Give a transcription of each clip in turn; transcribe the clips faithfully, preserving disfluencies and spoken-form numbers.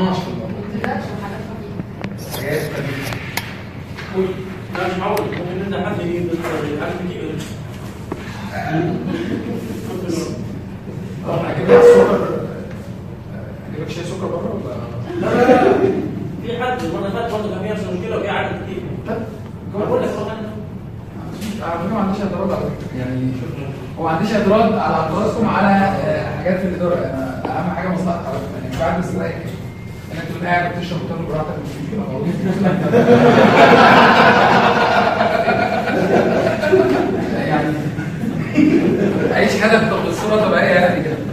اتناشر في الموضوع. حاجات قول لا مش معقول ممكن نبدا حد يجيب الحاجات دي اه هجيب لك سكر هجيب لك شاي سكر بره ولا لا لا لا في حد المره اللي فاتت برضه كان بيحصل مشكله وفي عدد كتير. طب بقول لك انا ما عنديش اعتراض على فكره يعني هو ما عنديش اعتراض على اعتراضكم على حاجات في الاداره. انا اهم حاجه مصلحه حضرتك يعني مش عارف بس رايك انك تكون قاعد بتشرب وتاكل براحتك مش مشكله موجود يعني عيش حياتك بصوره طبيعيه يعني كده.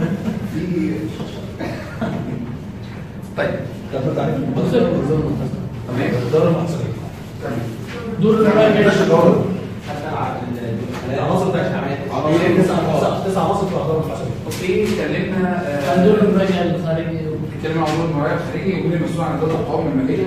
طيب ده تعريف المنتظر والنظام المنتظر تمام الاداره المحصريه تمام دور الرأي مش الدور العناصر بتاعت العمليات تسع عناصر في الاداره المحصريه. اوكي اتكلمنا عن دور المراجع الخارجي اتكلمنا عن دور المراجع الخارجي ومين المسؤول عن اداره القوائم الماليه.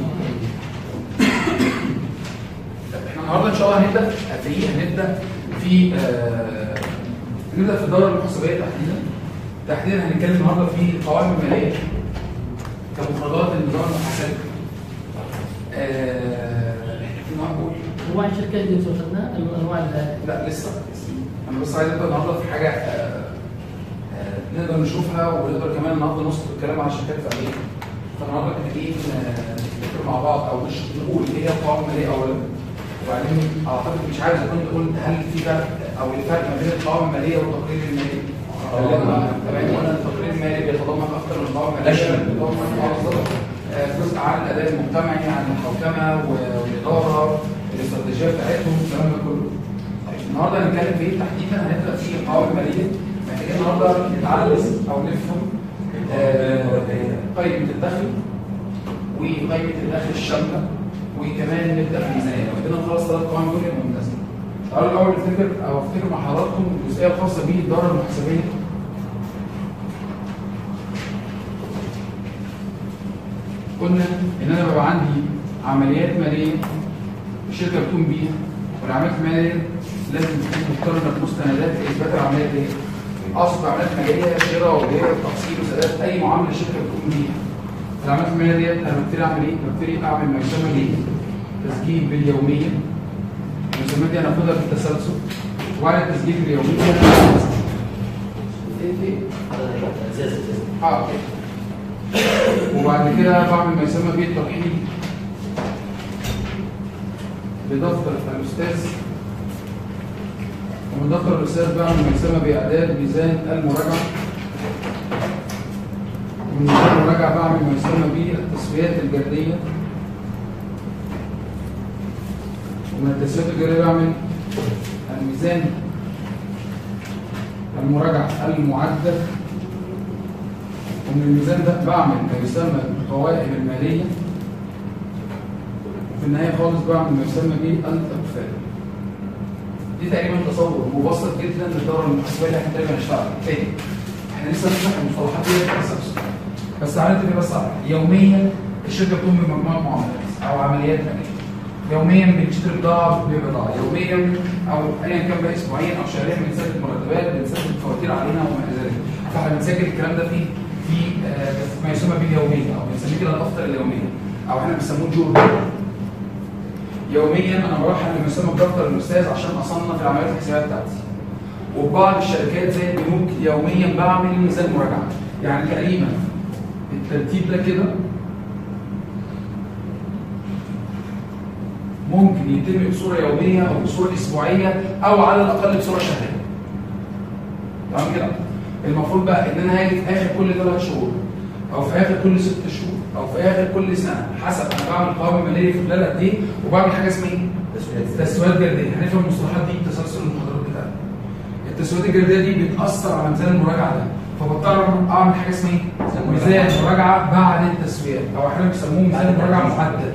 احنا النهارده ان شاء الله هنبدا في هنبدا في آه نبدا في الدوره المحاسبيه تحديدا. تحديدا هنتكلم النهارده في القوائم الماليه كمفردات النظام المحاسبي. آه نقول انواع الشركات اللي وصلنا انواع لا لسه انا بس عايز ابدا النهارده في حاجه آه آه نقدر نشوفها ونقدر كمان النهارده نوصل الكلام على الشركات في امريكا. فالنهارده محتاجين نفكر مع بعض او مش نقول ايه هي القوائم الماليه اولا وبعدين اعتقد مش عارف اذا كنت قلت هل في فرق او الفرق ما بين القوائم الماليه والتقرير المالي. تمام قلنا التقرير المالي بيتضمن اكثر من القوائم الماليه بيتضمن جزء عن الاداء المجتمعي عن الحوكمه والاداره الاستراتيجيه بتاعتهم الكلام ده كله. النهارده هنتكلم في ايه تحديدا؟ هنبدا في القوائم الماليه. محتاجين النهارده نتعلم او نفهم قائمه الدخل وقائمه الدخل الشامله وكمان نبدا في الميزانيه. لو بدنا نخلص ثلاث قوائم دول يبقى ممتاز. تعالوا الاول نفتكر او افتكر مع حضراتكم الجزئيه الخاصه بالاداره المحاسبيه. قلنا ان انا بيبقى عندي عمليات ماليه الشركه بتقوم بيها والعمليات الماليه لازم تكون مقترنه بمستندات لاثبات العمليات دي. اقصد عمليات ماليه شراء وبيع وتقسيط وسداد اي معامله الشركه بتقوم بيها. العمليات الماليه ديت انا ببتدي اعمل ايه؟ ببتدي اعمل ما يسمى ايه؟ تسجيل باليوميه. المسميات دي هناخدها بالتسلسل وبعد التسجيل باليوميه ايه ايه؟ اه وبعد كده بعمل ما يسمى به الترحيل بدفتر الاستاذ ومن دفتر الاستاذ بعمل ما يسمى باعداد ميزان المراجعه ومن ميزان المراجعه بعمل ما يسمى به التسويات الجرديه ومن التسويات الجرديه بعمل الميزان المراجعه المعدل ومن الميزان ده بعمل ما يسمى القوائم الماليه وفي النهايه خالص بعمل ما يسمى به الاقفال. دي تقريبا تصور مبسط جدا للدوره المحاسبيه اللي احنا تقريبا هنشتغل تاني. احنا لسه بنشرح المصطلحات دي بالتسلسل بس تعالى نتفق بس على يوميا الشركه بتقوم بمجموعه معاملات او عمليات ماليه. يوميا بنشتري بضاعه ببضاعه يوميا او ايا كان بقى اسبوعيا او شهريا بنسدد مرتبات بنسدد فواتير علينا وما الى ذلك. فاحنا بنسجل الكلام ده في في آه ما يسمى باليوميه او بنسميه كده الدفتر اليوميه او احنا بنسموه جورنال. يوميا انا بروح لما يسمى بدفتر الاستاذ عشان اصنف العمليات الحسابيه بتاعتي. وبعض الشركات زي البنوك يوميا بعمل ميزان مراجعه. يعني تقريبا الترتيب ده كده ممكن يتم بصوره يوميه او بصوره اسبوعيه او على الاقل بصوره شهريه. تمام كده؟ المفروض بقى ان انا هاجي في اخر كل ثلاث شهور او في اخر كل ست شهور او في اخر كل سنه حسب انا بعمل قوائم ماليه في خلال قد ايه وبعمل حاجه اسمها ايه؟ تسويات جرديه. هنفهم المصطلحات دي تسلسل المحاضرات بتاعتنا. التسويات الجرديه دي بتاثر على ميزان المراجعه ده فبضطر اعمل حاجه اسمها ايه؟ ميزان مراجعه بعد التسويات او احنا بنسموه ميزان مراجعه محدد.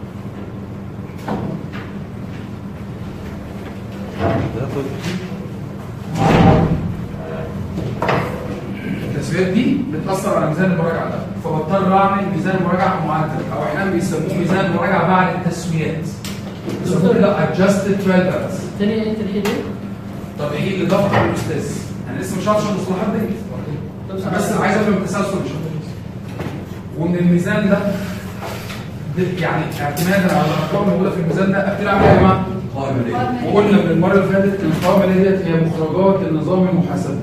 التسويات دي بتاثر على ميزان المراجعه ده فبضطر اعمل ميزان مراجعه معدل او احيانا بيسموه ميزان مراجعه بعد التسويات. بيسموه كده adjusted trial balance. تاني ايه ترحيل ايه؟ ترحيل لدفتر الاستاذ. انا لسه مش عارف المصطلحات دي بس عايز افهم التسلسل مش ومن الميزان ده يعني اعتمادا على الارقام الموجوده في الميزان ده ابتدي اعمل ايه يا جماعه؟ قوائم ماليه. وقلنا من المره اللي فاتت ان القوائم الماليه ديت هي مخرجات النظام المحاسبي.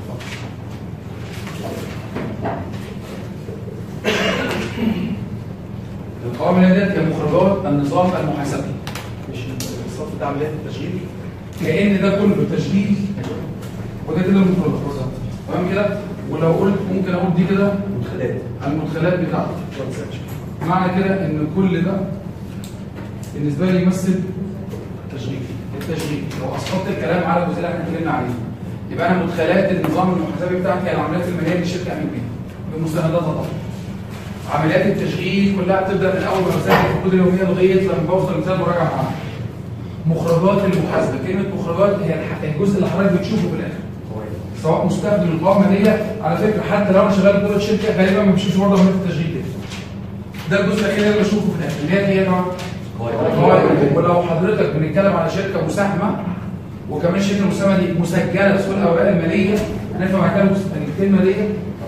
القوائم الماليه ديت هي مخرجات النظام المحاسبي. مش الصف بتاع عمليات التشغيل كأن ده كله تشغيل وده كده المخرجات. تمام كده؟ ولو قلت ممكن اقول دي كده مدخلات المدخلات بتاعته. معنى كده ان كل ده بالنسبه لي يمثل التشغيل. التشغيل لو اسقطت الكلام على الجزء اللي احنا اتكلمنا عليه يبقى انا مدخلات النظام المحاسبي بتاعتي هي العمليات الماليه اللي الشركه عملت بيها بمستنداتها طبعا. عمليات التشغيل كلها بتبدا من اول ما بسجل الكود اليوميه لغايه لما بوصل لمثال مراجعه معاها. مخرجات المحاسبه، كلمه مخرجات هي الجزء اللي حضرتك بتشوفه في الاخر. سواء مستخدم القوائم الماليه على فكره حتى لو انا شغال جوه الشركه غالبا ما بشوفش برضه عمليه التشغيل ده. ده الجزء الاخير اللي بشوفه في الاخر اللي هي ايه يا جماعه؟ قوائم. ولو حضرتك بنتكلم على شركه مساهمه وكمان الشركه المساهمه دي مسجله في سوق الاوراق الماليه هنفهم بعد كده الكلمه دي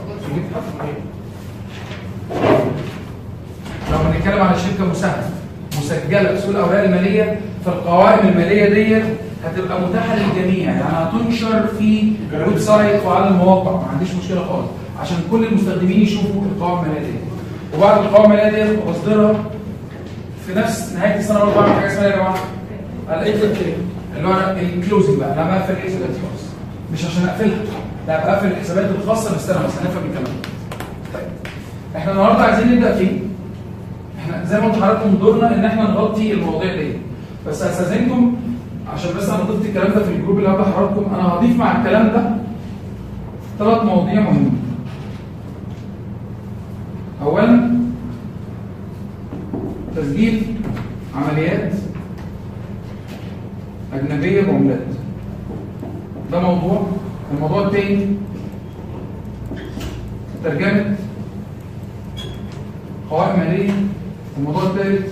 لو بنتكلم على شركه مساهمه مسجله في سوق الاوراق الماليه فالقوائم الماليه ديت هتبقى متاحه للجميع، يعني هتنشر في الويب سايت وعلى المواقع، ما عنديش مشكله خالص عشان كل المستخدمين يشوفوا القوائم الماليه دي. وبعد القوائم الماليه دي بصدرها في نفس نهايه السنه برضه بعمل حاجه اسمها يا جماعه اللي هو الكلوزنج بقى، انا بقفل الحسابات خالص مش عشان اقفلها، لا بقفل الحسابات الخاصه بالسنه بس هنفهم الكلام. طيب احنا النهارده عايزين نبدا فيه. احنا زي ما قلت لحضراتكم دورنا ان احنا نغطي المواضيع دي، بس هستاذنكم عشان بس انا ضفت الكلام ده في الجروب اللي قبل حضراتكم، انا هضيف مع الكلام ده ثلاث مواضيع مهمه. اولا تسجيل عمليات اجنبيه بعملات، ده موضوع. الموضوع الثاني ترجمه قوائم ماليه. الموضوع الثالث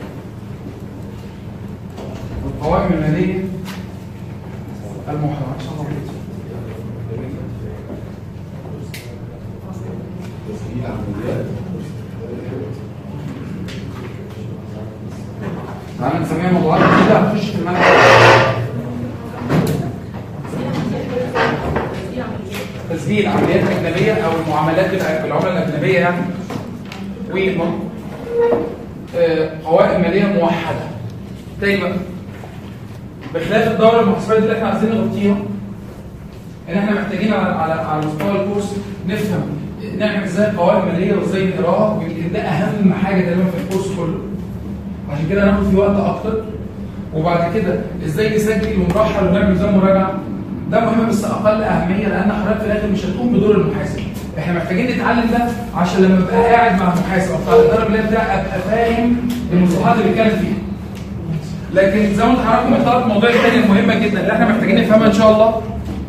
القوائم الماليه المحرمه. تسجيل عمليات تعالى نسميها موضوعات كده هتخش في المنهج. تسجيل عمليات اجنبيه او المعاملات بالعمله الاجنبيه يعني، و قوائم ماليه موحده. تاني بقى بخلاف الدوره المحاسبيه اللي احنا عايزين نغطيها ان احنا محتاجين على على على مستوى الكورس نفهم نعمل ازاي قوائم ماليه وازاي نقراها، ويمكن ده اهم حاجه تقريبا في الكورس كله. عشان كده هناخد فيه وقت اكتر. وبعد كده ازاي نسجل ونرحل ونعمل زي مراجعه، ده مهم بس اقل اهميه لان حضرتك في الاخر مش هتقوم بدور المحاسب. احنا محتاجين نتعلم ده عشان لما ابقى قاعد مع المحاسب او بتاع الاداره الماليه بتاعي ابقى فاهم المصطلحات اللي بيتكلم فيها. لكن زي ما قلت لحضراتكم الثلاث مواضيع الثانيه المهمه جدا اللي احنا محتاجين نفهمها ان شاء الله.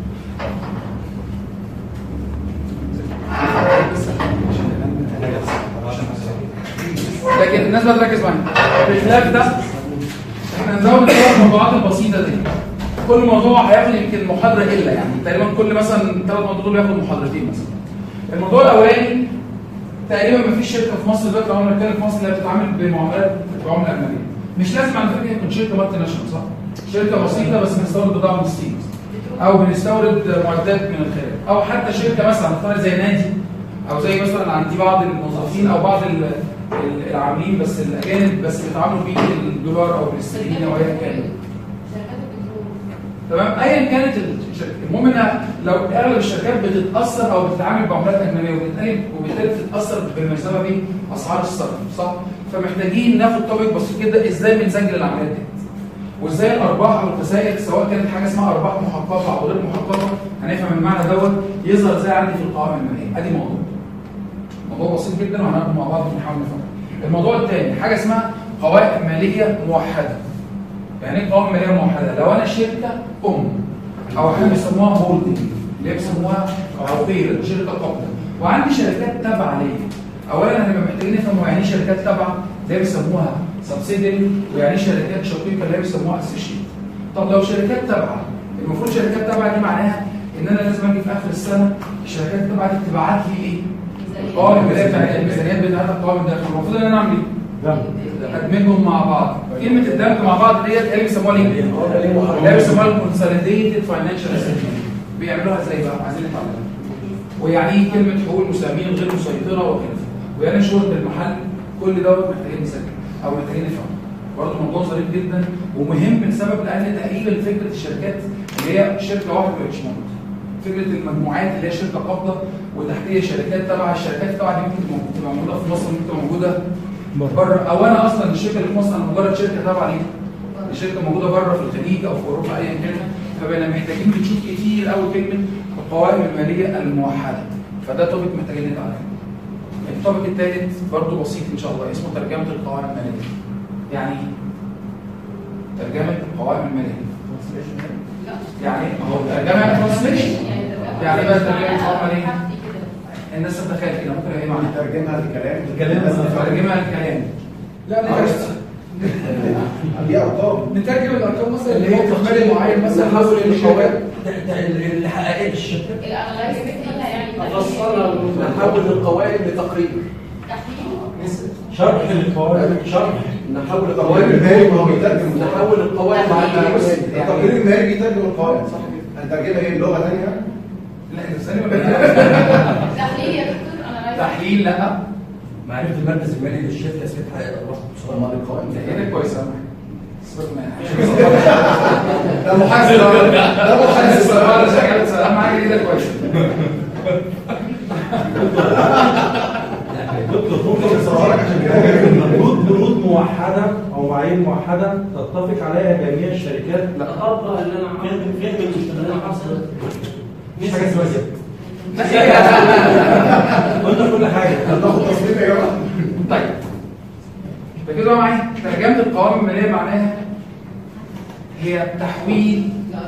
لكن الناس بقى تركز معايا. بخلاف ده احنا نزود الثلاث موضوعات البسيطه دي. كل موضوع هياخد يمكن محاضره الا يعني تقريبا كل مثلا ثلاث موضوعات دول ياخد محاضرتين مثلا. الموضوع الاولاني تقريبا ما فيش شركه في مصر دلوقتي لو بنتكلم في مصر اللي بتتعامل بمعاملات بعمله اجنبيه. مش لازم على فكره يكون شركه مالتي ناشونال صح؟ شركه بسيطه بس بنستورد بضاعه من الصين او بنستورد معدات من الخارج، او حتى شركه مثلا نفترض زي نادي او زي مثلا عندي بعض الموظفين او بعض العاملين بس الاجانب بس بيتعاملوا بالدولار او بالاسترليني او ايا كان. تمام؟ ايا كانت الشركه، المهم انها لو اغلب الشركات بتتاثر او بتتعامل بعملات اجنبيه وبالتالي وبالتالي بتتاثر بما يسمى به اسعار الصرف صح؟ فمحتاجين ناخد توبيك بسيط كده ازاي بنسجل العمليات دي. وازاي الارباح او الخسائر سواء كانت حاجه اسمها ارباح محققه او غير محققه هنفهم المعنى دوت يظهر ازاي عندي في القوائم الماليه. ادي موضوع. موضوع بسيط جدا وهناخده مع بعض ونحاول نفهمه. الموضوع الثاني حاجه اسمها قوائم ماليه موحده. يعني ايه قوائم ماليه موحده؟ لو انا شركه ام او حاجه بيسموها هولدنج اللي بيسموها عقيره شركه قابضه وعندي شركات تابعه ليا. اولا هنبقى محتاجين نفهم يعني ايه شركات تابعه اللي بيسموها سبسيدري ويعني ايه شركات شقيقه اللي بيسموها اسوشيت. طب لو شركات تابعه المفروض شركات تابعه دي معناها ان انا لازم اجي في اخر السنه الشركات التابعه دي تبعت لي ايه؟ القوائم الماليه بتاعت الميزانيات بتاعت القوائم الداخليه، المفروض ان انا اعمل ايه؟ ادمجهم مع بعض. كلمه الدمج مع بعض ديت اللي بيسموها ايه؟ اللي بيسموها الكونسوليديتد فاينانشال ستيتمنت. بيعملوها ازاي بقى؟ عايزين نتعلم. ويعني ايه كلمه حقوق المساهمين غير مسيطره وكده؟ ويعني شهره المحل؟ كل دوت محتاجين نسجل او محتاجين نفهم. برضه موضوع ظريف جدا ومهم لسبب لان تقريبا فكره الشركات اللي هي شركه واحده ما بقتش موجوده. فكره المجموعات اللي هي شركه قابضه وتحتيه شركات تبع الشركات طبعا دي ممكن تبقى موجوده في مصر، ممكن تبقى موجوده بره، او انا اصلا الشركه اللي في مصر انا مجرد شركه تابعه ليه؟ الشركه موجوده بره في الخليج او في اوروبا ايا كان، فبقينا محتاجين نشوف كتير قوي كلمه القوائم الماليه الموحده، فده توبيك محتاجين نتعلمه. التوبيك الثالث برضه بسيط ان شاء الله، اسمه ترجمه القوائم الماليه. يعني ايه؟ ترجمه القوائم الماليه. يعني هو ترجمه ترانسليشن. يعني ايه بقى ترجمه القوائم الماليه؟ الناس بتتخيل كده ممكن ايه معناها؟ ترجمها للكلام ترجمها للكلام. لا دي ارقام، نترجم الارقام مثلا اللي هي تقرير معين مثلا حول القوائم اللي حققت الشركه افصلها نحول القوائم لتقرير، شرح للقوائم، شرح نحول القوائم المالي، ما هو بيترجم، نحول القوائم التقرير المالي بيترجم القوائم، صح كده؟ هنترجمها ايه بلغه ثانيه؟ لا الثانيه ما تحليل يا دكتور انا تحليل لا معرفه المركز المالي للشركه اسمها حقائق الرقم القوائم ده كويسه. ده محاسب، ده محاسب انا شغال سلام معاك كده كويسه. مجهود بنود موحده او معايير موحده تتفق عليها جميع الشركات. لا افضل ان انا فهم فهم المشتغلين حصل مش حاجه اسمها كده. قلنا كل حاجه. هناخد تصميم يا جماعه. طيب فكده معايا ترجمه القوائم الماليه معناها هي تحويل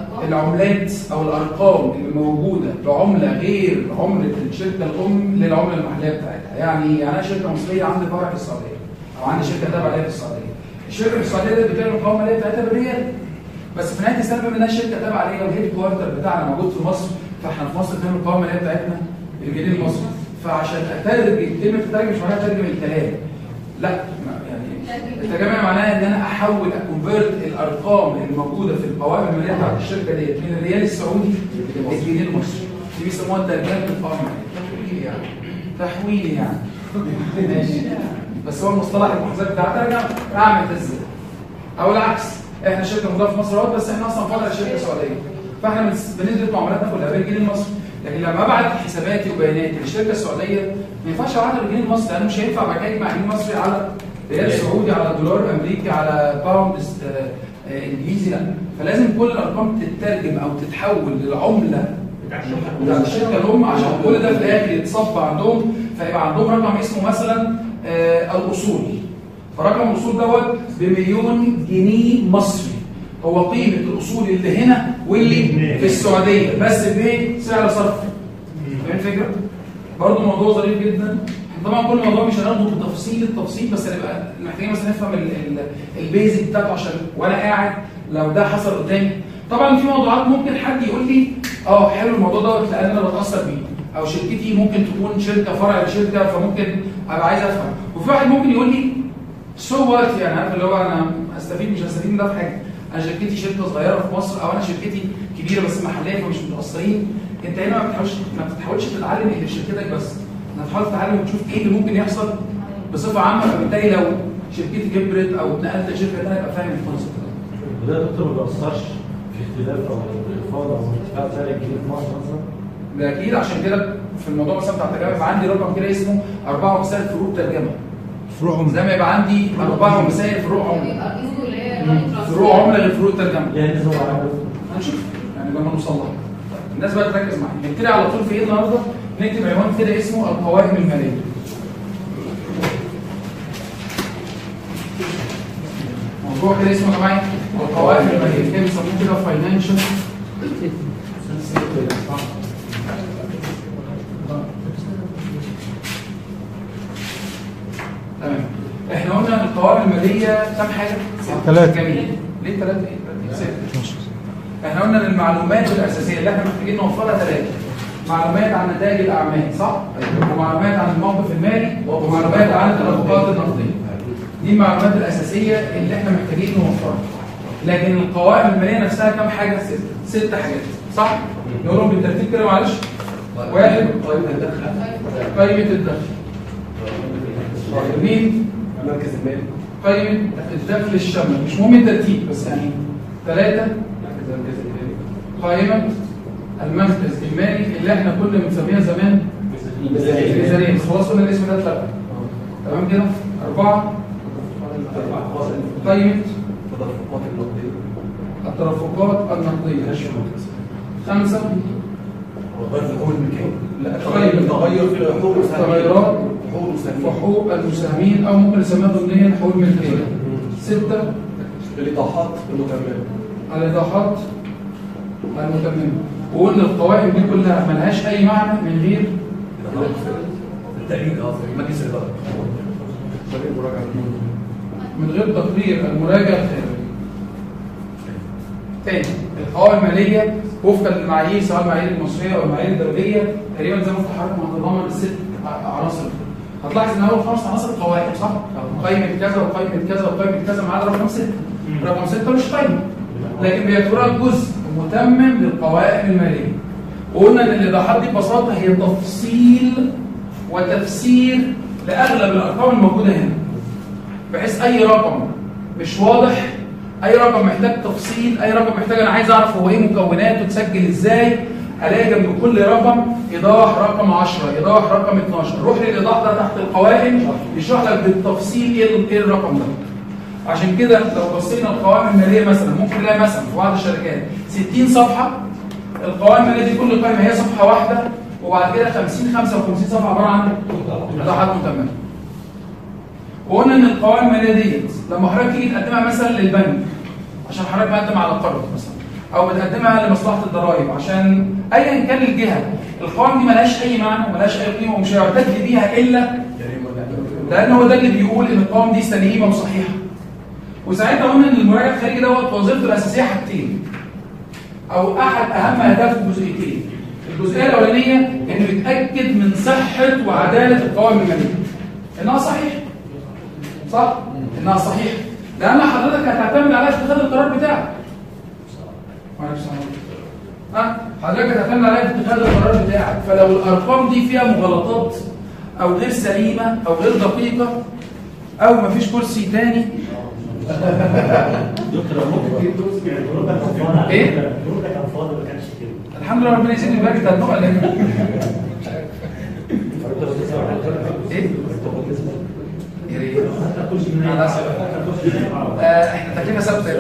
العملات او الارقام اللي موجوده بعمله غير عمله الشركه الام للعمله المحليه بتاعتها. يعني يعني انا شركه مصريه عندي فرع في السعوديه او عندي شركه تابعه ليا في السعوديه. الشركه في السعوديه دي بتعمل القوائم الماليه بتاعتها بالريال، بس في نهايه السنه بما انها شركه تابعه ليا والهيد كوارتر بتاعنا موجود في مصر، فاحنا في مصر بنعمل القوائم الماليه بتاعتنا بالجنيه المصري. فعشان اترجم كلمه تترجم مش معناها اترجم الكلام، لا يعني الترجمه معناها ان انا احول اكونفيرت الارقام اللي موجوده في القوائم الماليه بتاعت الشركه ديت من الريال السعودي للجنيه المصري. دي بيسموها ترجمه القوائم الماليه. تحويل يعني تحويل يعني ماشي، بس هو المصطلح المحاسبي بتاع ترجمه اعمل ازاي؟ او العكس، احنا شركه موجوده في مصر اهوت بس احنا اصلا فرع شركه سعوديه، فاحنا بنسبه معاملاتنا كلها بالجنيه المصري. لكن لما ابعت حساباتي وبياناتي للشركه السعوديه ما ينفعش ابعتها بالجنيه المصري، انا مش هينفع بعد كده اجمع جنيه مصري على ريال سعودي على دولار امريكي على باوند انجليزي، لا. فلازم كل الارقام تترجم او تتحول للعمله بتاعت الشركه الام عشان كل ده في الاخر يتصب عندهم، فيبقى عندهم رقم اسمه مثلا آه الاصول. فرقم الاصول دوت بمليون جنيه مصري، هو قيمه الاصول اللي هنا واللي في السعوديه بس بايه؟ سعر صرف. فاهم الفكره؟ برضه موضوع ظريف جدا. طبعا كل موضوع مش هناخده بتفصيل التفصيل، بس هنبقى محتاجين مثلا نفهم البيزك بتاعته عشان وانا قاعد لو ده حصل قدامي. طبعا في موضوعات ممكن حد يقول لي اه حلو الموضوع دوت لان انا بتاثر بيه، او شركتي ممكن تكون شركه فرع لشركه فممكن ابقى عايز افهم. وفي واحد ممكن يقول لي سو وات، يعني عارف اللي هو انا هستفيد مش هستفيد من ده في حاجه. انا شركتي شركه صغيره في مصر او انا شركتي كبيره بس محليه فمش متاثرين. انت هنا ما بتحاولش ما بتحاولش تتعلم اللي في شركتك بس، انت بتحاول تتعلم وتشوف ايه اللي ممكن يحصل بصفه عامه، فبالتالي لو شركتي كبرت او اتنقلت لشركه ثانيه ابقى فاهم الكونسيبت ده. وده يا دكتور ما بيأثرش في اختلاف او انخفاض او ارتفاع سعر الجنيه في مصر مثلا؟ ده اكيد، عشان كده في الموضوع مثلا بتاع الترجمه يبقى عندي رقم كده اسمه اربعه ومسائل فروق ترجمه. فروق عمله زي ما يبقى عندي اربعه ومسائل فروق عمله. فروق عمله غير فروق ترجمه. يعني نسبه معينه هنشوف يعني لما نوصل لها. الناس بقى تركز معايا. نبتدي على طول في ايه النهارده؟ نكتب عنوان كده اسمه القوائم الماليه. موضوع كده اسمه يا جماعه القوائم الماليه، كده بيسموه كده فاينانشال تمام. احنا قلنا القوائم الماليه كام حاجه؟ ثلاثه. جميل. ليه ثلاثه ايه؟ احنا قلنا ان المعلومات الاساسيه اللي احنا محتاجين نوفرها ثلاثه. معلومات عن نتائج الاعمال صح؟ ومعلومات عن الموقف المالي ومعلومات عن التدفقات النقديه. دي المعلومات الاساسيه اللي احنا محتاجين نوفرها. لكن القوائم الماليه نفسها كام حاجه؟ ست ست حاجات صح؟ نقولهم بالترتيب كده معلش. واحد قائمة الدخل، قائمه الدخل. اثنين المركز المالي، قائمه الدخل الشامل، مش مهم الترتيب بس يعني. ثلاثه المركز المالي، قائمه المركز المالي اللي احنا كنا بنسميها زمان الميزانيه، بس خلاص قلنا الاسم ده اتلغى. تمام كده؟ اربعه قائمه التدفقات النقدية، التدفقات النقديه. خمسه لا تغير تغير في حقوق تغيرات حقوق المساهمين، وحقوق المساهمين او ممكن نسميها ضمنيا حقوق الملكيه. سته الايضاحات المتممة، الايضاحات المتممه. وقلنا القوائم دي كلها ملهاش اي معنى من غير التأكيد اه مجلس الإدارة، من غير تقرير المراجع الخارجي. تاني القوائم الماليه وفقا للمعايير سواء المعايير المصريه او المعايير الدوليه تقريبا زي ما قلت لحضرتك هتتضمن الست عناصر. هتلاحظ ان اول خمس عناصر قوائم صح؟ قائمه كذا وقائمه كذا وقائمه كذا ما عدا رقم سته. رقم سته مش قائمه لكن بيعتبرها جزء متمم للقوائم الماليه. وقلنا ان الايضاحات دي ببساطه هي تفصيل وتفسير لاغلب الارقام الموجوده هنا. بحيث اي رقم مش واضح، اي رقم محتاج تفصيل، اي رقم محتاج انا عايز اعرف هو ايه مكوناته تسجل ازاي، الاقي جنب كل رقم ايضاح رقم عشرة، ايضاح رقم اتناشر، روح للايضاح ده تحت القوائم يشرح لك بالتفصيل ايه ايه الرقم ده. عشان كده لو بصينا القوائم الماليه مثلا ممكن نلاقي مثلا في بعض الشركات ستين صفحه، القوائم الماليه دي كل قائمه هي صفحه واحده وبعد كده خمسين خمسة وخمسين صفحه عباره عن ايضاحات متممه. وقلنا ان القوائم الماليه ديت لما حضرتك تيجي تقدمها مثلا للبنك عشان حضرتك مقدم على قرض مثلا، او بتقدمها لمصلحه الضرائب عشان ايا كان الجهه، القوائم دي ملهاش اي معنى وملهاش اي قيمه ومش هيعتد بيها الا لان هو ده اللي بيقول ان القوائم دي سليمه وصحيحه. وساعتها قلنا ان المراجع الخارجي دوت وظيفته الاساسيه حاجتين او احد اهم اهدافه جزئيتين. الجزئيه الاولانيه انه يتاكد من صحه وعداله القوائم الماليه انها صحيحه صح؟ انها صحيحه لان حضرتك هتعتمد عليها في اتخاذ القرار بتاعك. ها حضرتك هتعتمد عليها في اتخاذ القرار بتاعك، فلو الارقام دي فيها مغالطات او غير سليمه او غير دقيقه او مفيش كرسي تاني دكتور ممكن يعني الجروب كان فاضي ايه؟ الجروب كان فاضي ما كانش كده. الحمد لله ربنا يزيد البركه بتاع النقل ايه؟ يا ريت على اسف آه احنا تكلفه ثابته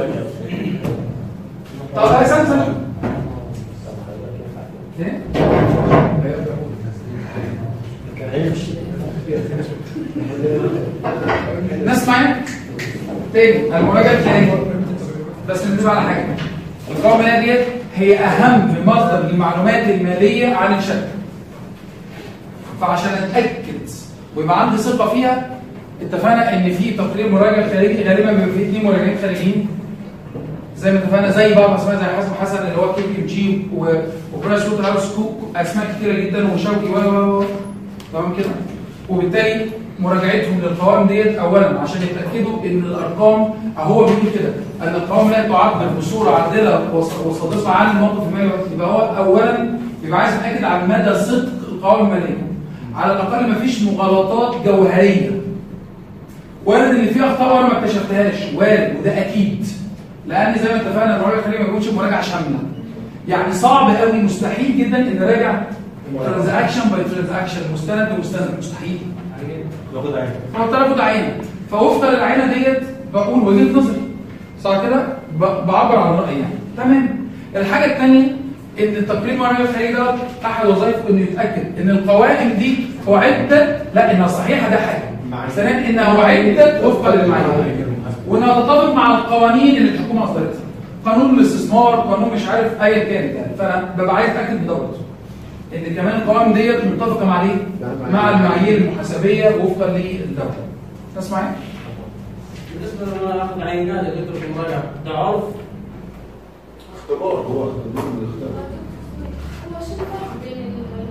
طب هاي سنه سنه ايه؟ الناس معايا؟ تاني المراجعه الخارجيه بس ننتبه على حاجه، القوائم الماليه ديت هي اهم مصدر للمعلومات الماليه عن الشركه. فعشان اتاكد ويبقى عندي ثقه فيها اتفقنا ان في تقرير مراجع خارجي غالبا بيبقى فيه اثنين مراجعين خارجيين زي ما اتفقنا، زي بعض اسماء زي حسن حسن اللي هو كي بي ام جي وبرايس ووتر هاوس كوك، اسماء كتيره جدا وشوقي و تمام كده. وبالتالي مراجعتهم للقوائم ديت اولا عشان يتاكدوا ان الارقام اهو بيقول كده ان القوائم لا تعبر بصوره عادله وصادقه عن الموقف المالي، يبقى هو اولا بيبقى عايز يتاكد عن مدى صدق القوائم الماليه، على الاقل ما فيش مغالطات جوهريه. وارد ان في اخطاء وانا ما اكتشفتهاش، وارد وده اكيد، لان زي ما اتفقنا المراجعه الخارجيه ما بيكونش مراجعه شامله. يعني صعب قوي مستحيل جدا ان اراجع ترانزاكشن باي ترانزاكشن مستند بمستند، مستحيل. باخد عين فقلت اخد عينه، فوفقا للعينه ديت بقول وجهه نظري صح كده، بعبر عن رايي يعني تمام. الحاجه الثانيه ان التقرير المراجعه الخارجيه ده احد وظائفه انه يتاكد ان القوائم دي اعدت، لا انها صحيحه ده حاجه، ثانيا انها اعدت وفقا للمعايير وانها تتفق مع القوانين اللي الحكومه اصدرتها، قانون الاستثمار، قانون مش عارف ايا كان يعني. فانا ببقى عايز اتاكد بدوت ان كمان القوائم ديت متفقه مع ايه؟ مع المعايير المحاسبيه وفقا للدوله. تسمع ايه؟ بالنسبه لما اخذ عينات اللي في المراجعه تعرف اختبار، هو اختبار من الاختبار. هو شو الفرق بين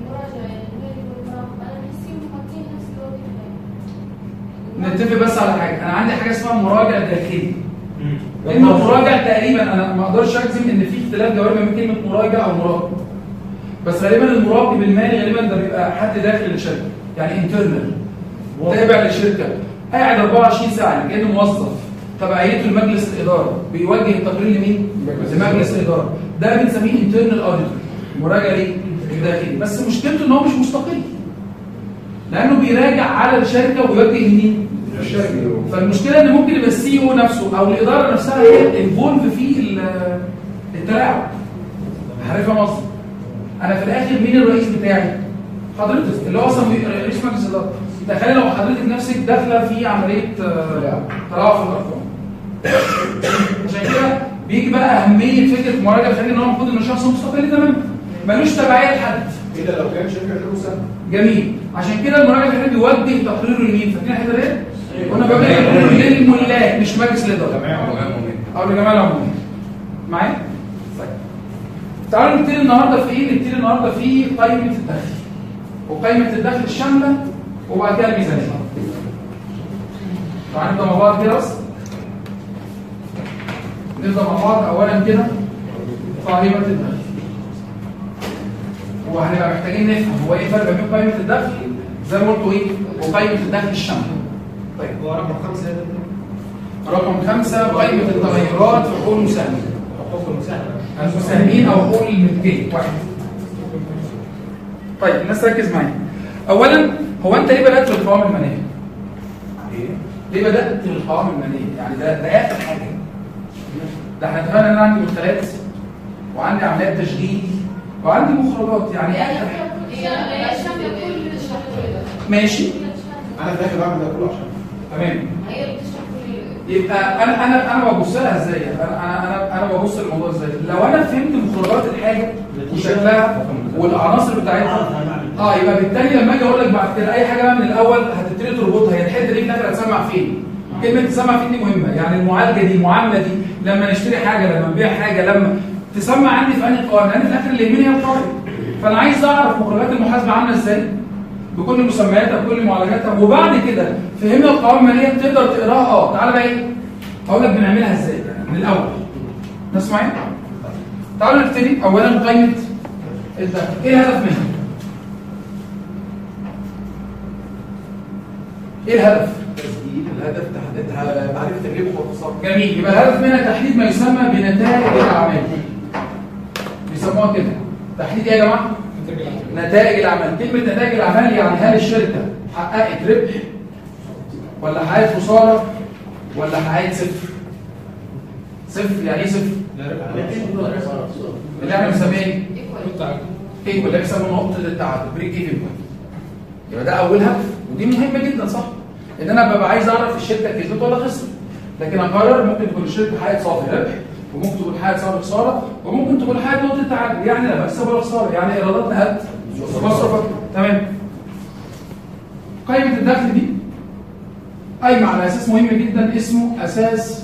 نتفق بس على حاجه، انا عندي حاجه اسمها مراجع داخلي. كلمه مراجع تقريبا انا ما اقدرش اجزم ان في اختلاف جوهري ما بين كلمه مراجع او مراقب. بس غالبا المراقب المالي غالبا ده بيبقى حد داخل الشركه، يعني انترنال تابع للشركه، قاعد أربعة وعشرين ساعه يعني كانه موظف تبعيته لمجلس الاداره، بيوجه التقرير لمين؟ لمجلس الاداره. ده بنسميه انترنال اوديتور، مراجع ليه؟ داخلي. بس مشكلته ان هو مش مستقل، لانه بيراجع على الشركه ويوجه مين؟ الشركه. فالمشكله ان ممكن يبقى السي او نفسه او الاداره نفسها هي انفولف في التلاعب. عارف قصدي؟ انا في الاخر مين الرئيس بتاعي؟ حضرتك اللي هو اصلا رئيس مجلس الاداره. تخيل لو حضرتك نفسك داخله في عمليه تلاعب في الارقام. عشان كده بيجي بقى اهميه فكره مراجعه الخارجي ان هو المفروض ان شخص مستقل تماما ملوش تبعيه لحد. كده لو كان شركه غير مساهمه. جميل. عشان كده المراجع الخارجي بيوجه تقريره لمين؟ فاكرين الحته ديت؟ قلنا بوجه تقريره للملاك مش مجلس الاداره. او لجماعه العموميه. معايا؟ طيب. تعالوا نبتدي النهارده في ايه؟ نبتدي النهارده في قائمه الدخل. وقائمه الدخل الشامله وبعد كده الميزانيه. تعالوا نبدا مع بعض كده بس. نبدا مع بعض اولا كده قائمه الدخل. وهنبقى محتاجين نفهم هو ايه الفرق بين قائمه الدخل زي ما قلتوا ايه وقائمه الدخل الشامله. طيب هو رقم خمسه ده رقم خمسه قائمه التغيرات في حقوق المساهمين. حقوق المساهمه المساهمين او حقوق الملكيه واحد. طيب الناس ركز معايا. اولا هو انت ليه بدات بالقوائم الماليه؟ ايه؟ ليه بدات بالقوائم الماليه؟ يعني ده ده اخر حاجه. ده احنا اتفقنا ان انا عندي مدخلات وعندي عمليات تشغيل وعندي مخرجات، يعني اخر حاجه. هي الشامله كل الشهر كده. ماشي. انا في الاخر بعمل ده كله عشان تمام. هي اللي بتشرح كل يبقى انا انا انا ببص لها ازاي؟ انا انا انا ببص للموضوع ازاي؟ لو انا فهمت مخرجات الحاجه وشكلها والعناصر بتاعتها اه يبقى بالتالي لما اجي اقول لك بعد كده اي حاجه بقى من الاول هتبتدي تربطها، هي الحته دي في الاخر هتسمع فين؟ كلمه تسمع فين دي مهمه، يعني المعالجه دي المعامله دي لما نشتري حاجه لما نبيع حاجه لما تسمع عندي في انهي قوائم، لان في الاخر اللي يهمني هي القوائم. فانا عايز اعرف مخرجات المحاسبه عامله ازاي بكل مسمياتها بكل معالجاتها، وبعد كده فهمنا القوائم الماليه تقدر تقراها. اه تعالى بقى ايه؟ هقول لك بنعملها ازاي من الاول. ناس معايا؟ تعالوا نبتدي اولا قائمه الدخل. ايه الهدف منها؟ ايه الهدف؟ تسجيل الهدف تحديد معرفه الربح والخساره. جميل. يبقى الهدف منها تحديد ما يسمى بنتائج الاعمال. بيسموها كده تحديد ايه يا جماعه؟ نتائج الاعمال. كلمه نتائج الاعمال يعني هل الشركه حققت ربح ولا حققت خساره ولا حققت صفر؟ صفر يعني ايه صفر؟ اللي احنا بنسميه ايه؟ ايكوال، اللي بيسموه نقطه التعادل، بريك ايفن بوينت. يبقى ده اول هدف ودي مهمه جدا صح؟ ان انا ببقى عايز اعرف الشركه كسبت ولا خسرت. لكن اقرر ممكن تكون الشركه حققت صافي ربح وممكن تكون حققت صافي خساره وممكن تكون حققت نقطه تعادل، يعني لا بكسب ولا خساره، يعني ايراداتنا قد مصرفات. تمام. قائمه الدخل دي قايمه على اساس مهم جدا اسمه اساس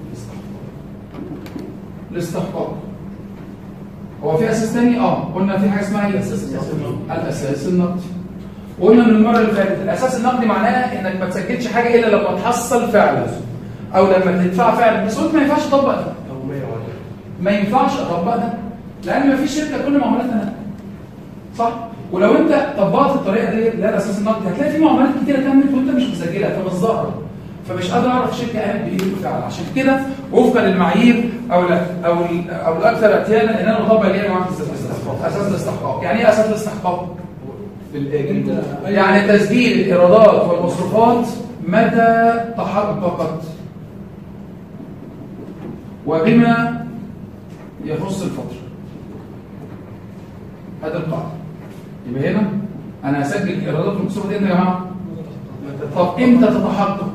الاستحقاق. هو في اساس ثاني؟ اه قلنا في حاجه اسمها ايه؟ الاساس النقدي. وقلنا من المره اللي فاتت الاساس النقدي معناه انك ما تسجلش حاجه الا لما تحصل فعلا او لما تدفع فعلا. بس قلت ما ينفعش اطبق ده. ما ينفعش اطبق ده لان ما فيش شركه كل معاملاتها نقد. صح؟ ولو انت طبقت الطريقه دي اللي هي الاساس النقدي هتلاقي في معاملات كتيره كملت وانت مش مسجلها فمش ظاهره، فمش قادر اعرف الشركه قامت بايه بالفعل. عشان كده وفقا للمعايير او لا او او الاكثر اتيانا ان انا بطبق اللي هي معامله الاستحقاق. اساس الاستحقاق يعني ايه اساس الاستحقاق؟ يعني تسجيل الايرادات والمصروفات متى تحققت وبما يخص الفتره. هذا القاعده. يبقى هنا انا هسجل الايرادات والمصروفات امتى يا جماعه؟ طب امتى تتحقق؟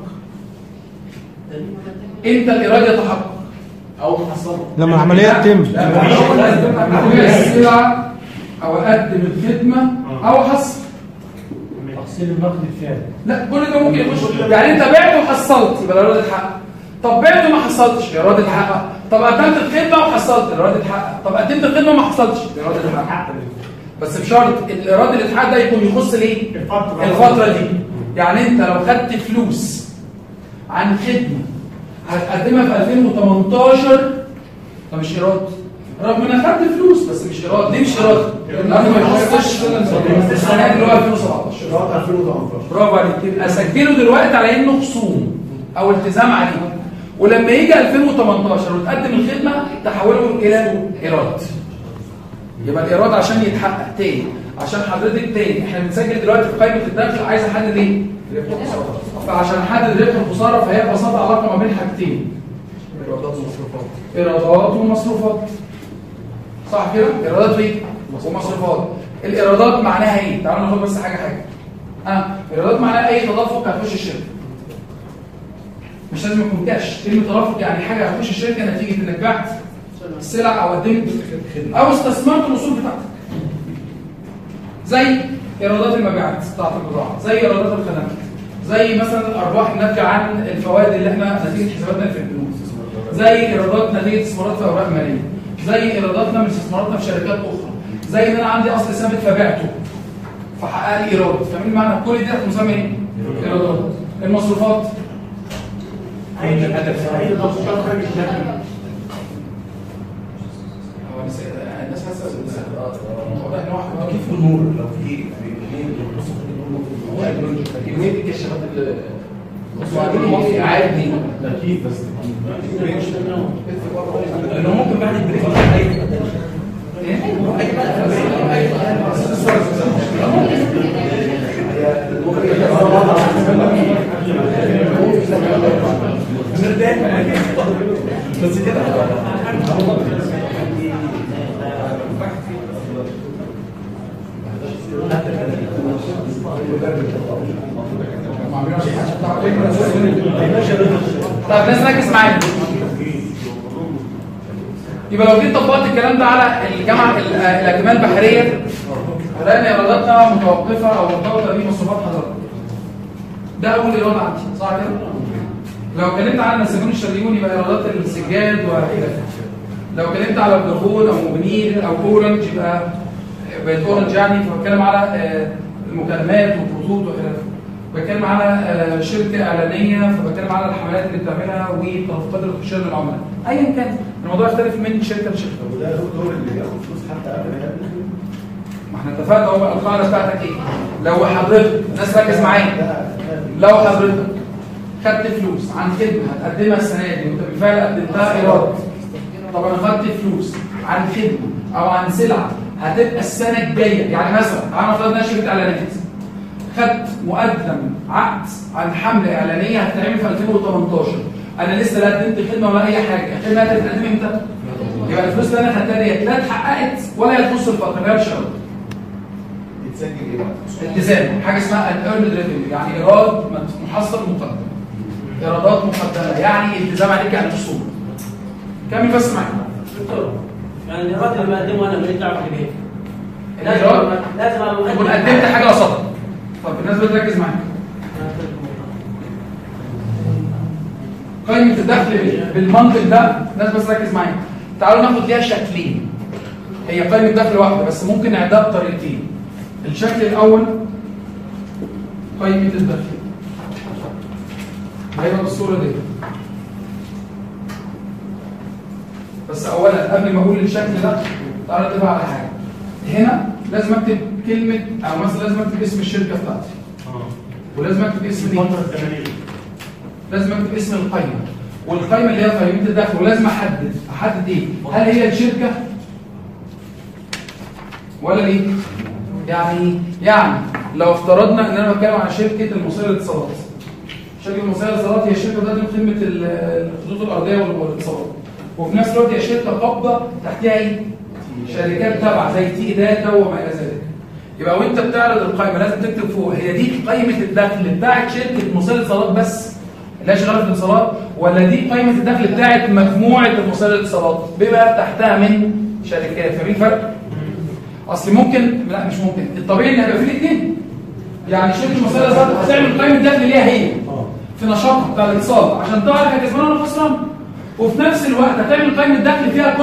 امتى الايراد يتحقق؟ او محصله لما العمليه تتم. ابيع السلعه او اقدم الخدمه او احصل. تحصيل النقد الفعلي. لا كل ده ممكن يخش. يعني انت بعت وحصلت يبقى الايراد اتحقق. طب بعت وما حصلتش الايراد اتحقق. طب قدمت الخدمه وحصلت الايراد اتحقق. طب قدمت الخدمه وما حصلتش الايراد اتحقق. بس بشرط الايراد اللي اتحقق ده يكون يخص ليه؟ الفتره دي. يعني انت لو خدت فلوس عن خدمه هتقدمها في ألفين وتمنتاشر ده مش ايراد، رغم ان انا خدت فلوس بس مش ايراد. ليه مش ايراد؟ لانه ما يخصش السنه اللي هو ألفين وسبعتاشر. ايراد ألفين وتمنتاشر. برافو عليك. يبقى اسجله دلوقتي على انه خصوم او التزام عليه، ولما يجي ألفين وتمنتاشر وتقدم الخدمه تحوله الى ايراد. يبقى الايراد عشان يتحقق تاني، عشان حضرتك تاني احنا بنسجل دلوقتي في قائمه الدخل، عايز احدد ايه؟ فعشان احدد ربح الخساره فهي ببساطه علاقه ما بين حاجتين، ايرادات ومصروفات. ايرادات ومصروفات. صح كده؟ ايرادات ايه؟ ومصروفات. الايرادات معناها ايه؟ تعالوا ناخد بس حاجه حاجه. اه الايرادات معناها اي تدفق هتخش الشركه. مش لازم يكون كاش، كلمه تدفق يعني حاجه هتخش الشركه نتيجه انك بعت سلع او قدمت او استثمرت الاصول بتاعتك. زي ايرادات المبيعات بتاعت البضاعه، زي ايرادات الخدمات، زي مثلا الارباح الناتجه عن الفوائد اللي احنا نتيجه حساباتنا في البنوك، زي ايرادات نتيجه استثمارات في اوراق ماليه، زي ايراداتنا من استثماراتنا في شركات اخرى، زي ان انا عندي اصل ثابت فبعته فحقق لي ايراد. فاهمين معنى كل دي هتسمى ايه؟ ايرادات. المصروفات اي الهدف اي مصروفات خارج الدخل. الناس حاسه كيف النور لو في كميه الكشافات اللي عادي تكييف بس لانه ممكن بعد البريك بس كده طيب الناس ركز معايا. يبقى لو جيت طبقت الكلام ده على الجامعه الاكمال البحريه هنلاقي ايراداتنا متوقفه او مرتبطه بمصروفات حضرتك. ده اول ايراد عندي، صح كده؟ لو اتكلمنا على النسيجون الشريون يبقى ايرادات السجاد وخلافه. لو اتكلمت على الدخول او موبينيل او اورنج يبقى بقت اورنج يعني، فبتكلم على المكالمات والخطوط وخلافه. بتكلم على شركه اعلانيه فبتكلم على الحملات اللي بتعملها والتدفقات اللي بتخش للعملاء. ايا كان الموضوع يختلف من شركه لشركه. وده الدكتور اللي بياخد فلوس حتى قبل ما يقدم. ما احنا اتفقنا اهو بقى القاعده بتاعتك ايه؟ لو حضرتك الناس ركز معايا، لو حضرتك خدت فلوس عن خدمه هتقدمها السنه دي وانت بالفعل قدمتها ايراد، طب انا خدت فلوس عن خدمه او عن سلعه هتبقى السنه الجايه، يعني مثلا تعالى نفترض انها شركه اعلانات خدت مقدم عقد عن حمله اعلانيه هتتعمل في ألفين وتمنتاشر، انا لسه لا قدمت خدمه ولا اي حاجه، الخدمه هتتقدم امتى؟ يبقى الفلوس اللي انا خدتها ديت لا اتحققت ولا هتخص الفتره اللي هي الشهر. يتسجل ايه بقى؟ التزام، حاجه اسمها الارند ريفينيو، يعني ايراد محصل مقدم. ايرادات مقدمه يعني التزام عليك يعني رسوم. كمل بس معايا. دكتور يعني الايراد اللي بقدمه انا ماليش دعوه بيه. الايراد لازم ابقى تكون قدمت حاجه قصادها. طب الناس بتركز معايا. قائمه الدخل بالمنطق ده الناس بس ركز معايا. تعالوا ناخد ليها شكلين. هي قائمه دخل واحده بس ممكن نعدها بطريقتين. الشكل الاول قائمه الدخل هيبقى بالصوره دي. بس اولا قبل ما اقول الشكل ده تعالى نتفق على حاجه. هنا لازم اكتب كلمه او مثلا لازم اكتب اسم الشركه بتاعتي. ولازم اكتب اسم ايه؟ لازم اكتب اسم القائمه. والقائمه اللي هي قائمه الدخل ولازم احدد احدد ايه؟ هل هي الشركه ولا ليه؟ يعني يعني لو افترضنا ان انا بتكلم عن شركه المصريه للاتصالات. شركه المصريه للاتصالات هي شركه بتقدم خدمه الخطوط الارضيه والاتصالات. وفي نفس الوقت هي شركه قابضه تحتها ايه؟ شركات تابعه زي تي داتا وما الى ذلك. يبقى وانت بتعرض القائمه لازم تكتب فوق هي دي قائمه الدخل بتاعت شركه مصريه للاتصالات بس اللي هي شغاله في الاتصالات، ولا دي قائمه الدخل بتاعت مجموعه المصريه للاتصالات بما تحتها من شركات. فاهمين الفرق؟ اصل ممكن لا مش ممكن، الطبيعي ان هيبقى في الاثنين. يعني شركه المصريه للاتصالات هتعمل قائمه دخل ليها هي في نشاطها بتاع الاتصال عشان تعرف هي كسبانه ولا خسرانه، وفي نفس الوقت هتعمل قائمه دخل فيها كل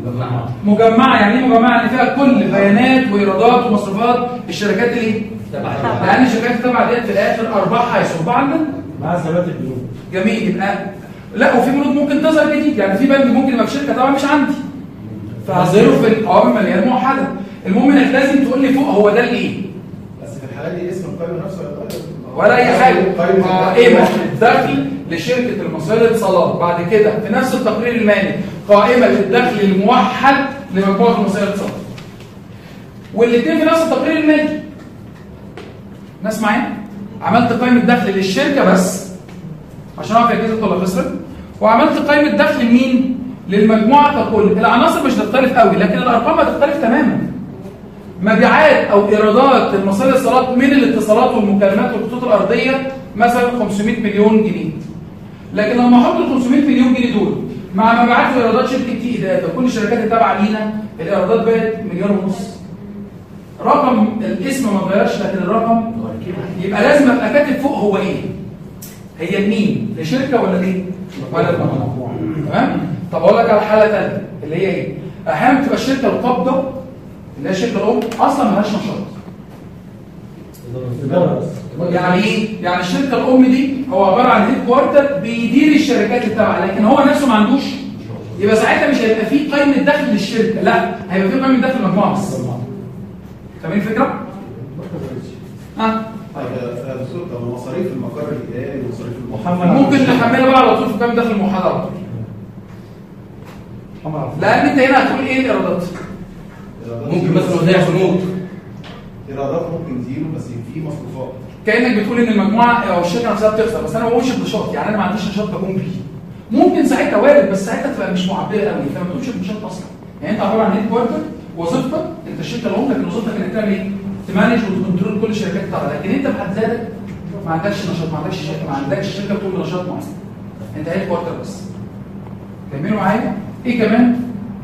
مجمعه. يعني ايه مجمعه؟ يعني فيها كل بيانات وايرادات ومصروفات الشركات اللي ايه؟ تبعها. لان الشركات التابعه ديت في الاخر ارباحها هيصرفوها عندنا مع ثبات البنوك. جميل. يبقى لا، وفي بنود ممكن تظهر جديد، يعني في بنك ممكن يبقى في شركه تبع مش عندي فهظهره في القوائم الماليه الموحده. المهم انك لازم تقول لي فوق هو ده الايه؟ بس في الحالات دي اسم القائمه نفسه هيتغير ولا اي حاجه. قائمه قائمه الدخل لشركه المصريه للاتصالات، بعد كده في نفس التقرير المالي قائمه الدخل الموحد لمجموعه المصريه للاتصالات، والاثنين في نفس التقرير المالي. ناس معايا؟ عملت قائمه دخل للشركه بس عشان اعرف هي كسبت ولا خسرت، وعملت قائمه دخل لمين؟ للمجموعه ككل. العناصر مش هتختلف قوي لكن الارقام هتختلف تماما. مبيعات او ايرادات المصريه للاتصالات من الاتصالات والمكالمات والخطوط الارضيه مثلا خمسمائة مليون جنيه، لكن لما احط ال خمسمائة مليون جنيه دول مع مبيعات وايرادات شركه تي داتا وكل الشركات التابعه لينا، الايرادات بقت مليون ونص. رقم الاسم ما اتغيرش لكن الرقم يبقى لازم ابقى كاتب فوق هو ايه؟ هي لمين؟ لشركه ولا ليه؟ ولا المجموعه. تمام؟ طب اقول لك على حاله ثانيه اللي هي ايه؟ احيانا بتبقى الشركه القابضه اللي هي الشركه الام اصلا مالهاش نشاط. يعني ايه؟ يعني الشركه الام دي هو عباره عن هيد كوارتر بيدير الشركات التابعه لكن هو نفسه ما عندوش، يبقى ساعتها مش هيبقى فيه قائمه دخل للشركه، لا هيبقى فيه قائمه دخل المجموعه بس. فاهمين الفكره؟ ها؟ طيب يا دكتور، طب مصاريف المقر الاداري ومصاريف المحمل ممكن نحملها بقى على طول في قائمه دخل الموحده على طول. لان انت هنا هتقول ايه الايرادات؟ ممكن مثلا ودائع بنوك، ايرادات ممكن زيرو بس في مصروفات. كانك بتقول ان المجموعه او الشركه نفسها بتخسر بس انا ما بقولش بنشاط، يعني انا ما عنديش نشاط بقوم بيه. ممكن ساعتها وارد بس ساعتها تبقى مش معبره قوي فما تقولش بنشاط اصلا. يعني انت عباره عن هيد كوارتر وظيفتك انت الشركه الام لكن وظيفتك انك تعمل ايه؟ تمانج وتكنترول كل الشركات بتاعتك، لكن انت بحد ذاتك ما عندكش نشاط، ما عندكش شركه، ما عندكش شركه بتقوم بنشاط معين. انت هيد كوارتر بس. كملوا معايا. ايه كمان؟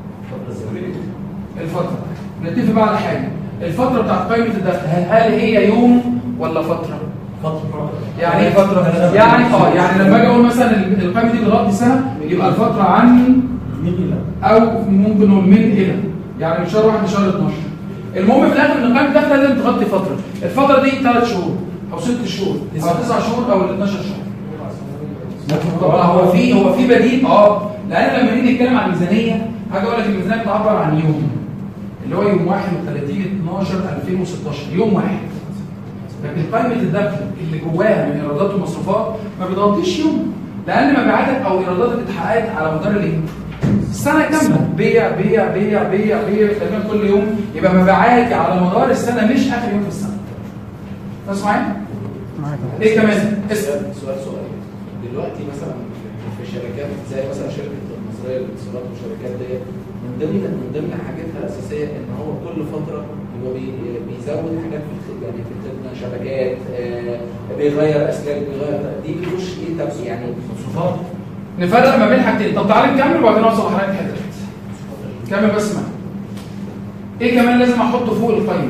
الفتره. نتفق بقى على حاجه. الفتره بتاعت قائمه الدخل هل هي يوم ولا فتره؟ فترة. يعني ايه فتره؟ يعني اه يعني لما اجي اقول مثلا القائمه دي بتغطي سنه يبقى الفتره عن من إلى او ممكن نقول من الى، يعني من شهر واحد لشهر اتناشر. المهم في الاخر ان قائمه الدخل لازم تغطي فتره، الفتره دي ثلاث شهور او ست شهور او تسع شهور او اتناشر شهور. طبعا هو في هو في بديل اه لان لما نيجي نتكلم عن الميزانيه هاجي اقول لك الميزانيه بتعبر عن يوم اللي هو يوم واحد وثلاثين اتناشر الفين وستاشر، يوم واحد. لكن قائمه الدخل اللي جواها من ايرادات ومصروفات ما بتغطيش يوم، لان مبيعاتك او ايراداتك اتحققت على مدار الايه؟ السنه كامله، بيع بيع بيع بيع بيع تقريبا كل يوم، يبقى مبيعاتي على مدار السنه مش اخر يوم في السنه. بس معايا؟ ايه كمان؟ اسال. سؤال صغير. دلوقتي مثلا في شركات زي مثلا شركه المصريه للاتصالات والشركات ديت من ضمن من ضمن حاجاتها الاساسيه ان هو كل فتره هو بيزود حاجات في يعني في الخدمه، شبكات، آه بيغير اسلاك، بيغير دي بتخش ايه طب يعني مصروفات. نفرق ما بين حاجتين. طب تعالى نكمل وبعدين اوصل لحضرتك حته. كمل بس معايا. ايه كمان لازم احطه فوق القائمه؟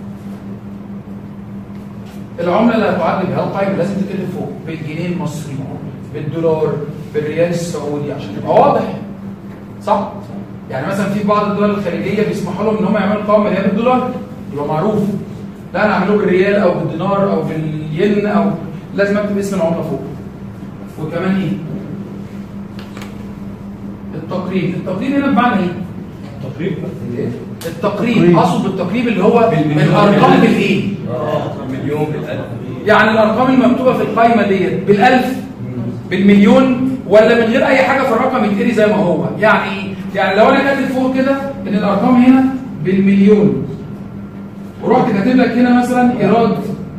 العمله اللي هتعد بها القائمه لازم تتكتب فوق بالجنيه المصري، بالدولار، بالريال السعودي عشان يبقى واضح. صح؟ يعني مثلا في بعض الدول الخليجيه بيسمحوا لهم ان هم يعملوا قوائم ماليه بالدولار يبقى معروف. لا انا اعمله بالريال او بالدينار او بالين او لازم اكتب اسم العمله فوق. وكمان ايه؟ التقريب. التقريب هنا بمعنى ايه؟ تقريب التقريب اقصد بالتقريب اللي هو الارقام بالايه؟ اه مليون بالالف. يعني الارقام المكتوبه في القائمه ديت بالالف بالمليون ولا من غير اي حاجه في الرقم يتقري زي ما هو. يعني ايه؟ يعني لو انا كاتب فوق كده ان الارقام هنا بالمليون ورحت كاتب لك هنا مثلا ايراد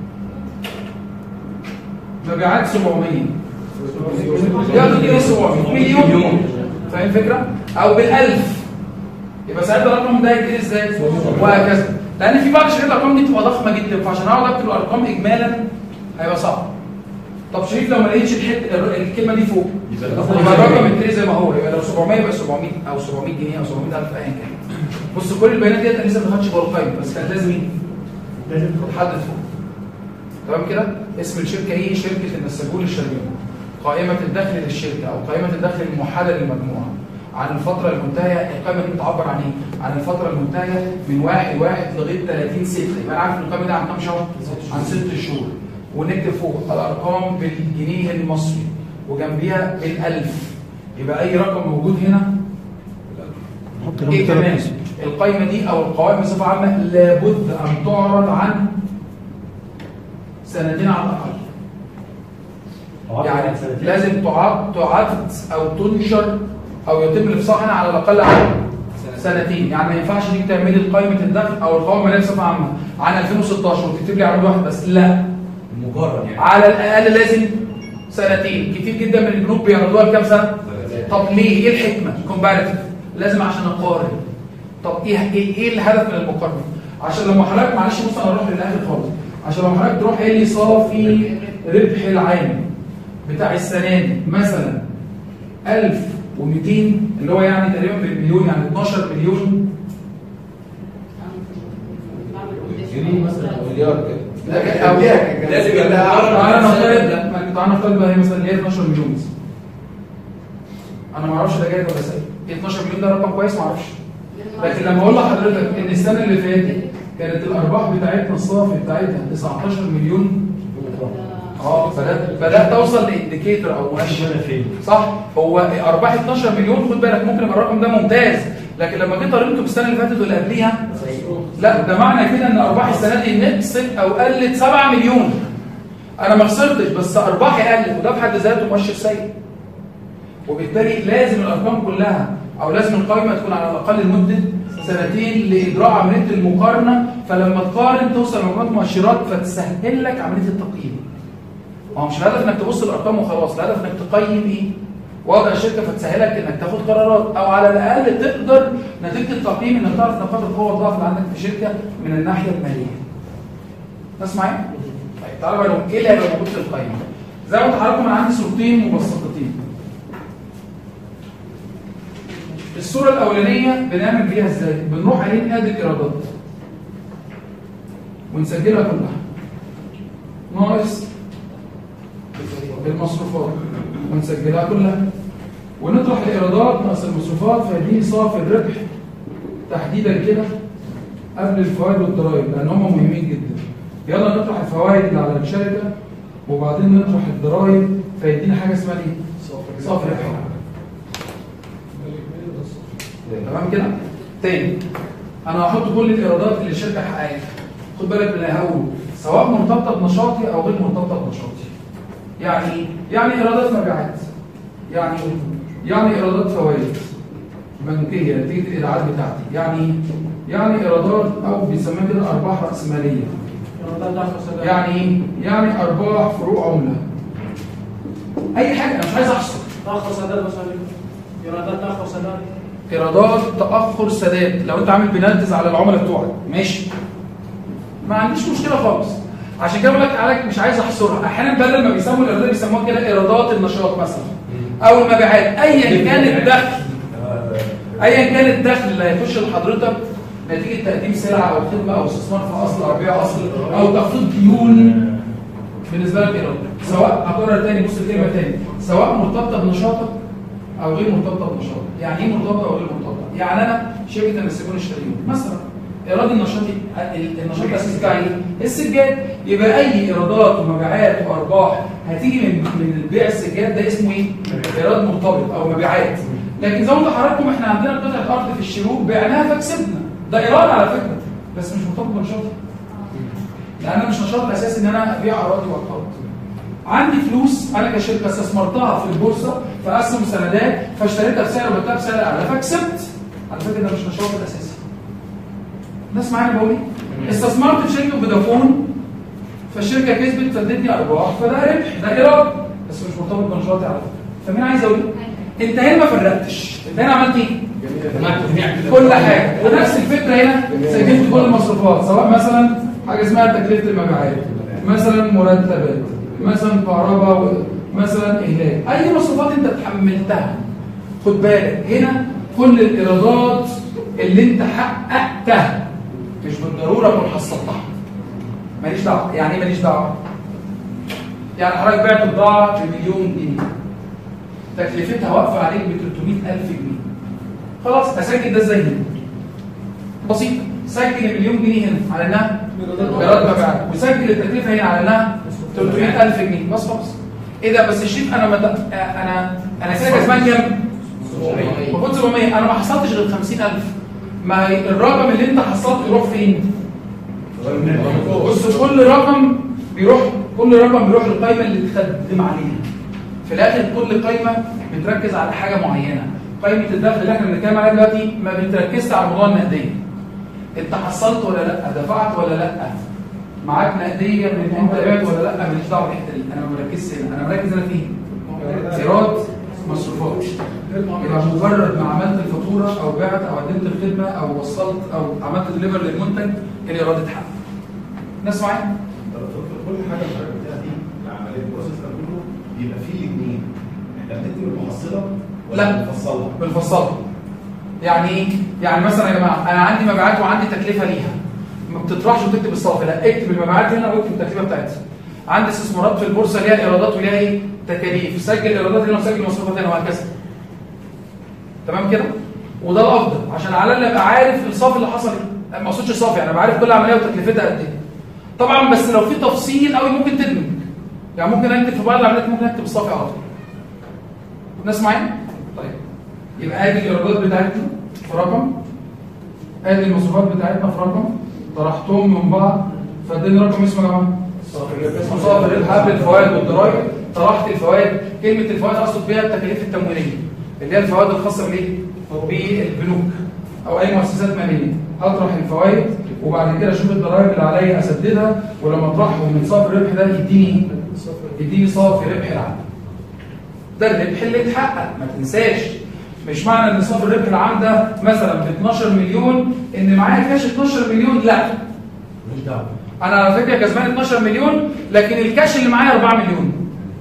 مبيعات سبعمية ياخد ايه سبعمية مليون. فاهم الفكره؟ او بالالف يبقى ساعتها الرقم ده يتقري ازاي؟ وهكذا. لان في بعض الشركات الارقام دي بتبقى ضخمه جدا فعشان اقعد اكتب الارقام اجمالا هيبقى صعب. طب شريف لو ما لقيتش الحته الكلمه دي فوق يبقى الرقم يتقري زي ما هو، يبقى لو سبعمية يبقى سبعمية او سبعمية جنيه او سبعمية الف ايا كان. بص كل البيانات ديت انا لسه ما دخلتش جوه القائمه بس كانت لازم ايه؟ لازم تتحدد فوق. تمام كده؟ اسم الشركه ايه؟ شركه النساجون للشربين. قائمه الدخل للشركه او قائمه الدخل الموحده للمجموعه. عن الفتره المنتهيه. القائمه دي بتعبر عن ايه؟ عن الفتره المنتهيه من واحد واحد لغايه ثلاثين ستة. يبقى انا عارف ان القائمه دي عن كام شهر؟ عن ست شهور. ونكتب فوق الارقام بالجنيه المصري وجنبيها بالالف. يبقى اي رقم موجود هنا ايه كمان؟ القائمه دي او القوائم بصفه عامه لابد ان تعرض عن سنتين على الاقل. يعني لازم تعد تعد او تنشر او يتم الافصاح هنا على الاقل عن سنتين. يعني ما ينفعش تيجي تعملي قائمه الدخل او القوائم الماليه بصفه عامه عن ألفين وستاشر وتكتب لي عمود واحد بس، لا، مجرد يعني على الاقل لازم سنتين. كتير جدا من البنوك بيعرضوها لكام سنه؟ طب ليه؟ ايه الحكمه؟ كومباريتيف، لازم عشان اقارن. طب ايه ايه, إيه الهدف من المقارنه؟ عشان لما حضرتك، معلش بص انا اروح للاخر خالص، عشان لما حضرتك تروح قايل لي صافي ربح العام بتاع السنه دي مثلا ألف ومئتين اللي هو يعني تقريبا بالمليون، يعني اتناشر مليون جنيه مثلا او مليار كده. لكن او لازم يبقى تعالى نفترض تعالى نفترض بقى هي مثلا اللي هي اتناشر مليون مثلا. انا ما اعرفش ده جاي ولا سايب. اتناشر مليون ده رقم كويس ما اعرفش. لكن لما اقول لحضرتك ان السنه اللي فاتت كانت الارباح بتاعتنا الصافي بتاعتها تسعتاشر مليون، اه بدات بدات اوصل لانديكيتور او مؤشر. صح؟ هو ارباح اتناشر مليون، خد بالك ممكن يبقى الرقم ده ممتاز، لكن لما جيت قارنته بالسنه اللي فاتت واللي قبليها لا، ده معنى كده ان ارباح السنه دي نقصت او قلت سبعة مليون. انا ما خسرتش بس ارباحي قلت، وده في حد ذاته مؤشر سيء. وبالتالي لازم الارقام كلها او لازم القائمه تكون على الاقل لمده سنتين لاجراء عمليه المقارنه، فلما تقارن توصل لمجموعه مؤشرات فتسهل لك عمليه التقييم. ما هو مش الهدف انك تبص الارقام وخلاص، الهدف انك تقيم ايه؟ وضع الشركه فتسهلك انك تاخد قرارات، او على الاقل تقدر نتيجه التقييم انك تعرف نقاط القوه والضعف اللي عندك في الشركه من الناحيه الماليه. ناس معايا؟ طيب تعالوا بقى ايه اللي هيبقى موجود في القائمه؟ زي ما قلت لحضراتكم انا عندي صورتين مبسطتين. الصوره الاولانيه بنعمل بيها ازاي؟ بنروح عليه ادي الايرادات ونسجلها كلها ناقص المصروفات ونسجلها كلها، ونطرح الايرادات ناقص المصروفات فيديني صافي الربح تحديدا كده قبل الفوائد والضرائب لان هم مهمين جدا. يلا نطرح الفوائد اللي على الشركه وبعدين نطرح الضرائب فيدينا حاجه اسمها ايه؟ صافي ربح. تمام كده؟ تاني انا هحط كل الايرادات اللي الشركه حققتها، خد بالك من اللي هقوله سواء مرتبطه بنشاطي او غير مرتبطه بنشاطي. يعني ايه؟ يعني ايرادات مبيعات، يعني يعني ايرادات فوائد بنكيه نتيجه الايرادات بتاعتي، يعني يعني ايرادات او بيسموها كده ارباح راسماليه. يعني ايه؟ يعني ارباح فروع عمله. اي حاجه انا مش عايز احصر. تاخر سداد مثلا، ايرادات تاخر سداد، ايرادات تاخر سداد. لو انت عامل بنالتيز على العملاء بتوعك ماشي، ما عنديش مشكله خالص. عشان كده بقول لك عليك مش عايز احصرها. احيانا بدل ما بيسموا الايرادات بيسموها كده ايرادات النشاط مثلا او المبيعات. ايا كان الدخل ايا كان الدخل اللي هيخش لحضرتك نتيجه تقديم سلعه او خدمه او استثمار في اصل او بيع اصل او تخفيض ديون بالنسبه لك ايرادات، سواء اكرر تاني بص الكلمه تاني، سواء مرتبطه بنشاطك او غير مرتبطه بنشاطك. يعني ايه مرتبطه او غير مرتبطه؟ يعني انا شركه المسكون اشتريهم مثلا، ايراد النشاط النشاط الاساسي بتاعي ايه؟ السجاد. يبقى اي ايرادات ومبيعات وارباح هتيجي من من البيع السجاد ده اسمه ايه؟ ايراد مرتبط او مبيعات. لكن زي ما قلت لحضراتكم احنا عندنا قطعه ارض في الشروق بعناها فكسبنا، ده ايراد على فكره بس مش مرتبط بنشاطي. لان انا مش نشاط اساسي ان انا ابيع اراضي وعقارات. عندي فلوس انا كشركه استثمرتها في البورصه في اسهم وسندات فاشتريتها بسعر وبعتها بسعر اعلى فكسبت. على فكره ده مش نشاط الاساسي. الناس معايا بقول ايه؟ استثمرت في شركه فودافون فالشركه كسبت فادتني ارباح فده ربح، ده ايراد بس مش مرتبط بنشاطي على فكره. فمين عايز اقول ايه؟ انت هنا ما فرقتش، انت هنا عملت ايه؟ كل حاجه. ونفس الفكره هنا سجلت كل المصروفات سواء مثلا حاجه اسمها تكلفه المبيعات، مثلا مرتبات، مثلا كهرباء، مثلا اهلاك، اي مصروفات انت تحملتها. خد بالك هنا كل الايرادات اللي انت حققتها مش بالضروره تكون حصلتها. ماليش دعوه. يعني ايه ماليش دعوه؟ يعني حضرتك بعت بضاعه بمليون جنيه تكلفتها واقفه عليك ب تلتمية ألف جنيه، خلاص اسجل ده ازاي هنا؟ بسيط، سجل المليون جنيه هنا على انها ايراد مبيعات، وسجل التكلفه هنا على انها ثلاثمائة ألف جنيه بس خلاص. ايه ده بس الشيف انا مد... انا انا كده كسبان كام؟ المفروض سبعمية، انا ما حصلتش غير خمسين ألف. ما هي الرقم اللي انت حصلته يروح فين؟ بص كل رقم بيروح كل رقم بيروح للقائمه اللي تخدم عليها. في الاخر كل قائمه بتركز على حاجه معينه. قائمه الدخل اللي احنا بنتكلم عليها دلوقتي ما بتركزش على موضوع النقديه. انت حصلت ولا لا؟ دفعت ولا لا؟ معاك نقديه من انت بعت ولا لا؟ ماليش دعوه بالحته دي، انا ما بركزش هنا، انا مركز انا فين؟ ايراد مصروفات. يبقى مجرد ما عملت الفاتوره او بعت او قدمت الخدمه او وصلت او عملت ديليفر للمنتج الايراد اتحقق. ناس معايا؟ كل حاجه الحاجه بتاعتي العمليه البروسيس ده كله بيبقى فيه الاثنين. احنا بنكتب المحصله لا بنفصلها بنفصلها. يعني ايه؟ يعني مثلا يا جماعه انا عندي مبيعات وعندي تكلفه ليها. ما بتطرحش وتكتب الصافي، لا اكتب المبيعات هنا واكتب التكلفه بتاعتها. عندي استثمارات في البورصه ليها ايرادات وليها ايه؟ تكاليف، سجل ايرادات هنا وسجل مصروفات هنا وهكذا. تمام كده؟ وده الافضل عشان على الاقل ابقى عارف الصافي اللي حصل ايه. ما اقصدش صافي، يعني ابقى عارف كل عمليه وتكلفتها قد ايه. طبعا بس لو في تفصيل قوي ممكن تدمج. يعني ممكن اكتب في بعض العمليات ممكن اكتب الصافي على طول. الناس معايا؟ طيب يبقى ادي الايرادات بتاعتنا في رقم، ادي المصروفات بتاعتنا في رقم، طرحتهم من بعض فاداني رقم اسمه يا جماعه صافي الربح قبل الفوائد والضرائب. طرحت الفوائد، كلمه الفوائد اقصد بيها التكاليف التمويليه اللي هي الفوائد الخاصه بالايه؟ بالبنوك او اي مؤسسات ماليه. هطرح الفوائد وبعد كده اشوف الضرائب اللي عليا اسددها، ولما اطرحهم من صافي الربح ده يديني يديني صافي ربح العام. ده الربح اللي اتحقق، ما تنساش. مش معنى ان صافي الربح العام ده مثلا ب اتناشر مليون ان معايا كاش اتناشر مليون، لا مش دعوه. انا على فكره كسبان اتناشر مليون لكن الكاش اللي معايا اربعة مليون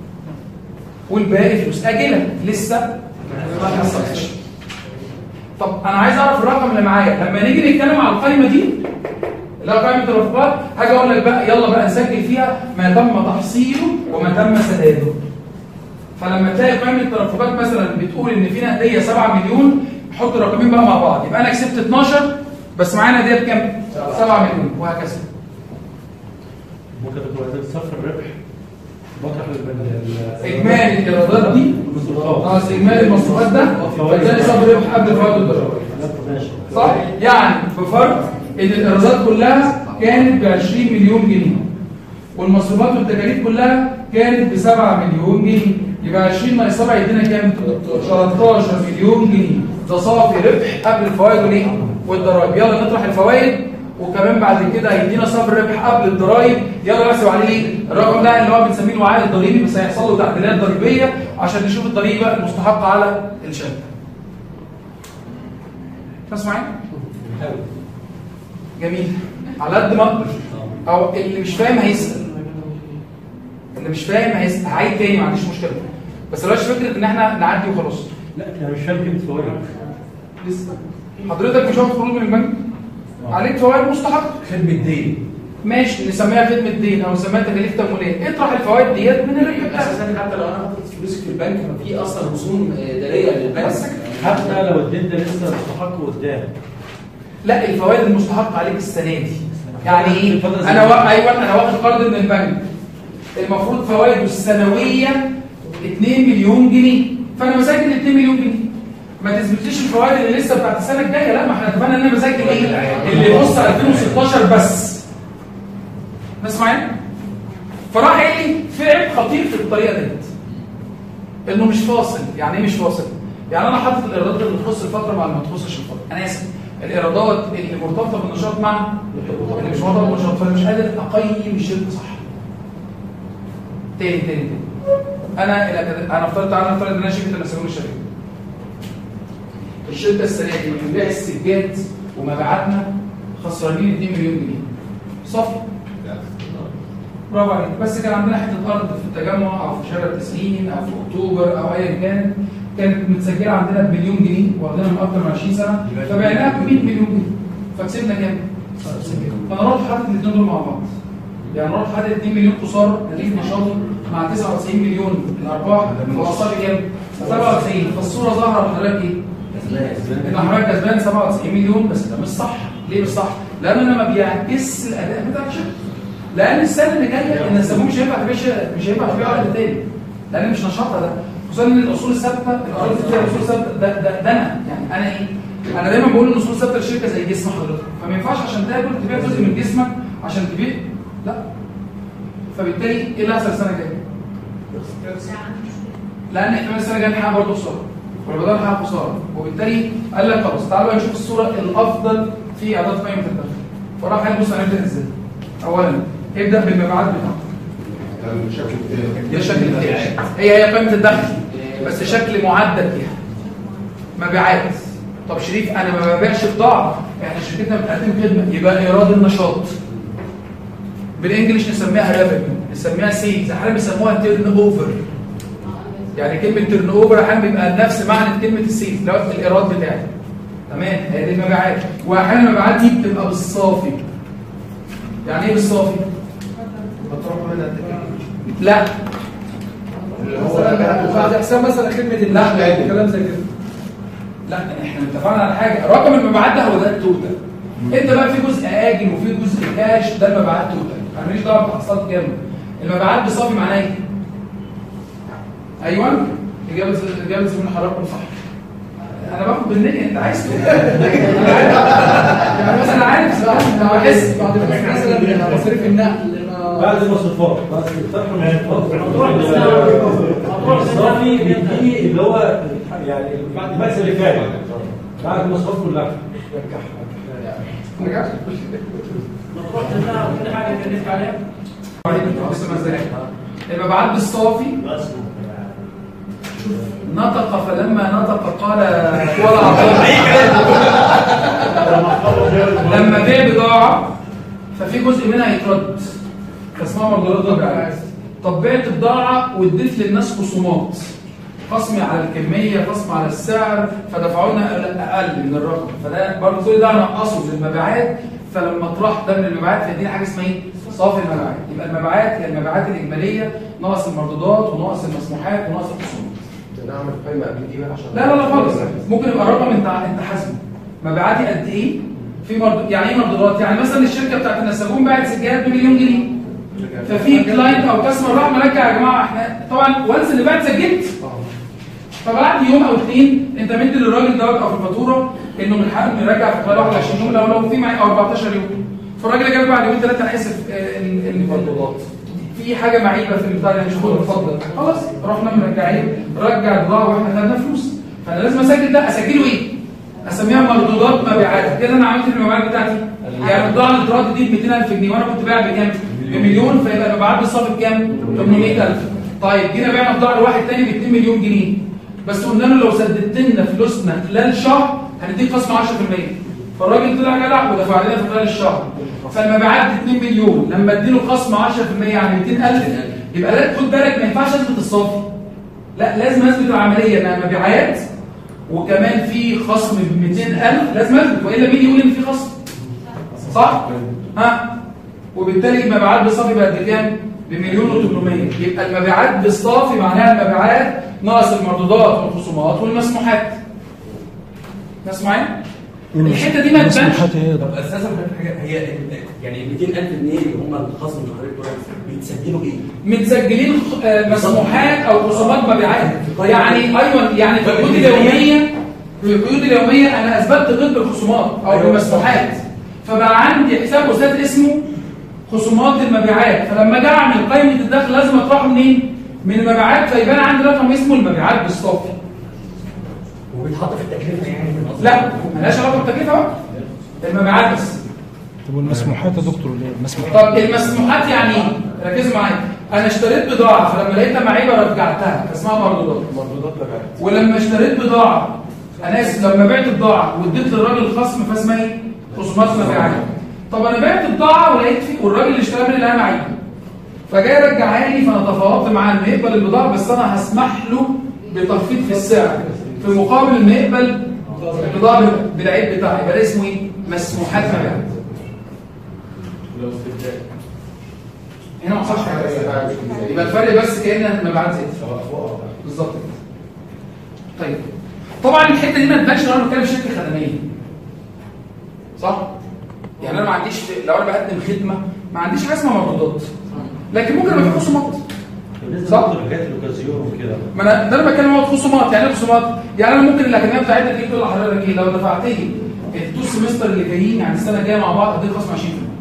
والباقي فلوس اجله لسه ما حصلتش. طب انا عايز اعرف الرقم اللي معايا لما نيجي نتكلم على القائمه دي اللي هي قائمه الرفقات. هاجي اقول لك بقى يلا بقى نسجل فيها ما تم تحصيله وما تم سداده. فلما تلاقي قائمه الترفقات مثلا بتقول ان في نقديه سبعة مليون، حط الرقمين بقى مع بعض، يبقى انا كسبت اتناشر بس معايا نقديه بكام؟ سبعة مليون وهكذا. ممكن تكون صفر الربح بطرح اجمالي الايرادات دي اه اجمالي المصروفات ده فبالتالي صافي الربح قبل الفوائد والضرائب. صح؟ يعني بفرض ان الايرادات كلها كانت ب عشرين مليون جنيه والمصروفات والتكاليف كلها كانت ب سبعة مليون جنيه، يبقى عشرين ناقص سبعة يدينا كام؟ تلتاشر مليون جنيه. ده صافي ربح قبل الفوائد والايه؟ والضرائب. يلا نطرح الفوائد وكمان بعد كده هيدينا صافي الربح قبل الضرائب. يلا نحسب عليه ايه؟ الرقم ده اللي هو بنسميه الوعاء الضريبي، بس هيحصل له تعديلات ضريبيه عشان نشوف الضريبه المستحقه على الشركه. تسمعين؟ جميل. على قد ما اقدر او اللي مش فاهم هيسال، اللي مش فاهم هيسال هعيد تاني ما عنديش مشكله، بس بلاش فكره ان احنا نعدي وخلاص. لا انا مش فاهم كلمه فوائد. لسه حضرتك مش واخد قروض من البنك؟ عليك فوائد مستحقه. خدمه دين ماشي نسميها خدمه دين او نسميها تكاليف تمويليه. اطرح الفوائد ديت من الربح بتاعك. اساسا حتى لو انا حطيت فلوسي في البنك ففي اصلا رسوم اداريه للبنك. حتى لو الدين ده لسه مستحق قدام. لا الفوائد المستحقه عليك السنه دي. يعني ايه؟ انا و... ايوه انا واخد قرض من البنك، المفروض فوائده السنويه اتنين مليون جنيه، فانا بسجل اتنين مليون جنيه. ما تثبتليش الفوائد اللي لسه بتاعت السنه الجايه، لا ما احنا اتفقنا ان انا بسجل ايه؟ اللي يبص على ألفين وستاشر بس. ناس معايا؟ فراح قال لي فعل خطير في الطريقه ديت انه مش فاصل. يعني ايه مش فاصل؟ يعني انا حاطط الايرادات اللي تخص الفتره مع اللي ما تخصش الفتره. انا اسف، الايرادات اللي مرتبطه بالنشاط مع اللي مش مرتبطه بالنشاط، فانا مش قادر اقيم الشركه صح. تاني تاني تاني انا انا افترض تعالى نفترض ان انا شركه النسيجون الشركه. الشركه السنه دي من بيع السجاد ومبيعاتنا خسرانين اتنين مليون جنيه. صافي؟ برافو عليك. بس كان عندنا حته ارض في التجمع او في شارع التسعين او في اكتوبر او ايا كان، كانت متسجله عندنا بمليون جنيه واخدينها من اكثر من عشرين سنه، فبعناها ب مية مليون جنيه فكسبنا كام؟ فانا رحت حاطط الاثنين دول مع بعض. يعني رحت حاطط اتنين مليون خساره نتيجه نشاطي مع تسعة وتسعين مليون الارباح، فوصل لي كام؟ سبعة وتسعين. فالصوره ظاهره لحضرتك ايه؟ ان حضرتك كسبان سبعة وتسعين مليون، بس ده مش صح. ليه مش صح؟ لان انا ما بيعكس الاداء بتاع الشركه. لان السنه اللي جايه ان السموم مش هينفع تبيع مش هينفع تبيع عقد تاني، لان مش نشاطها ده. خصوصا ان الاصول الثابته الاراضي دي الاصول الثابته ده, ده ده انا يعني انا ايه؟ انا دايما بقول ان الاصول الثابته للشركه زي جسم حضرتك، فما ينفعش عشان تاكل تبيع جزء من جسمك عشان تبيع لا. فبالتالي ايه اللي هيحصل السنه الجايه؟ لان احتمال السنه الجايه نحقق برضه خساره والبدار نحقق خساره، وبالتالي قال لك خلاص تعالوا نشوف الصوره الافضل في اعداد قيمه الدخل. فراح قال بص هنبدا ازاي؟ اولا ابدا بالمبيعات بتاعتك. ده الشكل بتاعي هي هي قيمه الدخل بس شكل معدل فيها مبيعات. طب شريف انا ما ببيعش بضاعه، احنا شركتنا بتقدم خدمه، يبقى ايراد النشاط بالانجلش نسميها ريفينيو، نسميها سيلز، احيانا بيسموها تيرن اوفر. يعني كلمه تيرن اوفر احيانا بيبقى نفس معنى كلمه السيلز اللي هو الايراد بتاعي. تمام، هي دي المبيعات. واحيانا المبيعات دي بتبقى بالصافي. يعني ايه بالصافي؟ لا بعد حساب مثلا خدمه لا كلام زي كده. لا احنا اتفقنا على حاجه، رقم المبيعات ده هو ده التوتال. انت بقى في جزء اجل وفي جزء كاش، ده المبيعات توتال. انا ماليش دعوه بتحصيلات كام. المبيعات بصافي معناها ايه؟ ايوه اجابه اجابه زميل حضراتكم صح. انا باخد بالنية انت عايز تقول يعني مثلا عارف انا بحس بعد مثلا مصاريف النقل بعد المصروفات بعد المصروفات الصافي بيديني اللي هو يعني بعد المكسب اللي فات بعد المصروفات كلها مطروح تنتهى كل حاجه اتكلمت عليها. المبيعات بالصافي نطق فلما نطق قال ولا عطاء. لما بيع بضاعه ففي جزء منها يترد فاسمها مردودات ضريبيه. طب بعت بضاعه واديت للناس خصومات، خصم على الكميه، خصم على السعر، فدفعوا لنا اقل من الرقم، فده برضه كل ده نقصه في المبيعات. فلما طرحت ده من المبيعات فيدينا حاجه اسمها ايه؟ صافي المبيعات. يبقى المبيعات هي المبيعات الاجماليه ناقص المردودات وناقص المسموحات وناقص الخصومات. نعمل قائمه قبل دي بقى عشان لا لا لا خالص، ممكن يبقى الرقم انت انت حاسبه مبيعاتي قد ايه في مردود. يعني ايه مردودات؟ يعني مثلا الشركه بتاعت النساجون باعت سجاد بمليون جنيه، ففي كلاينت او كاستمر راح مرجع يا جماعه احنا طبعا وانس اللي بعت سجلت، فبعد يوم او اثنين انت مدي للراجل دوت او في الفاتوره انه من حقه انه يرجع في خلال واحد وعشرين يوم لو لو في معي اربعتاشر يوم. فالراجل جاب بعد يوم ثلاثه انا اسف المردودات في حاجه معيبه في البتاع اللي مش هو اتفضل خلاص رحنا مرجعين رجع البضاعه واحنا خدنا فلوس، فانا لازم اسجل ده. اسجله ايه؟ اسميها مردودات مبيعات. كده انا عملت المبيعات بتاعتي. يعني البضاعه اللي اتردت دي ب مئتين ألف جنيه وانا كنت بايع بكام؟ بمليون، فيبقى المبيعات بالصافي بكام؟ ثمانمئة ألف. طيب جينا بعنا بضاعه لواحد ثاني ب اتنين مليون جنيه، بس قلنا له لو سددت لنا فلوسنا خلال شهر هنديك خصم عشرة في المية. فالراجل طلع جدع ودفع لنا في خلال الشهر، فالمبيعات اتنين مليون لما اديله خصم عشرة في المية يعني مئتين ألف. يبقى لا خد بالك ما ينفعش اثبت الصافي، لا لازم اثبت العمليه انها مبيعات وكمان في خصم ب مئتين ألف لازم اثبت، والا مين يقول ان في خصم؟ صح؟ ها؟ وبالتالي المبيعات بالصافي بقت بكام؟ بمليون وثمانمئة. يبقى المبيعات بالصافي معناها المبيعات ناقص المردودات والخصومات والمسموحات. ناس معايا؟ الحته دي ما تبانش. طب اساسا حاجه هي يعني مئتين ألف جنيه اللي هم الخصم اللي حضرتك بيتسجلوا ايه؟ متسجلين مسموحات او خصومات مبيعات. يعني ايوه يعني في القيود اليوميه في القيود اليوميه انا اثبتت ضد الخصومات او بالمسموحات، فبقى عندي حساب استاذ اسمه خصومات المبيعات. فلما اجي اعمل قائمه الدخل لازم اطرحه منين؟ من المبيعات، فيبان عندي رقم اسمه المبيعات بالصافي. وبيتحط في التكلفه يعني من اصلا؟ لا مالهاش علاقه بالتكلفه بقى، المبيعات بس. طب والمسموحات يا دكتور ليه؟ المسموحات طب المسموحات يعني ايه؟ ركزوا معايا. انا اشتريت بضاعه فلما لقيتها معيبه رجعتها فاسمها مردودات. مردودات مبيعات. ولما اشتريت بضاعه انا اسف لما بعت بضاعه واديت للراجل خصم فاسمها ايه؟ خصومات مبيعات. طب انا بعت بضاعه ولقيت فيه والراجل اللي اشترى مني لقاها معيبه، فجاي يرجعها لي، فانا تفاوضت معاه انه يقبل البضاعه بس انا هسمح له بتخفيض في السعر في مقابل انه يقبل البضاعه بالعيب بتاعي. يبقى ده اسمه ايه؟ مسموحات مبيعات. هنا ما حصلش حاجه، يبقى الفرق بس كأن المبيعات زادت بالظبط كده. طيب طبعا الحته دي ما تبانش لو انا بتكلم شركه خدميه، صح؟ يعني انا ما عنديش لو انا بقدم خدمه ما عنديش حاجه اسمها مردودات، لكن ممكن يبقى في خصومات، صح؟ حاجات الاوكازيون وكده. ما انا ده انا بتكلم هو خصومات. يعني ايه خصومات؟ يعني انا ممكن الاكاديميه بتاعتنا تيجي تقول لحضرتك ايه، لو دفعت لي التو سمستر اللي جايين يعني السنه الجايه مع بعض اديك خصم عشرين بالمية.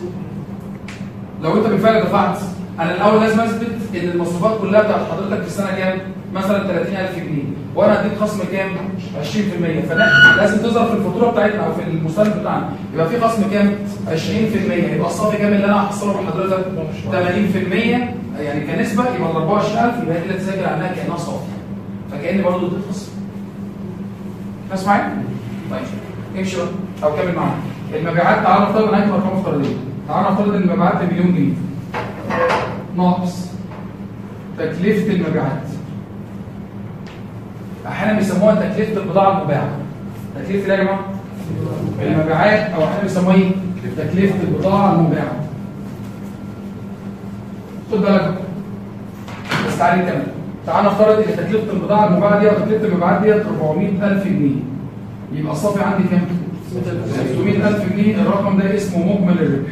لو انت بالفعل دفعت، انا الاول لازم اثبت ان المصروفات كلها بتاعت حضرتك في السنه كام؟ مثلا ثلاثين ألف جنيه، وانا اديك خصم كام؟ عشرين بالمية. فلازم تظهر في الفاتوره بتاعتنا او في المستند بتاعنا يبقى في خصم كام؟ عشرين بالمية. يبقى الصافي كام اللي انا هحصله لحضرتك؟ ثمانين بالمية يعني كنسبه، يبقى ال أربعة وعشرين ألف يبقى كده تسجل عنها كانها صافي، فكاني برضه اديت خصم. ناس معايا؟ طيب امشي بقى او كمل معايا. المبيعات تعالى نفترض انا هكتب ارقام افتراضيه. تعالى نفترض ان المبيعات بمليون جنيه ناقص تكلفه المبيعات. احيانا بيسموها تكلفه البضاعه المباعه. تكلفه ايه يا جماعه؟ المبيعات، او احيانا بيسموها ايه؟ تكلفه البضاعه المباعه. خد بالك بس تعالى نكمل. تعالى نفترض ان تكلفه البضاعه المباعه دي او تكلفه المبيعات دي أربعمية ألف جنيه. يبقى الصافي عندي كام؟ ستمية ألف جنيه. الرقم ده اسمه مجمل الربح.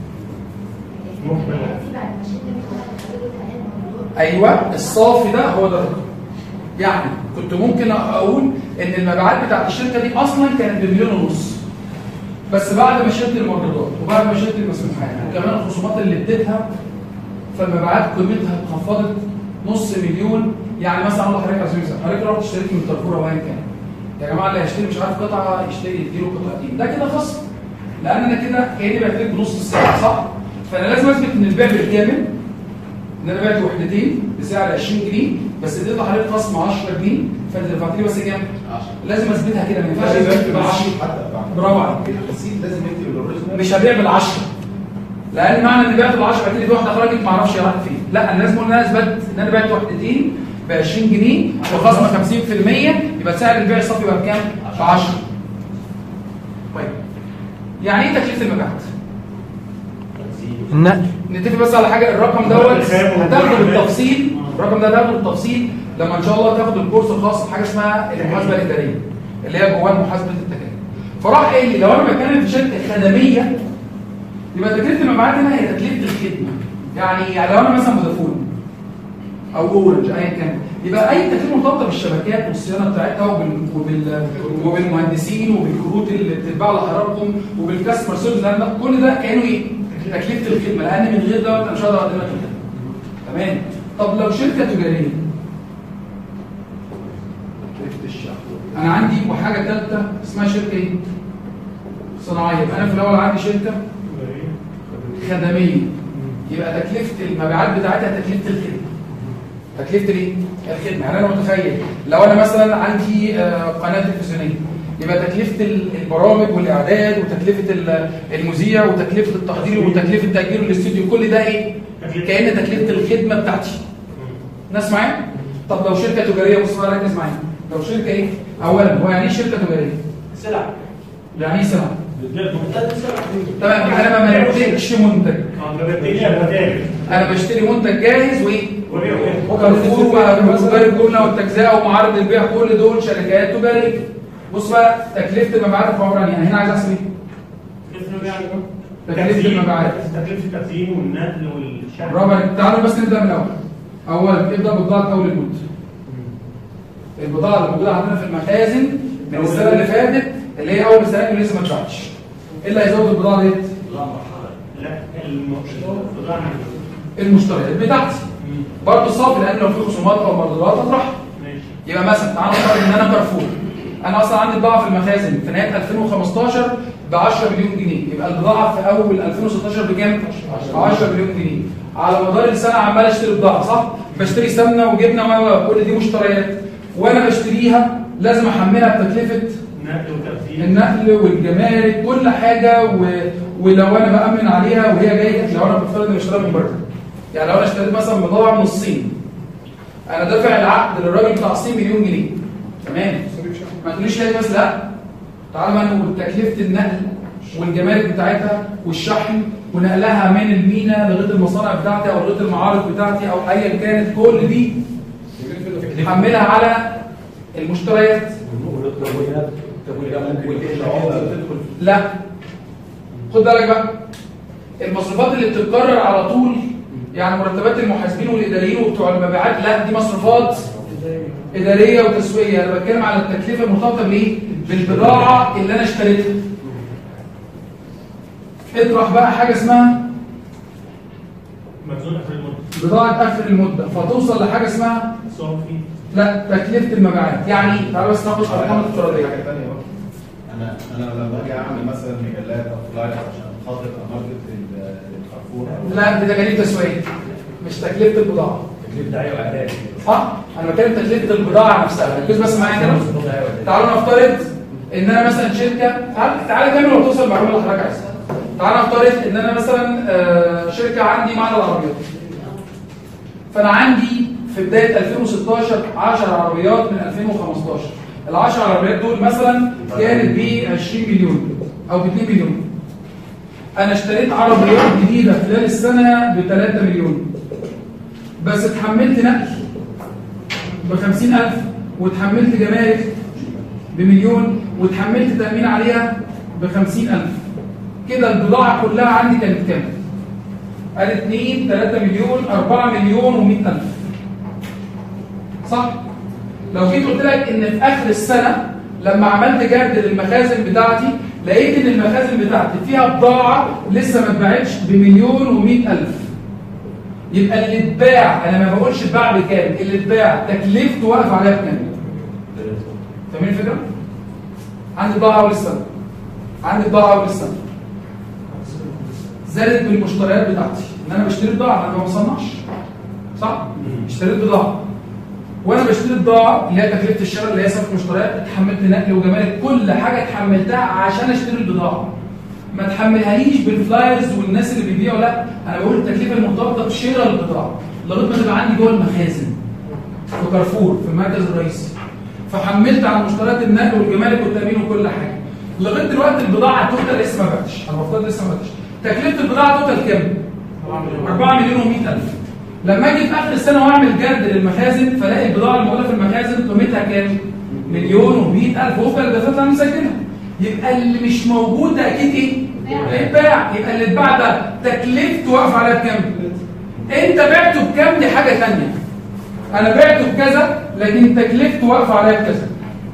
ايوه الصافي ده هو ده الرقم. يعني كنت ممكن اقول ان المبيعات بتاعت الشركه دي اصلا كانت بمليون ونص، بس بعد ما شلت المردودات وبعد ما شلت المسموحات وكمان الخصومات اللي اديتها فالمبيعات قيمتها انخفضت نص مليون. يعني مثلا اقول لحضرتك على سبيل المثال، حضرتك رحت اشتريت من كارفور او ايا كان، يا جماعه اللي هيشتري مش عارف قطعه يشتري يديله قطعتين، ده كده خصم، لان انا كده كاني بعت لك بنص السعر، صح؟ فانا لازم اثبت ان البيع بالكامل ان انا بعت وحدتين بسعر عشرين جنيه بس اديت لحضرتك خصم عشرة جنيه، فانت دفعت لي بس كام؟ عشرة. لازم اثبتها كده، ما ينفعش اثبت ب عشرة. برافو عليك. لازم نكتب الاوريجينال. مش هبيع بالعشرة، لان معنى ان بعت بالعشرة بعت لي في واحده خرجت ما اعرفش هي راحت فين. لا انا لازم اقول ان انا اثبت ان انا بعت وحدتين ب عشرين جنيه وخصم خمسين بالمية، يبقى سعر البيع الصافي يبقى بكام؟ ب عشرة. طيب يعني ايه تكلفه المبيعات؟ النقل. نتفق بس على حاجه، الرقم دوت هتاخد التفصيل، الرقم ده هتاخد التفصيل لما ان شاء الله تاخد الكورس الخاص بحاجه اسمها المحاسبه الاداريه اللي هي جواه محاسبه التكاليف. فراح قال لي لو انا بتكلم في شركه خدميه يبقى تكلفه المبيعات هنا هي تكلفه الخدمه. يعني يعني لو انا مثلا فودافون او اورنج ايا كان، يبقى اي تكلفه مرتبطه بالشبكات والصيانه بتاعتها وبال... وبال... وبالمهندسين وبالكروت اللي بتتباع لحضراتكم وبالكاستمر سيرفيس، كل ده كانه ايه؟ تكلفه الخدمه، لان من غير دوت انا مش هقدر اقدم لك الخدمه. تمام؟ طب لو شركه تجاريه، انا عندي وحاجه ثالثه اسمها شركه ايه؟ صناعيه. يبقى انا في الاول عندي شركه خدميه، يبقى تكلفه المبيعات بتاعتها تكلفه الخدمه. تكلفه ايه؟ الخدمه. يعني انا متخيل لو انا مثلا عندي قناه تلفزيونيه يبقى تكلفه البرامج والاعداد وتكلفه المذيع وتكلفه التحضير وتكلفه تاجير الاستوديو، كل ده ايه؟ كأن تكلفه الخدمه بتاعتي. ناس معايا؟ طب لو شركه تجاريه، بص بقى ركز معايا. لو شركه ايه؟ اولا هو يعني ايه شركه تجاريه؟ سلع. يعني ايه سلع؟ تمام. انا ما بنتجش منتج، انا بشتري منتج جاهز وايه؟ وكارفور ومصدر الجمله والتجزئه ومعارض البيع، كل دول شركات تجاريه. بص بقى تكلفه المبيعات الفورانيه، يعني هنا عايز احسب ايه؟ تكلفه المبيعات، تكلفه التخزين والنقل والشحن. برافو عليك. تعالوا بس نبدا من الاول. اولا ابدا ببضاعه اول الموت. البضاعه اللي موجوده عندنا في المخازن من السنه اللي فاتت اللي هي اول سنه اللي لسه ما اتباعتش. ايه اللي هيزود البضاعه ديت؟ لا البضاعه المشتريات بتاعتي. برضه الصافي، لان لو في خصومات او مردودات هطرحها. يبقى مثلا تعالوا نفترض ان انا كارفور، انا اصلا عندي بضاعه في المخازن في نهايه ألفين وخمستاشر ب عشرة مليون جنيه، يبقى البضاعه في اول ألفين وستاشر بكام؟ ب عشرة مليون جنيه. على مدار السنه عمال اشتري بضاعه، صح؟ بشتري سمنه وجبنه وكل دي مشتريات، وانا بشتريها لازم احملها بتكلفه النقل والتخزين، النقل والجمارك، كل حاجه و... ولو انا بامن عليها وهي جايه، لو انا بفترض اني بشتريها من بره، يعني لو انا اشتريت مثلا بضاعه من الصين، انا دافع العقد للراجل بتاع الصين مليون جنيه، تمام؟ ما تقوليش ليه بس، لا، تعالى بقى نقول تكلفه النقل والجمارك بتاعتها والشحن ونقلها من المينا لغايه المصانع بتاعتي او لغايه المعارض بتاعتي او ايا كانت، كل دي حملها على المشتريات لا، خد بالك بقى، المصروفات اللي بتتكرر على طول يعني مرتبات المحاسبين والاداريين وبتوع المبيعات، لا دي مصروفات اداريه وتسويقيه. انا بتكلم على التكلفه المرتبطه بايه؟ بالبضاعه اللي انا اشتريتها. اطرح بقى حاجه اسمها مخزون اخر المده، بضاعه اخر المده، فتوصل لحاجه اسمها صافي لا تكلفه المبيعات. يعني ايه؟ تعالوا بس ناخد ارقام افتراضيه. حاجه ثانيه بقى، انا انا لما باجي اعمل مثلا مجلات او فلاير عشان خاطر اماركت الكارفور، لا دي تكاليف تسويقيه مش تكلفه البضاعه. تكليف دعايه واعلان. صح؟ انا بتكلم تكلفه البضاعه نفسها. ركز بس معايا كده. تعالوا نفترض ان انا مثلا شركه، تعال تعالى كمل وتوصل المعلومه اللي حضرتك عايزها. تعالى نفترض ان انا مثلا آه، شركه عندي معرض عربيات، فانا عندي في بدايه ألفين وستاشر عشر عربيات من ألفين وخمستاشر. ال عشر عربيات دول مثلا كانت ب عشرين مليون او ب اتنين مليون. انا اشتريت عربيات جديده خلال السنه ب تلاتة مليون، بس اتحملت نقل ب خمسين ألف، واتحملت جمارك بمليون، واتحملت تامين عليها ب خمسين ألف. كده البضاعه كلها عندي كانت كام؟ قال اتنين تلاتة مليون أربعة مليون ومئة ألف. صح؟ لو جيت قلت لك ان في اخر السنه لما عملت جرد للمخازن بتاعتي لقيت ان المخازن بتاعتي فيها بضاعه لسه ما اتباعتش بمليون ومئة ألف، يبقى اللي اتباع، انا ما بقولش اتباع بكام، اللي اتباع تكلفته واقف عليها بكام؟ فاهمين الفكره؟ عندي بضاعه اول السنه، عندي بضاعه اول السنه زادت بالمشتريات بتاعتي، ان انا بشتري بضاعه، انا ما بصنعش. صح؟ اشتريت بضاعه، وانا بشتري بضاعه اللي هي تكلفه الشراء اللي هي صرف مشتريات، اتحملت نقل وجمارك، كل حاجه اتحملتها عشان اشتري البضاعه. ما تحملهاليش بالفلايرز والناس اللي بيبيعوا، لا، انا بقول التكلفه المرتبطه بشراء البضاعه لغايه ما تبقى عندي جوه المخازن في كارفور في المركز الرئيسي، فحملت على مشتريات النقل والجمارك والتامين وكل حاجه. لغايه دلوقتي البضاعه توتال لسه ما بعتش، انا بفترض لسه ما بعتش. تكلفه البضاعه توتال كام؟ أربعة مليون ومئة ألف. لما اجي في اخر السنه واعمل جرد للمخازن فلاقي البضاعه الموجوده في المخازن قيمتها كام؟ مليون ومئة ألف وفقا للدفاتر اللي انا مسجلها. يبقى اللي مش موجود ده اكيد ايه؟ اتباع. يبقى اللي اتباع ده تكلفته واقفه عليها بكام؟ انت بعته بكام دي حاجه ثانيه. انا بعته بكذا لكن تكلفته واقفه عليها بكذا.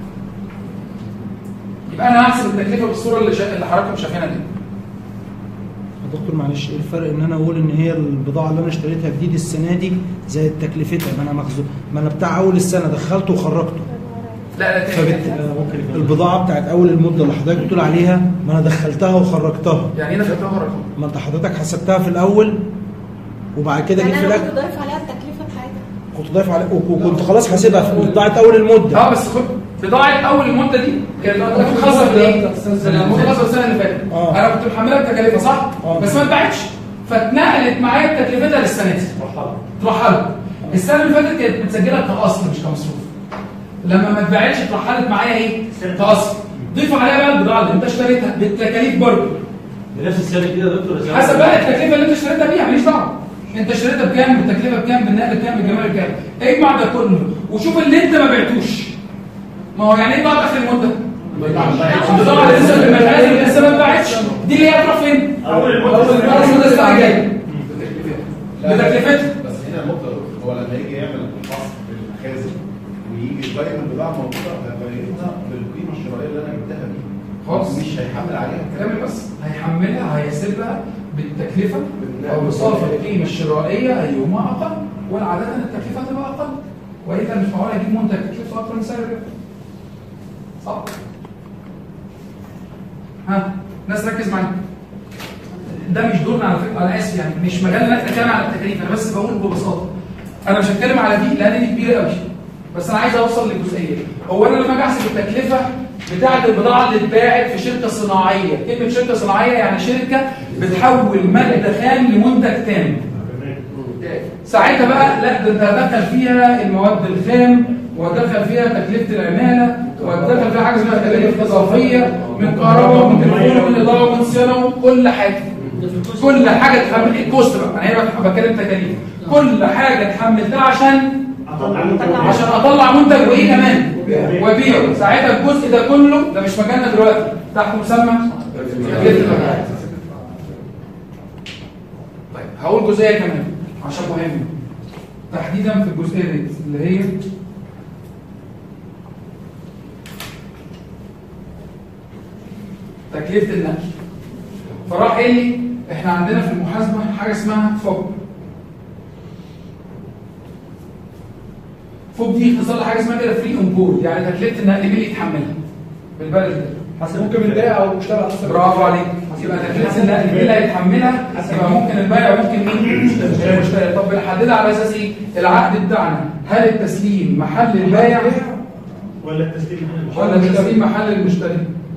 يبقى انا هحسب التكلفه بالصوره اللي شا... اللي حضراتكم شايفينها دي. دكتور معلش ايه الفرق ان انا اقول ان هي البضاعه اللي انا اشتريتها جديد السنه دي زائد تكلفتها؟ ما انا مخزون، ما انا بتاع اول السنه دخلته وخرجته. لا لا فبت... البضاعه بتاعت اول المده اللي حضرتك بتقول عليها ما انا دخلتها وخرجتها. يعني ايه دخلتها وخرجتها؟ ما انت حضرتك حسبتها في الاول وبعد كده جيت في الاخر كنت ضايف عليها التكلفه بتاعتها، كنت ضايف عليها وكنت خلاص حاسبها في بضاعه اول المده. اه بس خد بضاعه اول المده دي كانت خاصه بايه؟ خاصه السنه اللي فاتت. انا كنت محملها بتكلفه صح؟ آه. بس ما اتباعتش، فاتنقلت معايا تكلفتها للسنه دي. ترحلت. السنه اللي فاتت كانت متسجله كاصل مش كمصروف. لما ما اتباعتش اترحلت معايا ايه؟ كاصل. ضيف عليها بقى البضاعه اللي انت اشتريتها بالتكاليف برضه. بنفس السنه كده يا دكتور؟ حسب بقى التكلفه اللي انت اشتريتها بيها، ماليش دعوه. انت اشتريتها بكام؟ بالتكلفه بكام؟ بالنقل بكام؟ بالجمال بكام؟ اجمع ده كله وشوف اللي انت ما بعتوش. ما هو يعني ايه بضاعه اخر المده؟ البضاعه اللي لسه في المخازن لسه ما اتباعتش، دي اللي هي هتروح فين؟ اول المده اول المده السنه الجايه بتكلفتها. بس هنا النقطه هو لما يجي يعمل فحص في المخازن ويجي يقيم البضاعه موجوده هيقيمها بالقيمه الشرائيه اللي انا جبتها دي خالص، مش هيحمل عليها كامل، بس هيحملها هيحسبها بالتكلفه او بصافي القيمه الشرائيه ايهما اقل، والعاده التكلفه هتبقى اقل، والا مش معقول اجيب منتج تكلفته اكتر من سعر الربح. صح؟ ها ناس ركز معايا. ده مش دورنا على فكره، انا اسف يعني مش مجالنا نتكلم على التكاليف، انا بس بقول ببساطه. انا مش هتكلم على دي لان دي كبيره قوي، بس انا عايز اوصل للجزئيه. هو انا لما اجي احسب التكلفه بتاعه البضاعه اللي اتباعت في شركه صناعيه، كلمه شركه صناعيه يعني شركه بتحول ماده خام لمنتج تام. ساعتها بقى لا، ده انت هتدخل فيها المواد الخام وهتدخل فيها تكلفه العماله وهتدخل فيها حاجه اسمها تكاليف اضافيه من كهرباء ومن تليفون ومن اضاءه ومن صيانه وكل حاجه. كل حاجه تحمل الكوست بقى، انا هنا بتكلم تكاليف. كل حاجه اتحملتها عشان عشان اطلع منتج وايه كمان وابيعه. ساعتها الجزء ده كله ده مش مكاننا دلوقتي تحت مسمى تكلفه المبيعات. طيب هقول جزئيه كمان عشان مهم تحديدا في الجزئيه دي اللي هي تكلفه النقل. فراح قال لي احنا عندنا في المحاسبه حاجه اسمها فوب. فوب دي اختصار لحاجه اسمها كده فري اون بورد، يعني تكلفه النقل مين اللي يتحملها بالبلد ده؟ حسب ممكن البائع او المشتري على حسب. برافو عليك. يبقى تكلفه النقل مين اللي هيتحملها؟ يبقى ممكن البائع وممكن مين؟ المشتري. طب بنحددها على اساس ايه؟ العقد بتاعنا هل التسليم محل البائع ولا التسليم ولا التسليم محل المشتري؟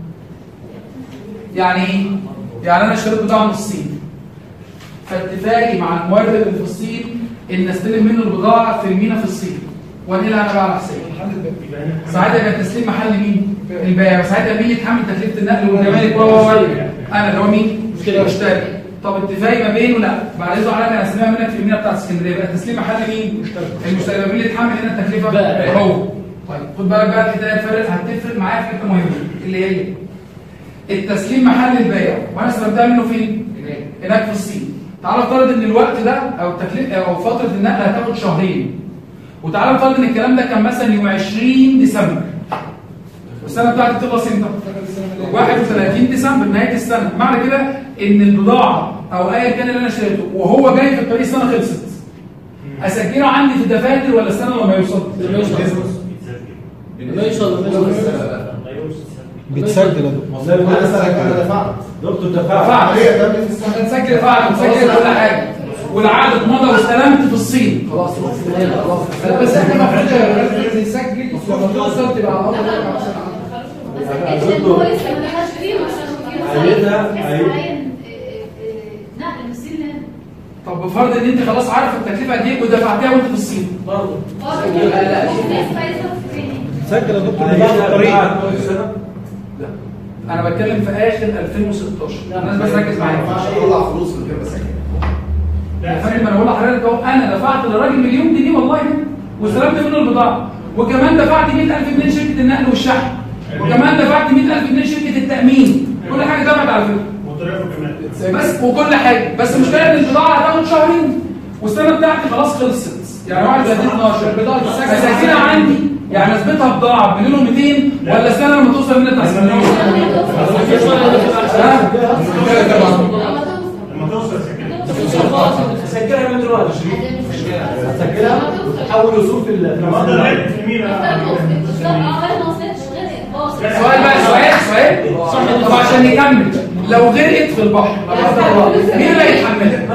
يعني ايه؟ يعني انا اشتريت بضاعه من الصين، فاتفاقي مع المورد اللي في الصين ان استلم منه البضاعه في المينا في الصين وانقلها انا بقى على حسابي. ساعتها يبقى التسليم محل مين؟ البائع. ساعتها مين اللي يتحمل تكلفه النقل والجمارك؟ هو انا اللي هو مين؟ المشتري. طب اتفاقي ما بينه لا بعد اذن حضرتك انا هستلمها منك في المينا بتاعت اسكندريه، يبقى التسليم محل مين؟ المشتري. مين اللي يتحمل هنا التكلفه؟ هو. طيب خد بالك بقى الحته دي هتفرق هتفرق معايا في حته مهمه اللي هي التسليم محل البائع وانا استلمتها منه فين؟ هناك في الصين. تعال نفترض ان الوقت ده او التكلفه او فتره النقل هتاخد شهرين، وتعال نفترض ان الكلام ده كان مثلا يوم عشرين ديسمبر، والسنه بتاعتي تخلص امتى؟ واحد وثلاثين ديسمبر نهايه السنه. معنى كده ان البضاعه او ايا كان اللي انا اشتريته وهو جاي في الطريق السنه خلصت، اسجله عندي في الدفاتر ولا السنه لما يوصل؟ لما يوصل لما يوصل لما يوصل بتسجل والله انا دفعت دكتور دفعت دفعت هتسجل دفعت وتسجل كل حاجه والعقد اتمضى واستلمت في الصين خلاص. بس احنا المفروض نسجل لما توصل تبقى على ارض طب بفرض ان انت خلاص عارف التكلفه دي ودفعتها وانت في الصين برضه سجل يا دكتور في الطريق. لا انا بتكلم في اخر ألفين وستاشر. الناس بس ركز معايا. ما ينفعش اطلع فلوس من غير بسجل. يا فندم ما انا بقول لحضرتك اهو انا دفعت للراجل مليون جنيه والله واستلمت منه البضاعه، وكمان دفعت مئة ألف جنيه لشركه النقل والشحن، وكمان دفعت مئة ألف جنيه لشركه التامين. كل حاجه دفعت على فكره بس وكل حاجه. بس المشكله ان البضاعه هتاخد شهرين والسنه بتاعتي خلاص خلصت، يعني واحد وثلاثين اتناشر البضاعه اسجلها عندي، يعني اثبتها بضاعه بمليون ومئتين ولا السنه لما توصل منها تحسب لما توصل سجلها من دلوقتي سجلها وتحول وصول في المنطقه في المينا. سؤال بقى سؤال سؤال طب عشان نكمل لو غرقت في البحر مين اللي هيتحملها؟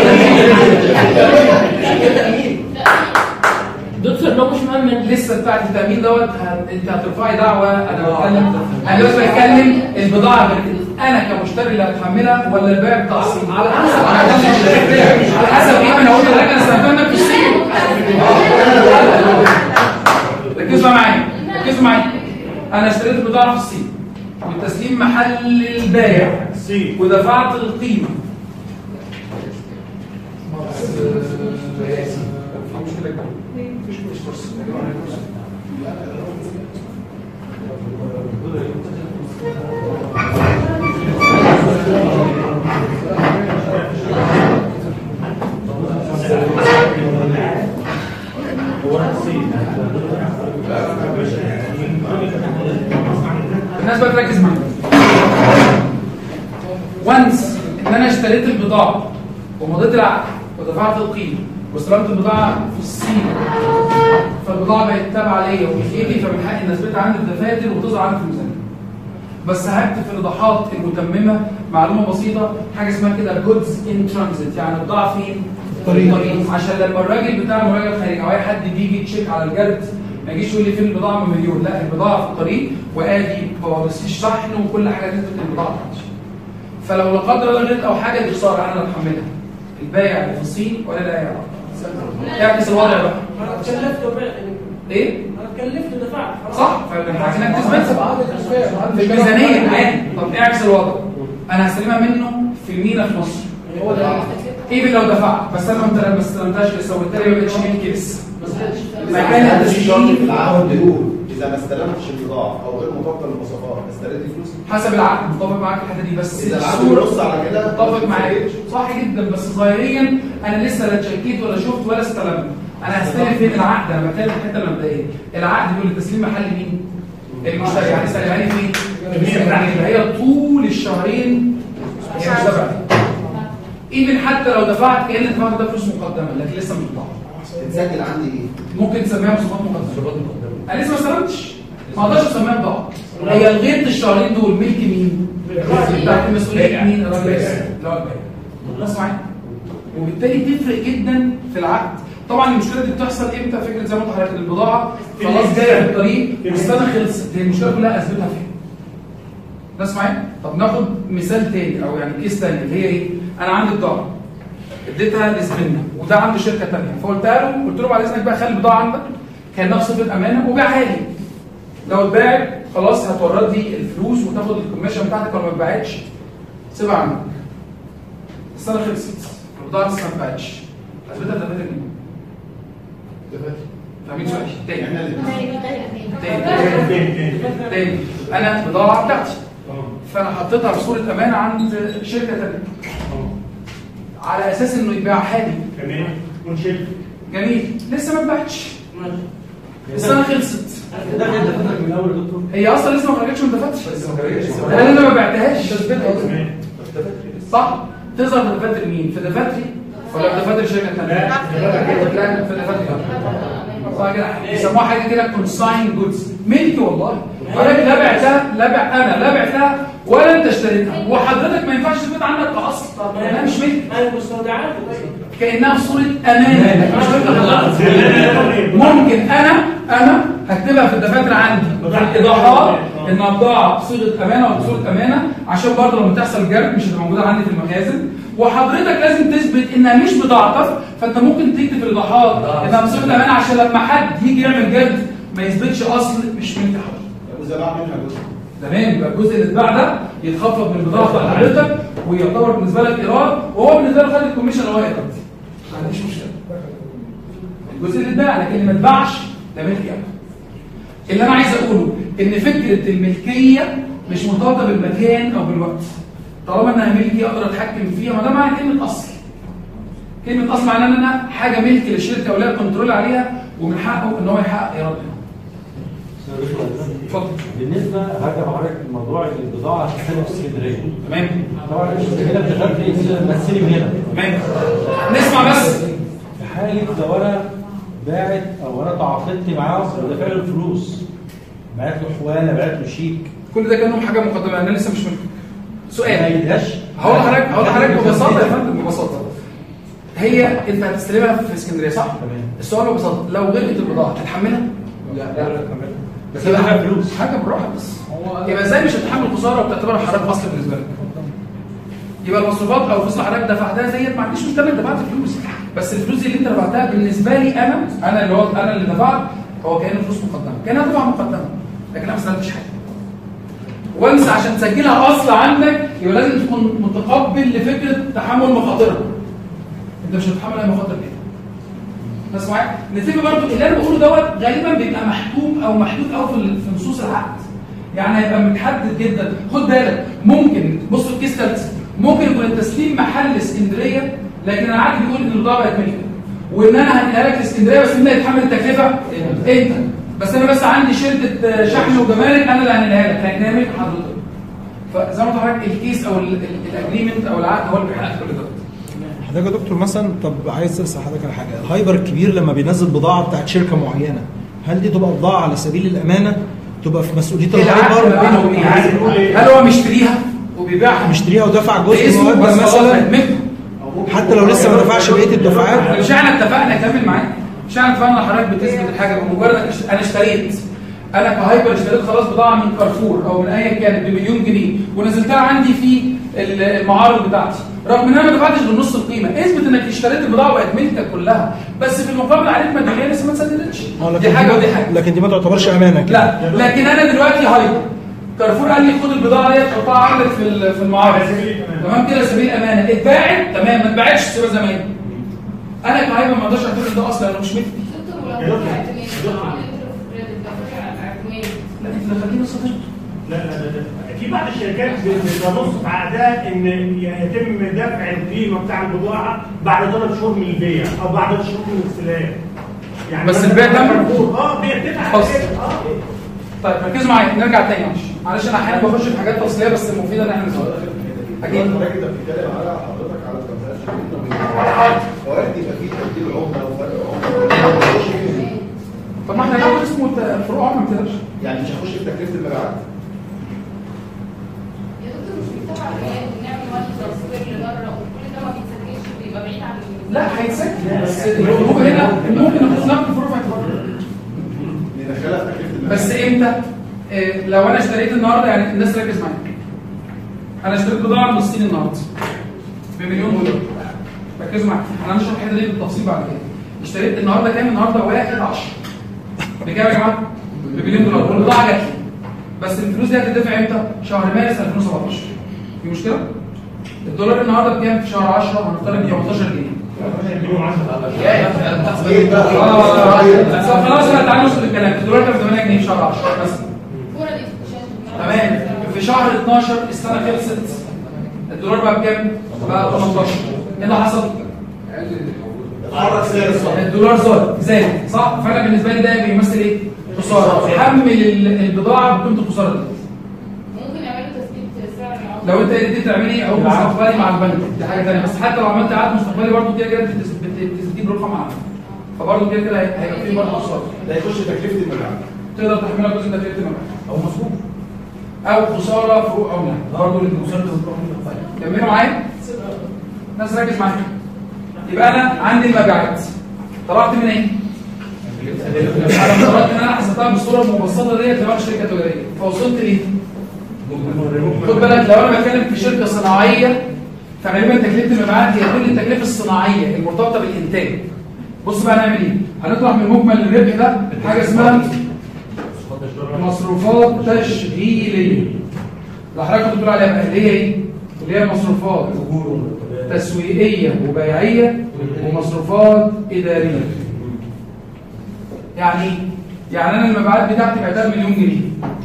دكتور لو مش مؤمن لسه بتاعت التامين دوت انت هترفعي دعوه. انا بتكلم انا دلوقتي بتكلم البضاعه غرقت، انا كمشتري اللي هتحملها ولا البائع بتاع الصين؟ على حسب على حسب ايه؟ ما انا قلت لك انا استخدمتك في الصين. ركزوا معايا ركزوا معايا انا اشتريت البضاعه في الصين والتسليم محل البائع ودفعت القيمه. الناس بقى تركز معايا. وانس ان انا اشتريت البضاعه ومضيت العقد ودفعت القيمه واستلمت البضاعه في الصين، فالبضاعه بقت تابعه ليا وفي ايدي، فمن حقي ان اثبتها عندي في الدفاتر وتظهر عندي في الميزانيه. بس هكتب في الايضاحات المتممه معلومه بسيطه حاجه اسمها كده جودز ان ترانزيت، يعني البضاعه فين؟ في الطريق، عشان لما الراجل بتاع المراجعه الخارجيه او اي حد بيجي يتشيك على الجرد ما يجيش يقول لي فين البضاعه من مليون، لا البضاعه في الطريق وادي بوابسيش شحن وكل حاجه تثبت البضاعه بتاعتي. فلو لا قدر الله غلطت او حاجه دي خساره انا اللي اتحملها. البائع اللي في الصين ولا لا يعرف؟ اعكس الوضع بقى. انا اتكلفت وبعت ايه؟ انا اتكلفت ودفعت صح؟ فمحتاج انك تثبتها في الميزانيه عادي. طب اعكس الوضع، انا هستلمها منه في المينا في مصر. هو ده ايه لو دفعت بس انا ما استلمتهاش لسه وبالتالي ما بقتش ملكي لسه. مكان التسليم في العقد بيقول اذا ما استلمتش البضاعه او غير مطابقه للمواصفات استردي فلوسي حسب العقد. متفق معاك في الحته دي، بس اذا العقد بينص على كده متفق معاك صح جدا، بس ظاهريا انا لسه لا اتشكيت ولا شفت ولا استلمت. انا هستلم فين العقد؟ انا بتكلم في الحته المبدئيه. العقد بيقول التسليم محل مين؟ المشتري. يعني استلماني فين؟ يعني هي طول الشهرين هي مش تبعي. ايفن حتى لو دفعت كأن دفعت ده فلوس مقدمه لكن لسه مش بضاعه. تتسجل عندي ايه؟ ممكن تسميها مصروفات مقدمه. انا لسه ما استلمتش، ما اقدرش اسميها بضاعه. هي لغايه الشهرين دول ملك مين؟ تحت مسؤوليه مين؟ الراجل اللي هو البائع. خلاص معايا؟ وبالتالي تفرق جدا في العقد. طبعا المشكله دي بتحصل امتى؟ فكره زي ما قلت لحضرتك البضاعه خلاص جايه في الطريق والسنه خلصت، هي المشكله كلها اثبتها فين؟ ناس معايا؟ طب ناخد مثال تاني او يعني كيس تاني اللي هي ايه؟ انا عندي بضاعه اديتها لزميلنا وده عنده شركه ثانيه، فقلتها له قلت له بعد اذنك بقى خلي البضاعه عندك كانها بصفه امانه وبيعها لي. لو اتباعت خلاص هتورد لي الفلوس وتاخد الكوميشن بتاعتك، لو ما اتباعتش سيبها عندك. السنه خلصت البضاعه لسه ما اتباعتش، اثبتها في دفاتر مين؟ دفاتر. فاهمين سؤالي؟ تاني تاني تاني انا البضاعه بتاعتي فانا حطيتها بصوره امانه عند شركه ثانيه على اساس انه يبيعها لي. تمام. تكون شركه جميل، لسه ما اتباعتش، السنه خلصت. ده كده دفاترك من الاول يا دكتور؟ هي اصلا لسه ما خرجتش من دفاتر، لسه ما خرجتش، انا ما بعتهاش تثبتها صح؟ تظهر في دفاتر مين؟ في دفاتري ولا في دفاتر شركه ثانيه؟ لا في دفاتري. صح كده بيسموها حاجه كده كونساين جودز، ملكي والله. حضرتك لا بعتها لا بع... انا لا بعتها ولا انت اشتريتها، وحضرتك ما ينفعش تثبت عندك كاصل. طب انا مش ملك، انا مستودعات كانها في صوره امانه مش ملك. ممكن انا انا هكتبها في الدفاتر عندي في الايضاحات انها بضاعه بصيغه امانه او بصوره امانه، عشان برضه لما تحصل جرد مش هتبقى موجوده عندي في المخازن، وحضرتك لازم تثبت انها مش بضاعتك، فانت ممكن تكتب في الايضاحات انها بصيغه امانه عشان لما حد يجي يعمل جرد ما يثبتش اصل مش ملك حضرتك. واذا باع منها جزء تمام، يبقى الجزء اللي اتباع ده يتخفض من البضاعه بتاعت حضرتك ويعتبر بالنسبه لك ايراد، وهو بالنسبه له خد الكوميشن اللي هو ايراد. ما عنديش مشكله. الجزء اللي اتباع لكن اللي ما اتباعش ده ملكي انا. اللي انا عايز اقوله ان فكره الملكيه مش مرتبطه بالمكان او بالوقت. طالما انها ملكي اقدر اتحكم فيها، ما ده معنى كلمه اصل. كلمه اصل معناها ان انا حاجه ملك للشركه ولا كنترول عليها ومن حقه ان هو يحقق ايرادها. اتفضل. بالنسبه هرجع لحضرتك الموضوع البضاعه هتستلم في اسكندريه. تمام. طبعا هنا بتغطي بتستلم هنا. تمام. نسمع بس. في حاله لو انا باعت او انا تعاقدت معاه ودافع له الفلوس، بعت له حواله، بعت له شيك، كل ده كانهم حاجه مقدمه، انا لسه مش ملك. سؤال. ما يدهش. هقول لحضرتك هقول لحضرتك ببساطه يا فندم ببساطه. هي انت هتستلمها في اسكندريه صح؟ تمام. السؤال ببساطه لو غلقت البضاعه هتحملها؟ لا لا لا بس انا معايا فلوس. حاجه بالراحه بس. يبقى ازاي مش هتتحمل خساره وبتعتبرها حضرتك اصل بالنسبه لك؟ يبقى المصروفات او الفلوس اللي حضرتك دفعتها ديت ما عنديش مشكله انت دفعت فلوس، بس الفلوس اللي انت دفعتها بالنسبه لي انا انا اللي هو انا اللي دفعت هو كان فلوس مقدمه، كانها دفعه مقدمه، لكن انا ما استلمتش حاجه. وانس عشان تسجلها اصل عندك يبقى لازم تكون متقبل لفكره تحمل مخاطرها. انت مش هتتحمل اي مخاطر كده. بس معايا نتيجه برضو اللي انا بقوله دوت غالبا بيبقى محكوم او محدود قوي في في نصوص العقد. يعني هيبقى متحدد جدا. خد بالك ممكن بص الكيس ثالث ممكن يكون التسليم محل اسكندريه لكن العقد بيقول ان البضاعه بقت ملكك وان انا هنقلها لك اسكندريه بس مين اللي هيتحمل التكلفه؟ انت. بس انا بس عندي شركه شحن وجمارك انا اللي هنقلها لك لكن هي ملك حضرتك. فزي ما قلت لحضرتك الكيس او الاجريمنت او العقد هو اللي بيحقق كل ده. حضرتك يا دكتور مثلا طب عايز اسال حضرتك على حاجه، الهايبر الكبير لما بينزل بضاعه بتاعت شركه معينه هل دي تبقى بضاعه على سبيل الامانه تبقى في مسؤوليه الهايبر؟ هل هو مشتريها وبيبيعها؟ مشتريها ودفع جزء مقدم مثلا حتى لو لسه ما دفعش بقيه الدفعات؟ مش احنا اتفقنا كمل معاك، مش احنا اتفقنا حضرتك بتثبت الحاجه بمجرد انا اشتريت انا كهايبر اشتريت خلاص بضاعه من كارفور او من ايا كانت بمليون جنيه ونزلتها عندي في المعارض بتاعتي رغم ان انا ما دفعتش غير نص القيمه، اثبت انك اشتريت البضاعه وبقت ملكك كلها بس في المقابل عليك مديونيه لسه ما اتسددتش. دي حاجه ودي حاجه. لكن دي ما تعتبرش امانه كده. لا لكن انا دلوقتي هايبر كارفور قال لي خد البضاعه ديت حطها عندك في في المعارض تمام كده سبيل امانه، اتباعت تمام ما اتباعتش سيبها زي ما هي. انا كهايبر ما اقدرش اعتبر ده اصلا انا مش ملكي. دكتور ولو لا انت دخلتيني صديق. لا لا لا في بعض الشركات بتنص في عقدها ان يتم دفع القيمه بتاع البضاعه بعد ثلاث شهور من البيع او بعد ثلاث شهور من الاستلام. يعني بس البيع ده مرفوض. اه بيتفق على كده. اه طيب ركزوا معايا نرجع تاني معلش معلش انا احيانا بخش في حاجات تفصيليه بس المفيده ان احنا نسويها. اكيد الراجل ده بيتكلم على حضرتك على التمثيل فوارد يبقى فيه تبديل عمله وفرق عمله. طب ما احنا ناخد اسمه فروع عمله ما تقدرش. يعني مش هخش في تكلفه المبيعات. يا دكتور مش بيتابع العيال ونعمل وقت تصوير لبره وكل ده ما بيتسجلش بيبقى بعيد عن لا هيتسجل بس البنوك هنا ممكن ناخد نقد فروع اعتبار. ندخلها في تكلفه المبيعات. بس امتى؟ إيه لو انا اشتريت النهارده يعني الناس ركز معايا. انا اشتريت بضاعه من الصين النهارده بمليون دولار. ركزوا معايا احنا هنشرح الحته دي بالتفصيل بعد كده. اشتريت النهارده كام؟ النهارده واحد عشرة. بكام يا جماعه؟ بمليون دولار والبضاعه جات لي. بس الفلوس دي هتدفع امتى؟ شهر مارس ألفين وسبعتاشر. في مشكله؟ الدولار النهارده بكام في شهر عشرة؟ هنفترض ب ثمانية عشر جنيه. خلاص بقى تعالوا نوصل للكلام. الدولار كان ب ثمانية جنيه في شهر عشرة بس. تمام. في شهر اتناشر السنه خلصت الدولار بقى بكام؟ بقى تمنتاشر. ايه اللي حصل؟ الدولار زاد زاد صح؟ فانا بالنسبه لي ده بيمثل ايه؟ خساره. حمل البضاعه بقيمه الخساره دي. ممكن يعملوا تثبيت سعر العمله لو انت اديت تعملي او مستقبلي مع البنك دي حاجه ثانيه بس حتى لو عملت عقد مستقبلي برضه كده كده بتدي برقم عام فبرضه كده كده هيبقى فيه برضه خساره. ده يخش تكلفه المبيعات. تقدر تحملها جزء تكلفه المبيعات او مصروف او خساره فروق عمله برضه اللي خساره فروق عمله. كملوا معايا الناس ركز معايا. يبقى انا عندي المبيعات طلعت من ايه؟ انا طلعت ان انا حسبتها بالصوره المبسطه ديت لو انا شركه تجاريه فوصلت ليه؟ خد بالك لو انا بتكلم في شركه صناعيه فغالبا تكلفه المبيعات هي كل التكلفه الصناعيه المرتبطه بالانتاج. بص بقى هنعمل ايه؟ هنطرح من مجمل الربح ده حاجه اسمها مصروفات تشغيليه. اللي حضرتك كنت بتقول عليها بقى اللي هي ايه؟ اللي هي مصروفات تسويقيه وبيعيه ومصروفات اداريه. يعني ايه؟ يعني انا المبيعات بتاعتي بعتها مليون جنيه.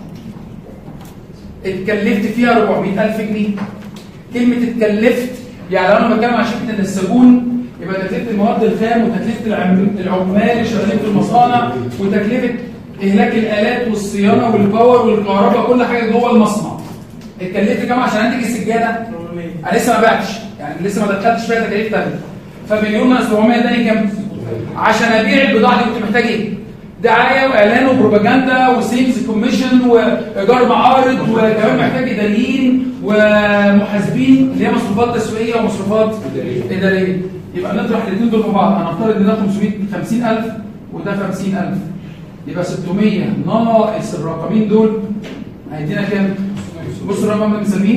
اتكلفت فيها أربعمائة ألف جنيه. كلمه اتكلفت يعني لو انا بتكلم عن شركه النساجون يبقى تكلفه المواد الخام وتكلفه العمال اللي شغالين في المصانع وتكلفه اهلاك الالات والصيانه والباور والكهرباء كل حاجه جوه المصنع. اتكلفت كام عشان انتج السجاده؟ انا لسه ما بعتش يعني لسه ما دخلتش فيها تكاليف ثانيه. فمليون ناقص أربعمائة اداني كام؟ عشان ابيع البضاعه دي كنت محتاج ايه؟ دعايه واعلان وبروباجندا وسيلز كوميشن وايجار معارض وكمان محتاج اداريين ومحاسبين اللي هي مصروفات تسويقيه ومصروفات اداريه. يبقى نطرح الاثنين دول مع بعض. هنفترض ان ده خمسمائة وخمسين ألف وده خمسين ألف يبقى ستمائة ناقص الرقمين دول هيدينا كام؟ بص الرقم ده بنسميه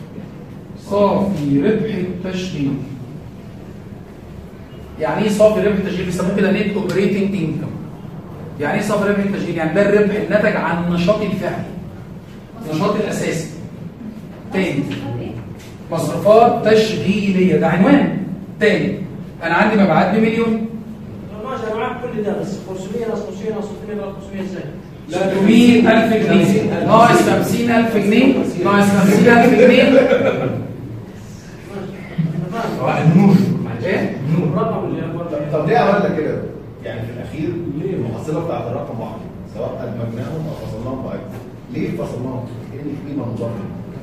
صافي ربح التشغيل. يعني ايه صافي ربح التشغيل؟ بيسموه كده نت اوبريتنج انكم. يعني ايه صافي ربح التشغيل؟ يعني ده الربح الناتج عن النشاط الفعلي النشاط الاساسي. تاني مصروفات تشغيليه ده عنوان. تاني انا عندي مبيعات بمليون ماشي انا معاك كل ده بس خمسمائة ناقص خمسمائة ناقص ستمائة ناقص خمسمائة ازاي؟ ستمائة ألف جنيه ناقص خمسين ألف جنيه ناقص خمسين ألف جنيه النور ايه؟ الرقم اللي طب ليه عملنا كده؟ يعني في الاخير ليه المحصله بتاعت الرقم واحد سواء ادمجناهم او فصلناهم بايضا. ليه فصلناهم؟ لان في قيمه مضافه.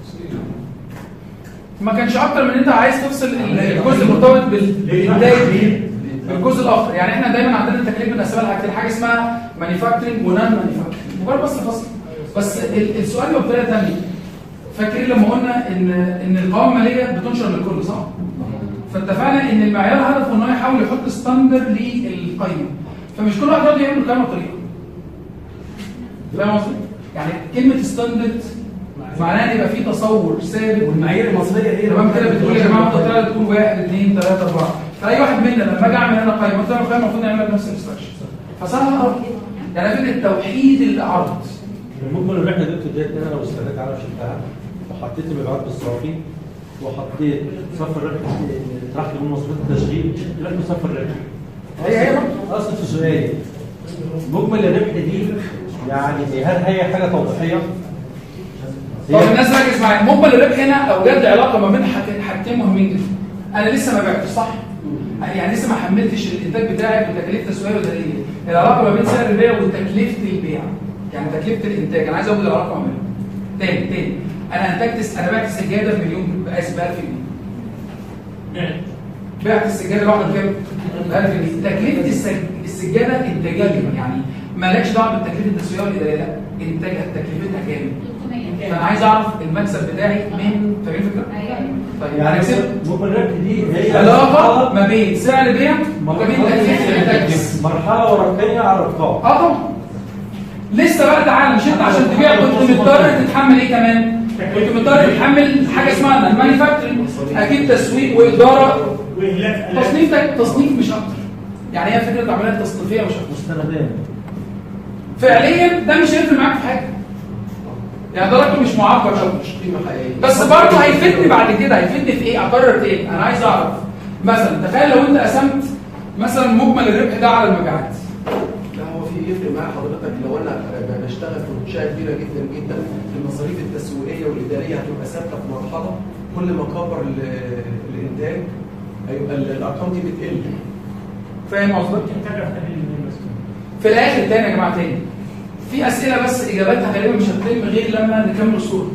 ما كانش اكتر من انت عايز تفصل الجزء المرتبط بالانتاج بالجزء الاخر. يعني احنا دايما عندنا التكلفه بنقسمها لحاجتين حاجه اسمها مانيفاكتشرنج ونان مانيفاكتشرنج مجرد بس فصل. بس السؤال له بطريقه ثانيه. فاكرين لما قلنا ان ان القوائم الماليه بتنشر للكل صح؟ فاتفقنا ان المعيار هدفه ان هو يحاول يحط ستاندر للقيمه. فمش كل واحد يقدر يعمل القيمه بطريقه. فاهم قصدي؟ يعني كلمه ستاندرد معناها ان يبقى في تصور ثابت. والمعايير المصريه ايه؟ تمام كده بتقول يا جماعه الطريقه تكون واحد اثنين ثلاثه اربعه. فاي واحد منا لما اجي اعمل انا قيمه قلت له القيمه المفروض نعملها بنفس الاستراكشر. فسهل قوي. يعني فكره توحيد العرض. ممكن الرحله دي ابتديت انا لو استغلت على شفتها وحطيت المبيعات بالصافي وحطيت صف الربح طرحت من مصروفات التشغيل دلوقتي صف الربح. هي هي اصل في سؤالي مجمل الربح دي يعني هل هي حاجه توضيحيه؟ طب الناس ركز معايا، مجمل الربح هنا اوجد علاقه ما بين حاجتين حاجتين مهمين جدا. انا لسه ما بعتش صح؟ يعني لسه ما حملتش الانتاج بتاعي بتكلفه تسويقيه ودليليه. العلاقه ما بين سعر البيع وتكلفه البيع، يعني تكلفه الانتاج، انا عايز اوجد العلاقه ما بينهم. تاني تاني انا انتجت، انا بعت سجاده بمليون، اسف ب ألف جنيه. بعت السجاده الواحده بكام؟ ب ألف جنيه. تكلفه السج... السجاده انتاجيه، يعني مالكش دعوه بالتكلفه التسويقيه والاداريه، لا انتاجها تكلفتها كام؟ فانا عايز اعرف المكسب بتاعي من، فاهمين الفكره؟ طيب يعني كسبت مجمل الربح دي هي علاقه ما بين سعر البيع وما بين تكلفه الانتاج. مرحله ورقيه على الارقام. اه طبعا. لسه بقى تعالى، مش انت عشان تبيع كنت مضطر تتحمل ايه كمان؟ كنت مضطر تتحمل حاجه اسمها المانيفاكتشرنج، اكيد تسويق واداره تصنيف، تصنيف مش اكتر. يعني هي فكره العمليات التصنيفيه مش اكتر. مستندات فعليا ده مش هيفرق معاك في حاجه. يعني ده رقم مش معبر قوي، مش قيمه حقيقيه، بس برضه هيفيدني بعد كده. هيفيدني في ايه؟ اقرر ايه؟ انا عايز اعرف مثلا، تخيل لو انت قسمت مثلا مجمل الربح ده على المبيعات. لا هو في يفرق معايا حضرتك لو انا بشتغل في منشاه كبيره جدا جدا، المصاريف التسويقيه والاداريه هتبقى ثابته في مرحله، كل ما كبر الانتاج هيبقى الارقام دي بتقل. فاهم قصدك؟ في الاخر تاني يا جماعه، تاني في اسئله بس اجاباتها غالبا مش هتتم غير لما نكمل الصوره.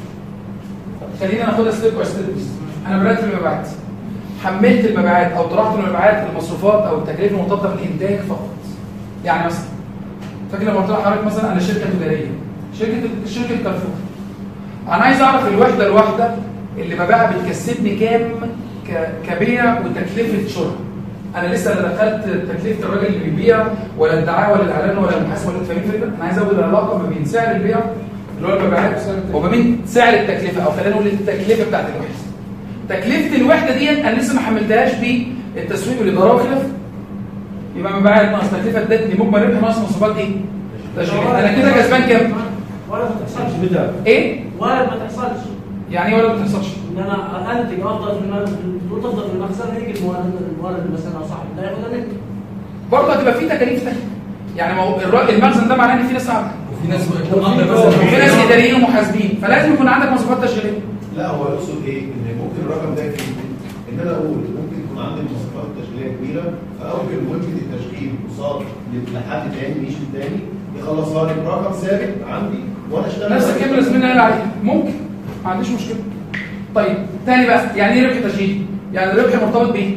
خلينا ناخدها ستيب باي ستيب. انا بدات في المبيعات، حملت المبيعات او طرحت المبيعات المصروفات او التكاليف المرتبطه بالانتاج فقط. يعني مثلا فاكر لما قلت لحضرتك مثلا انا شركه تجاريه، شركه شركه كارفور، انا عايز اعرف الوحده الواحده اللي ببيعها بتكسبني كام كبيع وتكلفه شراء. انا لسه لا دخلت تكلفه الراجل اللي بيبيع ولا الدعايه ولا الاعلان ولا المحاسبه ولا الفاهمين الفكره. انا عايز اخد العلاقه ما بين سعر البيع اللي هو المبيعات وما بين سعر التكلفه، او خلينا نقول التكلفه بتاعت الوحده. تكلفه الوحده دي انا لسه ما حملتهاش بالتسويق والاداره وخلافه. يبقى مبيعات ناقص تكلفه ادتني مجمل ربح ناقص مصروفات ايه؟ تشغيل. انا كده كسبان كام؟ ولا ما تحصلش بدا ايه؟ ولا ما تحصلش. يعني ايه ولا ما تحصلش؟ ان انا انتج افضل في المخزن، تفضل في المخزن، يجي المورد المورد مثلا او صاحب ده ياخدها منك. برضه هتبقى في تكاليف ثانيه. يعني ما هو المخزن ده معناه ان في ناس قاعده وفي ناس وفي ناس اداريين ومحاسبين، فلازم يكون عندك مصروفات تشغيليه. لا هو يقصد ايه؟ ان ممكن الرقم ده يفيد ان انا اقول ممكن يكون عندي مصروفات تشغيليه كبيره، فاوجد ممكن التشغيل قصاد لحد تاني مش تاني يخلصها لي برقم ثابت عندي وانا اشتغل نفس الكلمه اللي اسمها قال عليها، ممكن ما عنديش مشكله. طيب تاني بقى، يعني ايه ربح تشغيلي؟ يعني الربح مرتبط بايه؟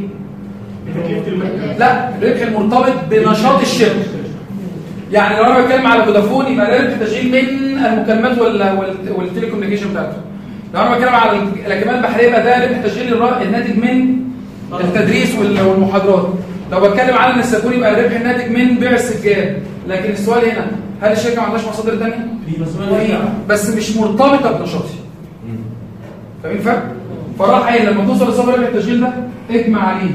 لا، الربح المرتبط بنشاط الشركه. يعني لو انا بتكلم على فودافون يبقى ده ربح تشغيل من المكالمات والتليكومنيكيشن بتاعته. لو انا بتكلم على الاكمال البحريه يبقى ده ربح تشغيل الناتج من التدريس والمحاضرات. لو بتكلم على النساكون يبقى الربح الناتج من بيع السجاد. لكن السؤال هنا، هل الشركه ما عندهاش مصادر ثانيه؟ في، بس مش مرتبطه بنشاطي. فاهمين الفرق؟ فراح قايل لما توصل لصفر ربح التشغيل ده اجمع عليه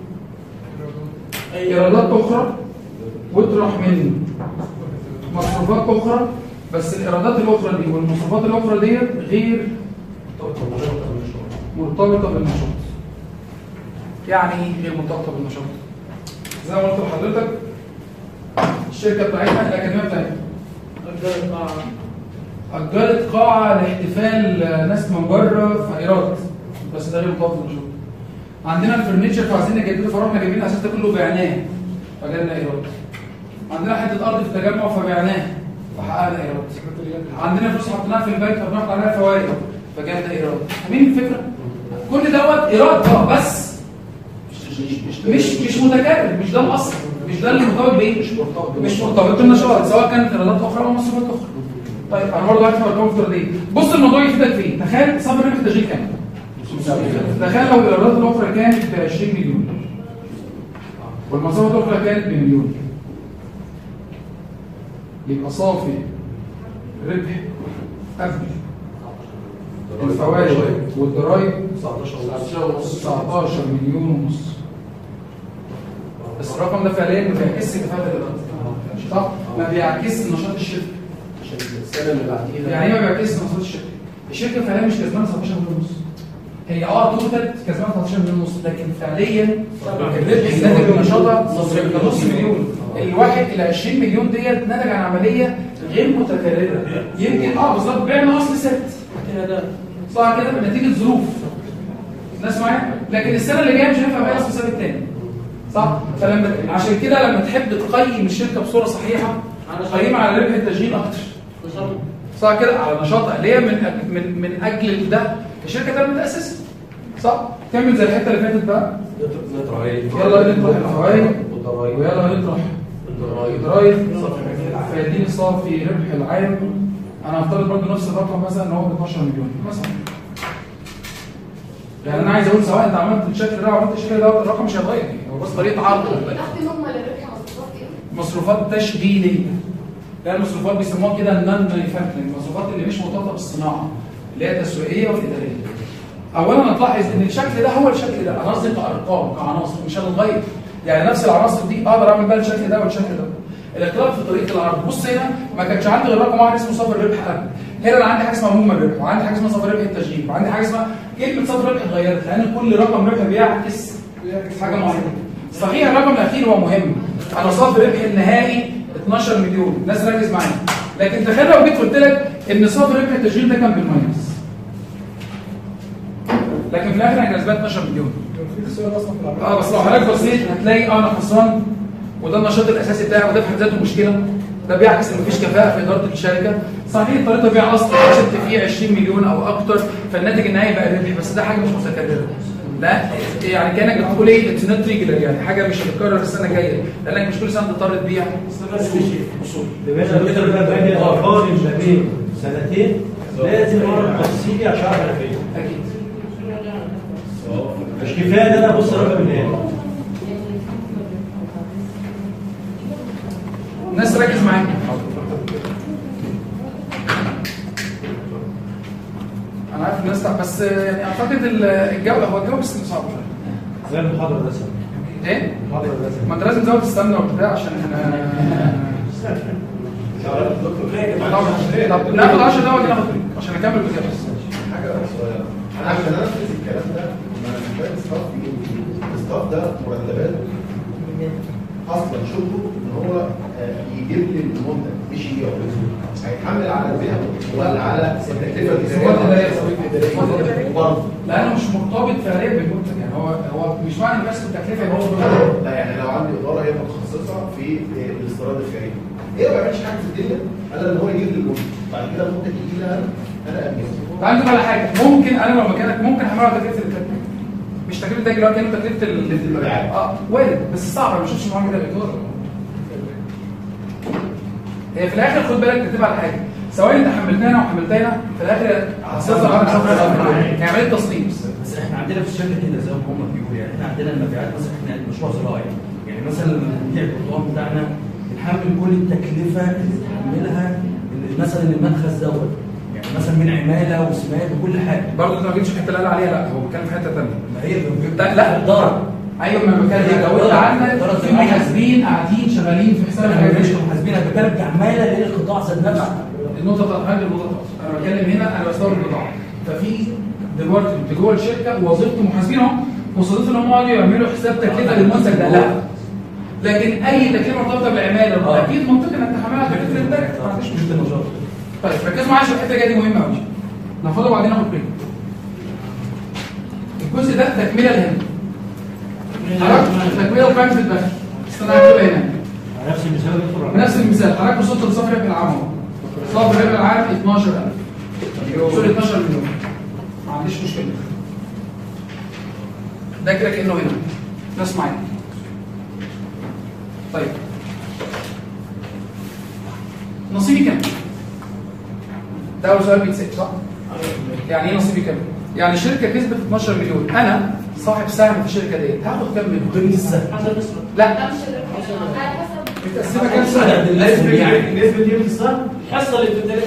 ايرادات اخرى واطرح منه مصروفات اخرى، بس الايرادات الاخرى دي والمصروفات الاخرى دي غير مرتبطه بالنشاط. يعني ايه غير مرتبطه بالنشاط؟ زي ما قلت لحضرتك الشركه بتاعتنا الاكاديميه بتاعتنا أجرت قاعة لاحتفال ناس من بره في ايراد، بس ده غير مرتبط بالنشاط. عندنا الفرنتشر فعايزين نجدده، فرحنا جايبين الاساس ده كله بعناه فجالنا ايراد. عندنا حته ارض في التجمع فبعناه فحققنا ايراد. عندنا فلوس حطيناها في البنك فبناخد عليها فوائد فجالنا ايراد. فاهمين الفكره؟ كل دوت ايراد اه بس مش مش متكرر، مش ده الاصل، مش ده اللي مرتبط بايه؟ مش مرتبط مش مرتبط بالنشاط، سواء كانت ايرادات اخرى او مصروفات اخرى. طيب انا برضه عايز ارقام افتراضيه. بص الموضوع يفيدك فين؟ تخيل صافي ربح التشغيل كام؟ تخيل لو الايرادات الاخرى كانت ب عشرين مليون والمصروفات الاخرى كانت بمليون، يبقى صافي ربح قبل الفوائد والضرايب تسعتاشر مليون ونص. بس الرقم ده فعليا ما بيعكسش كفاءة الإدارة، صح؟ ما بيعكسش نشاط الشركة. السنه اللي بعديها يعني ايه ما بيعكسش نشاط الشركة؟ الشركة فعليا مش كسبانة تسعتاشر مليون ونص. هي اه توتال كسبانه تلتاشر مليون ونص، لكن فعليا الربح الناتج من نشاطها نص مليون. الواحد الى عشرين مليون ديت ناتج عن عمليه غير متكرره. يمكن اه بالظبط بعنا اصل ست صح كده نتيجه ظروف الناس معايا، لكن السنه اللي جايه مش هينفع بقى اصل ثابت تاني صح. فلما عشان كده لما تحب تقيم الشركه بصوره صحيحه قيمها على ربح التشغيل اكتر صح كده، على نشاطها اللي هي من أج... من من اجل ده الشركه تم تاسسها صح. تعمل زي الحته اللي فاتت بقى يلا نطرح الفوائد ويلا نطرح الضرايب فيديني صافي ربح العام. انا هفترض برضه نفس الرقم مثلا ان هو ب اتناشر مليون مثلا. يعني انا عايز اقول سواء انت عملت الشكل ده او عملت الشكل ده الرقم مش هيتغير، هو بس طريقه عرضه. تحت نقمه للربح مصروفات ايه؟ مصروفات تشغيليه. يعني المصروفات بيسموها كده النون مانيفاكتشرنج، المصروفات اللي مش مرتبطه بالصناعه اللي هي التسويقيه والاداريه. اولا هتلاحظ ان الشكل ده هو الشكل ده، انا قصدي كارقام كعناصر مش هتتغير. يعني نفس العناصر دي اقدر اعمل بقى الشكل ده والشكل ده. الاختلاف في طريقه العرض. بص هنا ما كانش عندي غير رقم واحد اسمه صافي الربح قبل، هنا انا عندي حاجه اسمها مهم الربح، وعندي حاجه اسمها صافي ربح التشغيل، وعندي حاجه اسمها كلمه صافي الربح اتغيرت لان كل رقم ربح بيعكس حاجه معينه. صحيح الرقم الاخير هو مهم، انا صافي ربح النهائي اتناشر مليون، الناس ركز معايا. لكن تخيل لو جيت قلت لك ان صافي ربح التشغيل ده كان بالماينس، لكن في الاخر احنا كسبان اتناشر مليون. اه بس لو حضرتك بصيت هتلاقي اه انا خسران وده النشاط الاساسي بتاعي وده في حد ذاته مشكله، ده بيعكس ان مفيش كفاءه في اداره الشركه. صحيح طريقه بيع اصلا كسبت فيه عشرين مليون او اكتر فالناتج النهائي بقى ربح، بس ده حاجه مش متكرره. لا يعني كانك بتقول ايه اتس نوت ريجولار، يعني حاجه مش هتتكرر السنه الجايه لانك مش كل سنه تضطر تبيع اصول. يبقى كده بقى باجي اقارن ما بين سنتين لازم اعرف تفصيلي عشان اعرف انا فين. اكيد مش كفايه ان انا ابص الرقم النهائي. الناس ركز معايا. انا عارف الناس تعب بس يعني اعتقد الجو هو الجو بس صعب زي المحاضره الرسميه. ايه؟ المحاضره الرسميه. ما انت لازم تزود تستنى وبتاع عشان احنا طب ناخد عشر دقايق ولا ناخد عشان نكمل الفيديو بس. حاجه صغيره انا عشان انفذ الكلام ده ما انا محتاج ستاف يجي. الستاف ده مرتباته اصلا شغله ان هو يجيب لي المنتج مش يبيعه، هيتحمل على البيع ولا على التكلفه الاداريه برضه لانه مش مرتبط فعليا بالمنتج. يعني هو هو مش معنى بس التكلفه هو لا. يعني لو عندي اداره هي متخصصه في الاستيراد الخارجي هي ما بيعملش حاجه في الدنيا الا ان هو يجيب لي المنتج، بعد كده المنتج يجي لي انا انا ابيعه. تعال على حاجه ممكن انا لو مكانك ممكن اعملها تكلفه الانتاج مش تكلفه الانتاج اللي هو كانت تكلفه المبيعات اه وارد بس صعب ما اشوفش معامله الاداره. هي في الاخر خد بالك تكتب على حاجه سواء انت حملتها هنا وحملتها هنا في الاخر هتصدر على صفر يعني عمليه تصنيع. بس احنا عندنا في الشركه كده زي ما هم بيقولوا يعني احنا عندنا المبيعات مثلا احنا مشروع زراعي يعني مثلا لما بنبيع البرتقال بتاعنا بنحمل كل التكلفه اللي تحملها مثلا المدخل دوت يعني مثلا من عماله وسماد وكل حاجه. برضه انت ما جيتش الحته اللي قال عليها لا هو بيتكلم في حته ثانيه. ما هي لا الضرر ايوه ما بتكلم لو انت عندك في محاسبين قاعدين شغالين في حساب الحاجات مش محاسبين انا بتكلم كعماله للقطاع ذات نفسه. النقطه بتاعت حاجه النقطه انا بتكلم هنا انا بستورد بضاعه ففي ديبارتمنت جوه الشركه وظيفته محاسبين اهو وظيفته ان هم يقعدوا يعملوا حساب تكلفه للمنتج ده لا. لكن اي تكلفه مرتبطه بالعماله اكيد منطقي انك تحملها تكلفه الانتاج ما عنديش مشكله. طيب ركزوا معايا عشان الحته دي مهمه قوي ناخدها وبعدين ناخد بريك. الجزء ده تكمله لهنا حضرتك تكمله وقائمه الدخل استنى هكتبها هنا نفس المثال نفس المثال حضرتك وصلت لصافي الربح العام اهو صافي الربح العام اتناشر ألف وصول اتناشر مليون ما عنديش مشكله ده كده كانه هنا ناس معايا. طيب نصيبي كام؟ ده اول سؤال بيتسال صح؟ يعني ايه نصيبي كام؟ يعني الشركه كسبت اتناشر مليون انا صاحب سهم في الشركه ديت هاخد كام منهم؟ ضمن السهم لا متقسمه كام سهم؟ نسبه دي من السهم الحصه اللي بتدرك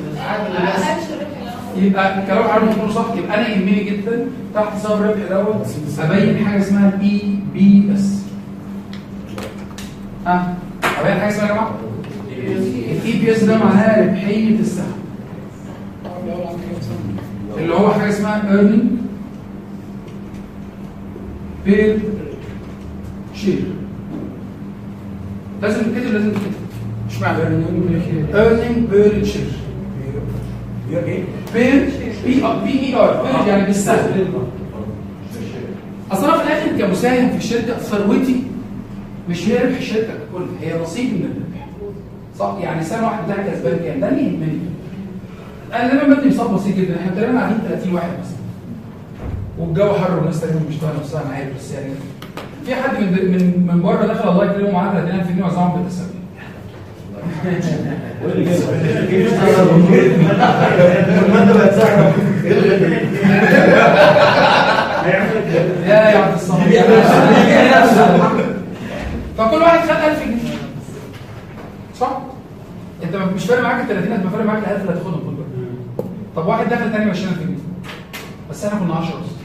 يبقى كلام عارف تقول صح. يبقى انا يهمني جدا تحت سهم الربح دوت ابين حاجه اسمها الاي بي اس. ها ابين حاجه اسمها يا جماعه الاي بي اس ده معناها ربحيه السهم اللي هو حاجه اسمها earning بير شير. لازم تكتب لازم تكتب مش معنى earning بير شير بير بي بي اي ار بير يعني بالسهم. اصلا في الاخر كمساهم في الشركه ثروتي مش هي ربح الشركه كلها، هي نصيب من الربح صح؟ يعني سنه واحد بتاعك كسبان كام؟ ده اللي يهمني. انا دايما بدي مثال بسيط جدا، احنا تقريبا قاعدين ثلاثين واحد مثلا والجو حر والناس تقريبا مش طايقه نفسها، انا عارف بس يعني في حد من من من بره دخل الله يكرمه معاه ثلاثين ألف جنيه وزعهم بالتساوي. يا يا عبد الصمد فكل واحد خد ألف جنيه صح؟ انت مش فارق معاك ال ثلاثين، انت فارق معاك ال ألف اللي هتاخدهم كلهم. طب واحد دخل ثاني عشرين ألف جنيه بس احنا كنا عشرة بس.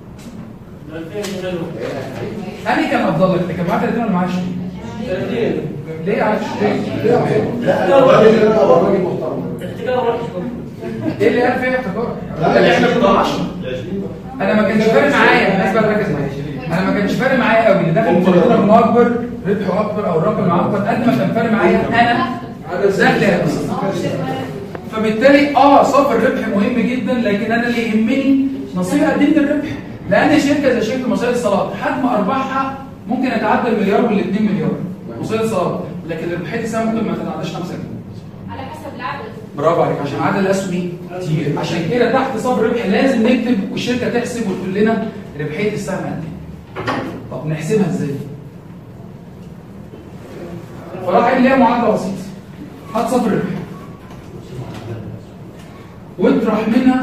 أنهي كان افضل لك؟ كان معاه ثلاثين ولا معاه عشرين؟ ثلاثين. ليه عايش؟ ليه عايش؟ لا انا راجل محترم. احتكار وحش. ايه اللي قال فيها احتكار؟ لا احنا كنا عشرة. انا ما كانش فارق معايا، الناس بقى ركز معايا. انا ما كانش فارق معايا قوي اللي داخل في الرقم اكبر ربحه اكبر او الرقم اكبر، قد ما كان فارق معايا انا دخلي. فبالتالي اه صافي الربح مهم جدا، لكن انا اللي يهمني نصيبي قد ايه من الربح. لان شركه زي شركه مصرية الاتصالات حجم ارباحها ممكن يتعدى المليار وال اتنين مليار مصرية الاتصالات، لكن ربحيه السنه ممكن ما تتعداش خمسة جنيه. على حسب العدد. برافو عليك، عشان عدد الاسهم كتير، عشان كده تحت صف الربح لازم نكتب والشركه تحسب وتقول لنا ربحيه السهم قد ايه. طب نحسبها ازاي؟ فراح قال لي معادله بسيطه، هات صف الربح واطرح منها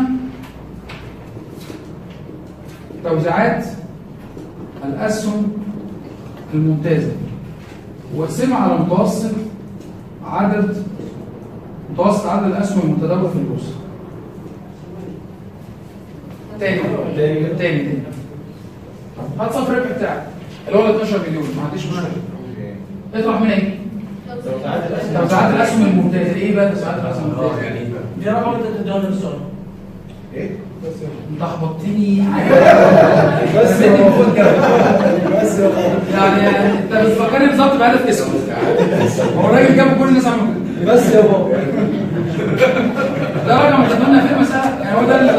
توزيعات الاسهم الممتازه واقسمها على متوسط عدد متوسط عدد الاسهم المتداوله في البورصه. تاني تاني تاني هات صف الربح بتاعك اللي هو اتناشر مليون، ما عنديش مشكله. اطرح منها ايه؟ توزيعات الاسهم الممتازه. ايه بقى توزيعات الاسهم الممتازه؟ يعني دي رقم انت تديها للسؤال. ايه؟ انت خبطتني بس بس يعني انت بتفكرني بالظبط بهدف اسمه. هو الراجل جاب كل الناس عملوا كده بس يا بابا. ده رقم اتمنى في المساله يعني هو ده ال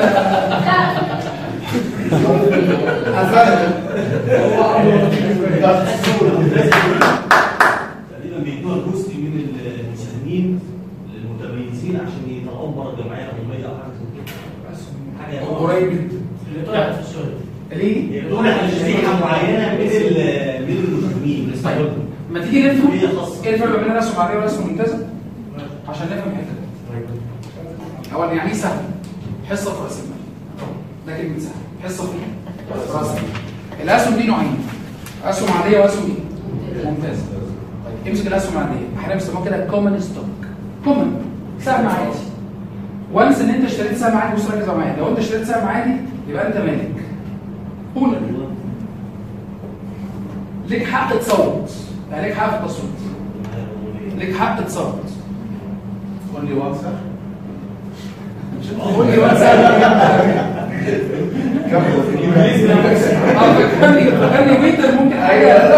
تقريبا بيدوها جزء من المساهمين المتميزين عشان يطلعوا بره الجمعيه العموميه او حاجه زي كده. حاجه قريب جدا اللي طلعت في السؤال ليه؟ يقولوا احنا شريحه معينه من من المساهمين. طيب ما تيجي نفهم ايه الفرق بين الاسهم العاديه والاسهم الممتازه عشان نفهم الحته دي. اولا يعني ايه سهم؟ حصه في راس المال. ده كلمه سهم، حصه في راس المال. الاسهم دي نوعين، اسهم عاديه واسهم ايه؟ ممتازه. طيب امسك الاسهم العاديه، احنا بنسموها كده كومن ستوك. كومن سهم عادي. وانس ان انت اشتريت سهم عادي، بص ركز معايا، لو انت اشتريت سهم عادي يبقى انت مالك. اونر. ليك حق تصوت، يعني ليك حق في التصويت. ليك حق تصوت. قول لي واتساب. قول لي واتساب. اه فكرني فكرني ويتر ممكن حاجه.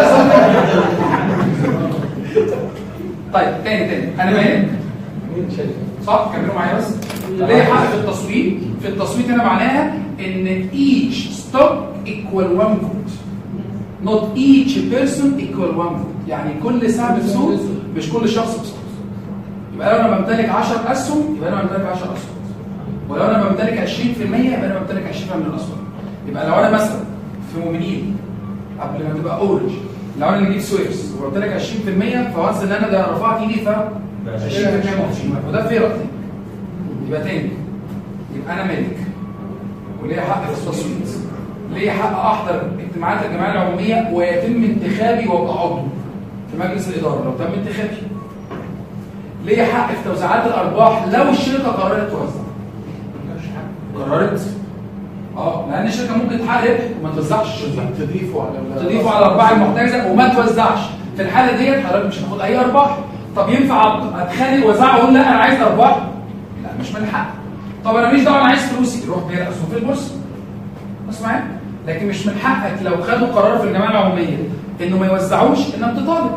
طيب تاني تاني انا مالك صح؟ كملوا معايا بس. ليه حق في التصويت؟ في التصويت هنا معناها ان each stock equal one vote not each person equal one vote. يعني كل سهم بصوت مش كل شخص بصوت. يبقى لو انا بمتلك عشرة اسهم يبقى انا بمتلك عشرة اصوات، ولو انا بمتلك عشرين في المية يبقى انا بمتلك عشرين في المية من الاصوات. يبقى لو انا مثلا في مومنين قبل ما تبقى اورنج، لو انا اللي جيت سويرس وبمتلك عشرين في المية فوانس ان انا ده رفعت ايدي ف عشرين في المية وده في رأيي. يبقى تاني يبقى انا مالك وليا حق في التصويت، ليا حق احضر اجتماعات الجمعيه العموميه ويتم انتخابي وابقى عضو في مجلس الاداره لو تم انتخابي. ليا حق في توزيعات الارباح لو الشركه قررت توزع. قررت اه لان الشركه ممكن تحقق وما توزعش، تضيفه على تضيفه على الارباح المحتجزه وما توزعش. في الحاله ديت حضرتك مش هتاخد اي ارباح. طب ينفع اتخانق وازعق واقول لا انا عايز ارباح؟ لا مش من حق. طب انا ماليش دعوه انا عايز فلوسي، روح بيع اسهم في البورصه. بس معايا؟ لكن مش من حقك لو خدوا قرار في الجمعيه العموميه انه ما يوزعوش انك تطالب.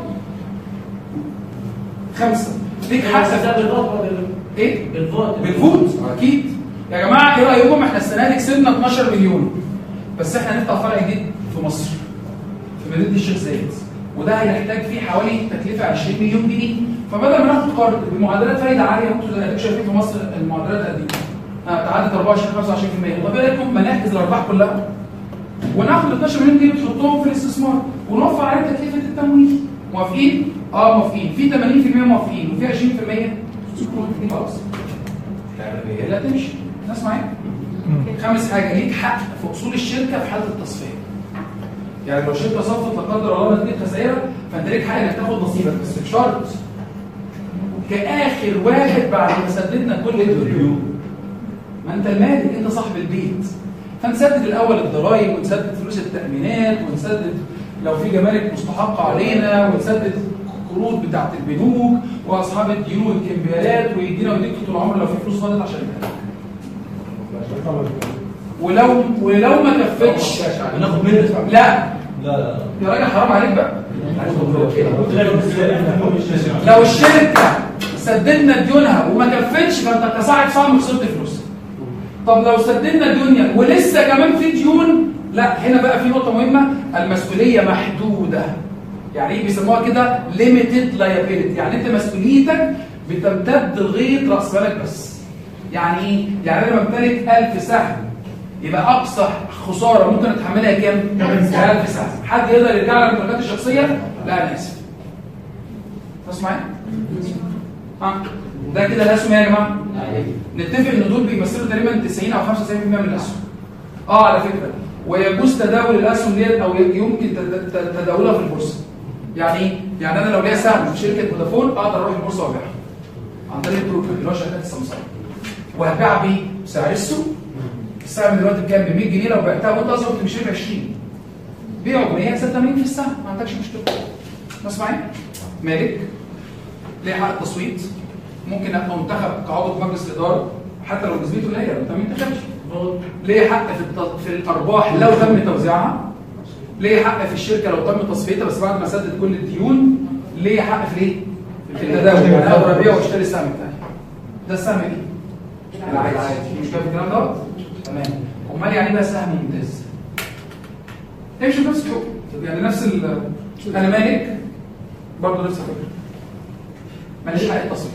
خمسه ليك حق ايه؟ بالفوت بالفوت اكيد. يا جماعه ايه رايكم احنا السنه دي كسبنا اتناشر مليون بس احنا هنفتح فرع جديد في مصر في مدينه الشيخ زايد وده هيحتاج فيه حوالي تكلفه عشرين مليون جنيه. فبدل ما ناخد قرض بمعدلات فايده عاليه انتوا اديكم شايفين في مصر المعدلات قد ايه؟ تعدت اربعة وعشرين خمسة وعشرين بالمية. طب ايه رايكم ما نحجز الارباح كلها وناخد اتناشر مليون جنيه نحطهم في الاستثمار ونوفر عليه تكلفه التمويل. موافقين؟ اه موافقين. في ثمانين بالمية موافقين وفي عشرين بالمية خلاص. هي لا تمشي. الناس معايا؟ خامس حاجه ليك حق في اصول الشركه في حاله التصفيه. يعني لو شركه صفت لا قدر الله نتيجه خسائرها فانت ليك حق انك تاخد نصيبك بس بشرط كاخر واحد بعد ما سددنا كل الديون. ما انت المالك، انت صاحب البيت، فنسدد الاول الضرائب ونسدد فلوس التامينات ونسدد لو في جمارك مستحقه علينا ونسدد القروض بتاعت البنوك واصحاب الديون والكمبيالات ويدينا ويديك طول العمر لو في فلوس فاضت عشان البنك. ولو ولو ما كفتش هناخد منك لا لا لا يا راجل حرام عليك بقى. لو الشركه سددنا ديونها وما كفتش فانت كصاحب صاحب خسرت فلوس. طب لو سددنا دنيا ولسه كمان في ديون، لا هنا بقى في نقطه مهمه، المسؤوليه محدوده. يعني ايه بيسموها كده limited liability، يعني انت مسؤوليتك بتمتد لغايه راس مالك بس. يعني ايه؟ يعني انا بمتلك ألف سهم يبقى اقصى خساره ممكن اتحملها كام؟ ألف سهم. حد يقدر يرجع لك ممتلكات الشخصيه؟ لا انا اسف. تسمع معايا؟ ها ده كده الاسهم يا جماعه؟ نتفق ان دول بيمثلوا تقريبا تسعين او خمسة وتسعين بالمية من الاسهم. اه على فكره ويجوز تداول الاسهم ديت او يمكن تداولها في البورصه. يعني ايه؟ يعني انا لو ليا سهم في شركه فودافون اقدر اروح البورصه وابيعها عن طريق البروكر اللي هو شركات السمسار. وهتبيعها بايه؟ بسعر السوق. السهم دلوقتي بكام؟ ب مية جنيه، لو بعتها وانت اصلا كنت مشتري ب عشرين بيعه ب مية ستة وثمانين في السهم، ما عندكش مشكله. بس معايا؟ مالك ليه حق التصويت، ممكن ابقى منتخب كعضو في مجلس الاداره حتى لو نسبته قليله انت ما انتخبتش. ليه حق في الت... في الارباح لو تم توزيعها. ليه حق في الشركه لو تم تصفيتها بس بعد ما سدد كل الديون. ليه حق في ايه؟ في التداول، انا اقدر ابيع واشتري السهم بتاعي. ده السهم ايه؟ العادي. مش كده الكلام دوت؟ تمام. امال يعني بقى سهم ممتاز؟ امشي بنفس الحكم، يعني نفس ال انا مالك برضه نفس الفكره. ماليش حق التصويت.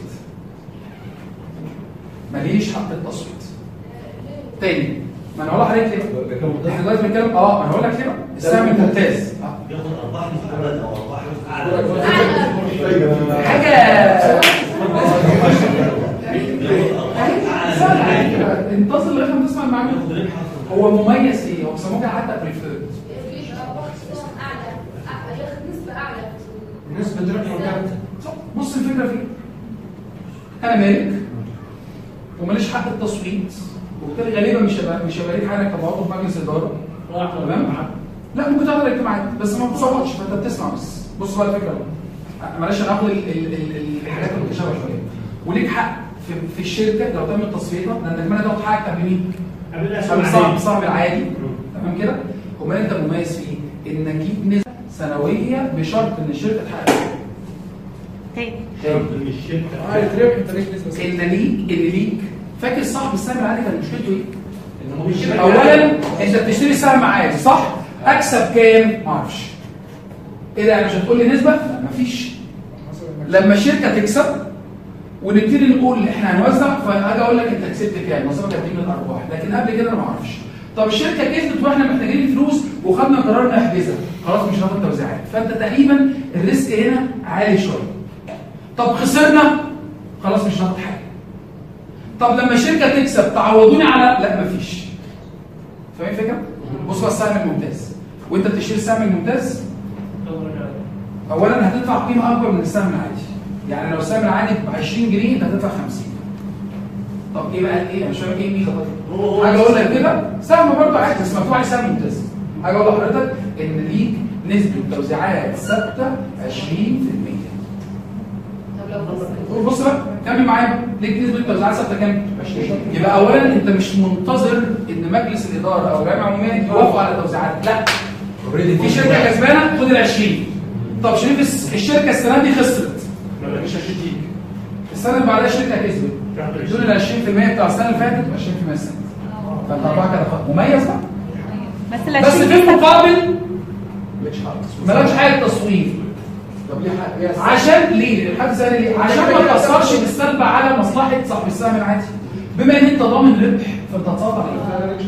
ماليش حق التصويت. تاني ما انا هقول لحضرتك ليه؟ احنا دلوقتي بنتكلم اه انا هقول لك ليه بقى؟ السهم الممتاز ياخد ارباح مستقبلات او ارباح اعلى حاجه انتصر لغايه ما تسمع المعلومه. هو مميز ايه؟ هو ممكن حتى بريفيرد نسبة ربح. بص الفكره فين؟ انا مالك وماليش حق التصويت وبالتالي غالبا مش هبقى مش هبقى ليك حاجه كعضو في مجلس اداره. تمام؟ لا ممكن تعمل اجتماعات بس ما بتصوتش فانت بتسمع بس. بص بقى الفكره معلش انا هاخد الحاجات المتشابهه شويه. وليك حق في, في الشركه لو تم تصفيتها لانك ما تاخد حقك قبل مين؟ قبل الصاحب الصاحب العادي. تمام كده؟ امال انت مميز في ايه؟ انك تجيب نسبه سنويه بشرط ان الشركه تحقق تاني شرط ان الشركه اه تربح انت ليك نسبه ان ليك ان ليك فاكر صاحب السهم العادي كان مشكلته ايه؟ اولا انت بتشتري سهم عادي صح؟ اكسب كام؟ ما اعرفش. ايه ده يعني مش هتقول لي نسبه؟ لا مفيش. لما الشركه تكسب ونبتدي نقول احنا هنوزع فاجي اقول لك انت كسبت كام؟ نصيبك قد ايه من الارباح، لكن قبل كده انا ما اعرفش. طب الشركه كسبت واحنا محتاجين الفلوس وخدنا قرار نحجزها، خلاص مش هناخد توزيعات، فانت تقريبا الريسك هنا عالي شويه. طب خسرنا خلاص مش هناخد حاجه. طب لما الشركه تكسب تعوضوني على لا مفيش. فاهم الفكره؟ بص بقى السهم الممتاز وانت بتشتري السهم الممتاز اولا هتدفع قيمه اكبر من السهم العادي. يعني لو السهم العادي ب عشرين جنيه انت هتدفع خمسين. طب ايه بقى ايه؟ مش فاهم ايه ميزه طيب. حاجه اقول لك كده سهم برضه عادي بس مكتوب عليه سهم ممتاز. حاجه اقول لحضرتك ان ليك نسبه توزيعات ثابته عشرين بالمية. طب لو بص بقى كمل معايا بقى. ليك نسبه توزيعات ثابته كام؟ عشرين. يبقى اولا انت مش منتظر ان مجلس الاداره او الجمعيه العموميه يوافقوا على توزيعات، لا. في شركه كسبانه خد ال عشرين. طب شريف الشركه السنه دي خسرت، مش عشرين تيجي. السنه اللي بعدها الشركه كسبت، دول ال عشرين في المية بتاع السنه اللي فاتت عشرين في المية السنه. فانت اربعه كده مميز بقى. بس بس في المقابل مالكش حاجه تصوير. طب ليه حاجه؟ عشان ليه؟ الحد سأل ليه؟ عشان ما تاثرش بالسلب على مصلحه صاحب السهم العادي. بما ان انت ضامن ربح فانت هتصعد عليه.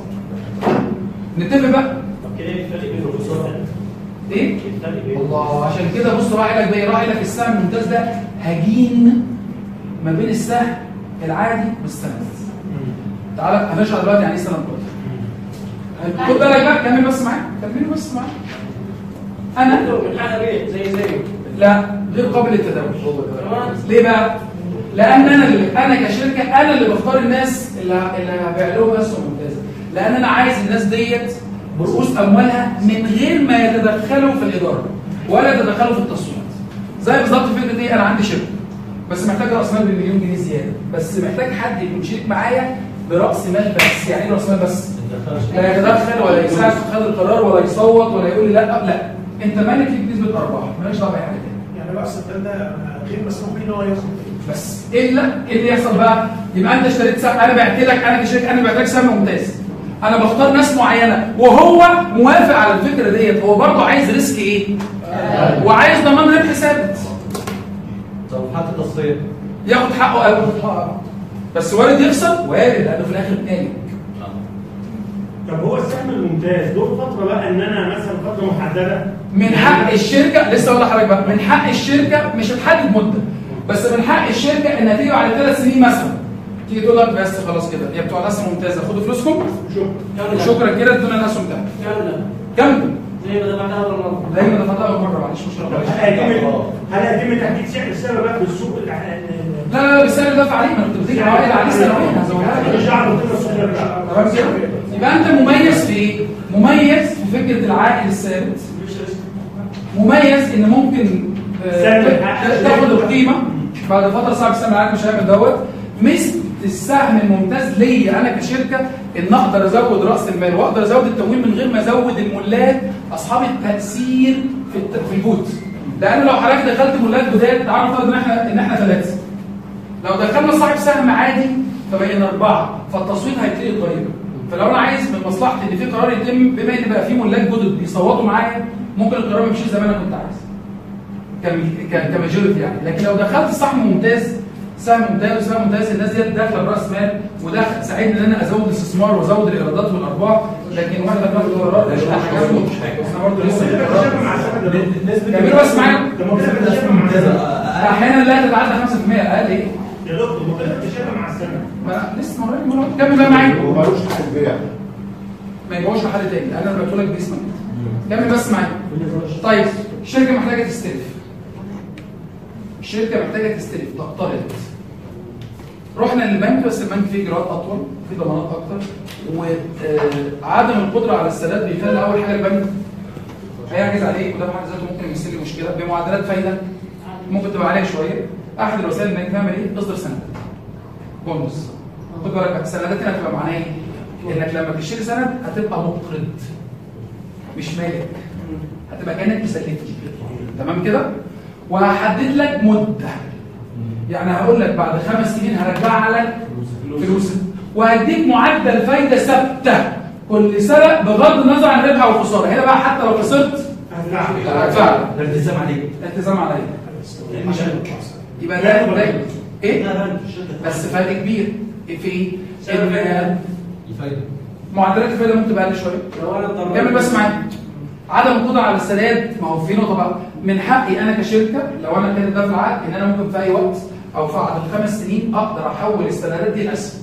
نتفق بقى. طب كده ايه الفرق بين الفلوس والسهم؟ ايه؟ الله، عشان كده بص راعي لك بقى، راعي لك السهم الممتاز ده هجين ما بين السهم العادي والسند. تعالى هنشرح دلوقتي يعني ايه سند برضه. خد بالك بقى، كمل بس معايا، كمل بس معايا. انا من حاجه بيت زي زيه لا غير قابل للتداول. ليه بقى؟ لان انا اللي انا كشركه انا اللي بختار الناس اللي اللي هبيع لهم اسهم ممتازه، لان انا عايز الناس ديت برؤوس اموالها من غير ما يتدخلوا في الاداره ولا يتدخلوا في التصويت. زي بالظبط فكره ايه؟ انا عندي شركه بس محتاج راس مال بمليون جنيه زياده، بس محتاج حد يكون شريك معايا براس مال بس. يعني ايه راس مال بس؟ لا يتدخل ولا يساعد في اتخاذ القرار ولا يصوت ولا يقول لي لا لا، انت مالك ليك نسبه ارباح، مالكش دعوه باي حاجه تاني. يعني راس المال ده غير مسموح بيه ان هو ياخد بس الا ايه اللي يحصل بقى؟ يبقى انت اشتريت سهم، انا بعت لك، انا كشركه انا بعت لك سهم ممتاز، انا بختار ناس معينه وهو موافق على الفكره ديت، هو برضه عايز ريسك ايه؟ آه. وعايز ضمان ربح ثابت. طب حتى التصفيه ياخد حقه قوي، بس وارد يخسر، وارد لانه في الاخر مالك. طب هو السهم الممتاز له فتره بقى ان انا مثلا فتره محدده؟ من حق الشركه، لسه اقول لحضرتك بقى، من حق الشركه مش هتحدد مده، بس من حق الشركه انها تيجي على ثلاث سنين مثلا تيجي تقول لك بس خلاص كده يا بتوع الاسهم ممتازه خدوا فلوسكم شكرا كده ادونا الاسهم بتاعتك. كامله كمل زي ما دفعتها اول مره. زي ما دفعتها اول مره، معلش مشكله. هل هيتم هل هيتم تحديد سعر السهم بقى بالسوق؟ لا لا لا بالسعر اللي دفع عليه، ما انت بتيجي عوائد عليه سنويا هزودها لك. مش دعوه بالسوق ده. تمام كده؟ يبقى انت مميز في ايه؟ مميز في فكره العائد الثابت. مميز ان ممكن آه تاخد القيمه بعد فتره صعب. السهم العادي مش هيعمل دوت. مثل السهم الممتاز ليا انا كشركه ان اقدر ازود راس المال واقدر ازود التمويل من غير ما ازود الملاك اصحاب التاثير في في الجهد. لان لو حضرتك دخلت ملاك جداد، تعالوا نفترض ان احنا ان احنا ثلاثه. لو دخلنا صاحب سهم عادي فبقينا اربعه، فالتصويت هيبتدي يتغير. فلو انا عايز من مصلحتي ان في قرار يتم، بما ان بقى في ملاك جدد بيصوتوا معايا، ممكن القرار ما يمشيش زي ما انا كنت عايز كماجوريتي يعني. لكن لو دخلت سهم ممتاز، سهم ممتاز وسهم ممتاز، الناس دي داخله براس مال، وده ساعدني ان انا ازود الاستثمار وازود الايرادات والارباح. لكن واحده بتاخد قرار مش حاجه مش حاجه انا برضه لسه كبير. بس معايا احيانا لا تتعدى خمسة في المية اقل. ايه يا دكتور ما بداتش مع السنه؟ ما لسه ما كمل بقى معايا. هو مالوش حق البيع، ما يبقاش لحد تاني، انا اللي بقول لك باسمك. كمل بس معايا. طيب الشركه محتاجه تستلف، الشركه محتاجه تستلف تقترض. رحنا للبنك، بس البنك فيه اجراءات اطول، فيه ضمانات اكتر، وعدم القدره على السداد بيخلي اول حاجه البنك هيعجز عليه، وده بحد ذاته ممكن يمثل لي مشكله. بمعدلات فايده ممكن تبقى عاليه شويه. احد الوسائل البنك تعمل ايه؟ اصدر سند بونص. خد بالك بقى، السندات هنا هتبقى معناها ايه؟ انك لما تشتري سند هتبقى مقرض مش مالك، هتبقى كانك مسلفني. تمام كده؟ وهحدد لك مده، يعني هقول لك بعد خمس سنين هرجع لك فلوسك، وهديك معدل فايده ثابته كل سنه بغض النظر عن الربح او الخساره. هنا بقى حتى لو خسرت هدفع لك. ده التزام عليك، التزام عليك. يبقى ده ده ايه؟ بس فرق كبير في ان الفايده معدلات الفايده ممكن تبقى اقل شويه. كمل بس معايا. عدم القدره على السداد، ما هو في نقطه بقى، من حقي انا كشركه لو انا كانت دافع عقد ان انا ممكن في اي وقت او في بعد الخمس سنين اقدر احول السندات دي لاسهم.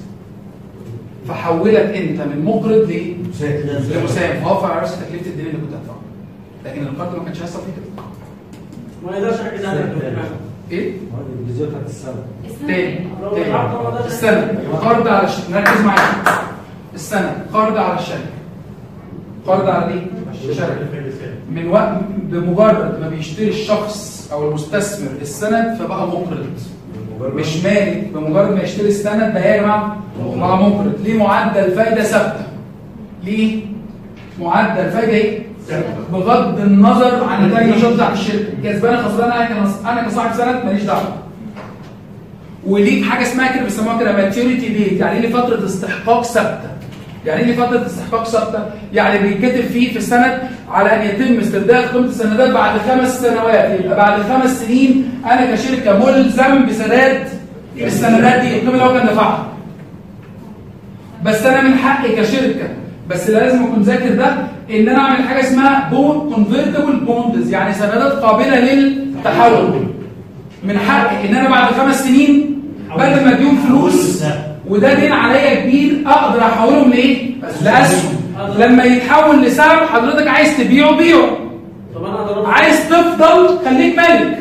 فحولك انت من مقرض لمساهم، فوفر على راسك تكلفه الدين اللي كنت هتدفعه. لكن القرض ما كانش هيحصل فيه كده. ما يقدرش يركز على ايه؟ الجزء بتاعت السنه تاني تاني السنه قرض على الشركه. ركز معايا. السنه قرض على الشركه. قرض على ايه؟ الشركه. من وقت بمجرد ما بيشتري الشخص الشخص او المستثمر السند فبقى مقرض مش مالك. بمجرد ما يشتري السند ده يا جماعه بقى مقرض. ليه معدل فايده ثابته؟ ليه معدل فايده ايه؟ بغض النظر عن نتائج النشاط بتاع الشركه، كسبانه خسرانه، انا انا كصاحب سند ماليش دعوه. وليك حاجه اسمها كده بيسموها كده ماتيوريتي ديت، يعني ليه فتره استحقاق ثابته. يعني ليه فتره استحقاق ثابته؟ يعني بيتكتب فيه في السند على ان يتم استرداد قيمه السندات بعد خمس سنوات، يبقى بعد خمس سنين انا كشركه ملزم بسداد السندات دي القيمه اللي هو كان دفعها. بس انا من حقي كشركه، بس اللي لازم اكون ذاكر ده، ان انا اعمل حاجه اسمها بون كونفرتبل بوندز، يعني سندات قابله للتحول. من حقي ان انا بعد خمس سنين بدل ما اديهم فلوس وده دين عليا كبير اقدر احولهم لايه؟ لاسهم. لما يتحول لسهم حضرتك عايز تبيعه بيعه، عايز تفضل خليك مالك.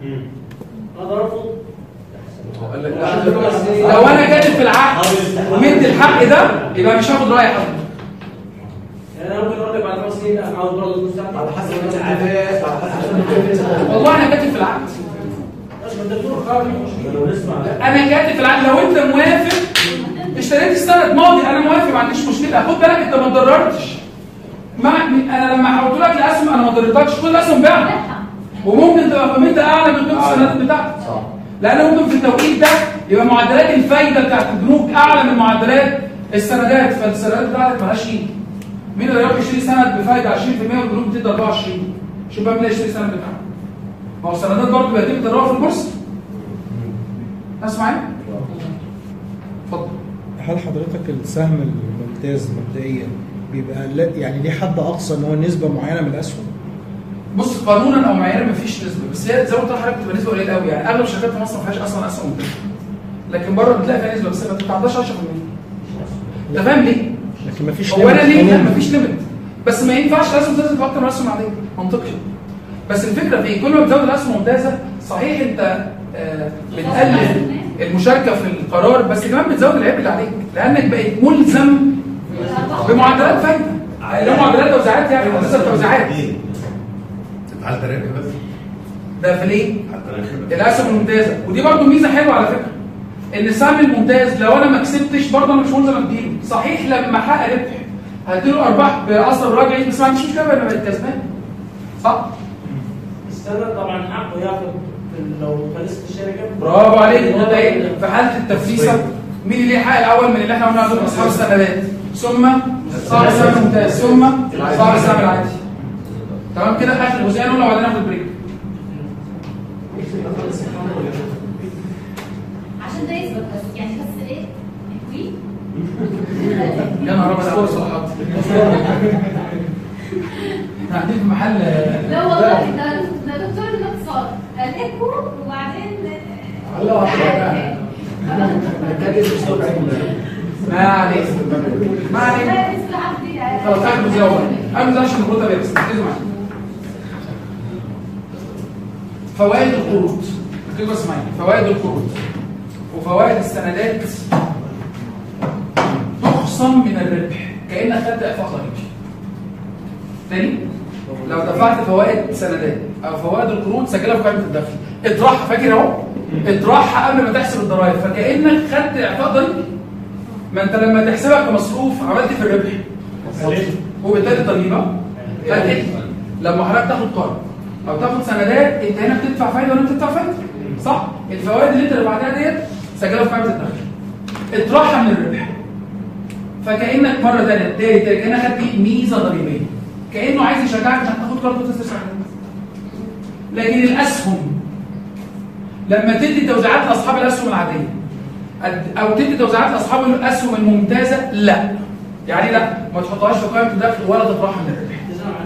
لو انا كاتب في العقد ومدي الحق ده يبقى مش هاخد راي حضرتك. يعني انا ممكن اقول لك بعد خمس سنين احاول برضه المستقبل على حسب الاتفاق، على حسب والله انا كاتب في العقد. الدكتور خالد انا كاتب في العقد لو انت موافق اشتريت السند ماضي انا موافق ما عنديش مشكله. خد بالك انت ما اتضررتش. ما انا لما حولت لك الاسهم انا ما ضررتكش، كل الاسهم بعها وممكن تبقى قيمتها اعلى من قيمه السندات بتاعتك. لان ممكن في التوقيت ده يبقى معدلات الفايده بتاعت البنوك اعلى من معدلات السندات، فالسندات بتاعتك مالهاش قيمه. مين اللي يروح يشتري سند بفايده عشرين في المية والبنوك بتدي أربعة وعشرين؟ شوف بقى مين اللي يشتري سند بتاعها. ما هو السندات برضه بيتم تداولها في البورصه. ناس معايا؟ اتفضل. هل حضرتك السهم الممتاز مبدئيا بيبقى لا- يعني ليه حد اقصى ان هو نسبه معينه من الاسهم؟ بص قانونا او معيارا مفيش نسبه، بس هي زي ما قلت لحضرتك بتبقى نسبه قليله قوي. يعني اغلب الشركات في مصر ما فيهاش اصلا اسهم ممتازه، لكن بره بتلاقي فيها نسبه بس ما بتتعداش عشرة بالمية. انت فاهم ليه؟ لكن مفيش هو انا limit ليه؟ لا قانوني. مفيش ليميت، بس ما ينفعش الاسهم ممتازه تبقى اكتر من الاسهم العاديه، منطقي. بس الفكره في ايه؟ كل ما بتزود الاسهم ممتازه صحيح انت آه بتقلل المشاركه في القرار، بس كمان بتزود العبء اللي عليك لانك بقيت ملزم بمعدلات فايده اللي هو معدلات توزيعات، يعني معدلات توزيعات. على التراكم بس ده في ليه؟ الاسهم الممتازه، ودي برضو ميزه حلوه على فكره. ان السهم الممتاز لو انا ما كسبتش برضه انا مش ملزم اديله، صحيح لما احقق ربح هديله ارباح باثر راجعي بس ما عنديش مشكله انا بقيت كسبان. صح؟ السند طبعا حقه ياخد لو فلست الشركه. برافو عليك. ده ايه؟ في حاله التفليسه مين اللي يحقق الاول من اللي احنا قلنا عليهم؟ اصحاب السندات، ثم صاحب السهم الممتاز، ثم صاحب السهم العادي. تمام كده؟ اخر جزئيه نقول وبعدين ناخد بريك. عشان ده يثبت بس يعني بس ايه؟ يحويه. يا نهار ابيض على الصلاحات. احنا قاعدين في محل. لا والله ده ده دكتور الاقتصاد قال لكم وبعدين الله اكبر. ما عليك ما عليك. خلاص اخر جزئيه اول. اخر جزئيه عشان الخطه بس ركزوا معايا. فوائد القروض. ركزوا بس معايا. فوائد القروض وفوائد السندات تخصم من الربح كأنك خدت إعفاء ضريبي. تاني لو دفعت فوائد سندات أو فوائد القروض سجلها في قائمة الدخل، اطرحها، فاكر أهو؟ اطرحها قبل ما تحسب الضرائب فكأنك خدت إعفاء ضريبي. ما أنت لما تحسبها كمصروف عملت في الربح وبالتالي الضريبة هتقل. لما حضرتك تاخد قرض أو تاخد سندات أنت هنا بتدفع فايدة ولا بتدفع فايدة؟ صح؟ الفوائد اللي أنت دفعتها ديت سجلها في قائمة الدخل. اطرحها من الربح. فكأنك مرة تانية تاني تاني كأنك خدت ميزة ضريبية. كأنه عايز يشجعك انك تاخد قرض وتستثمر. لكن الأسهم لما تدي توزيعات لأصحاب الأسهم العادية أو تدي توزيعات لأصحاب الأسهم الممتازة لا. يعني لا ما تحطهاش في قائمة الدخل ولا تطرحها من الربح.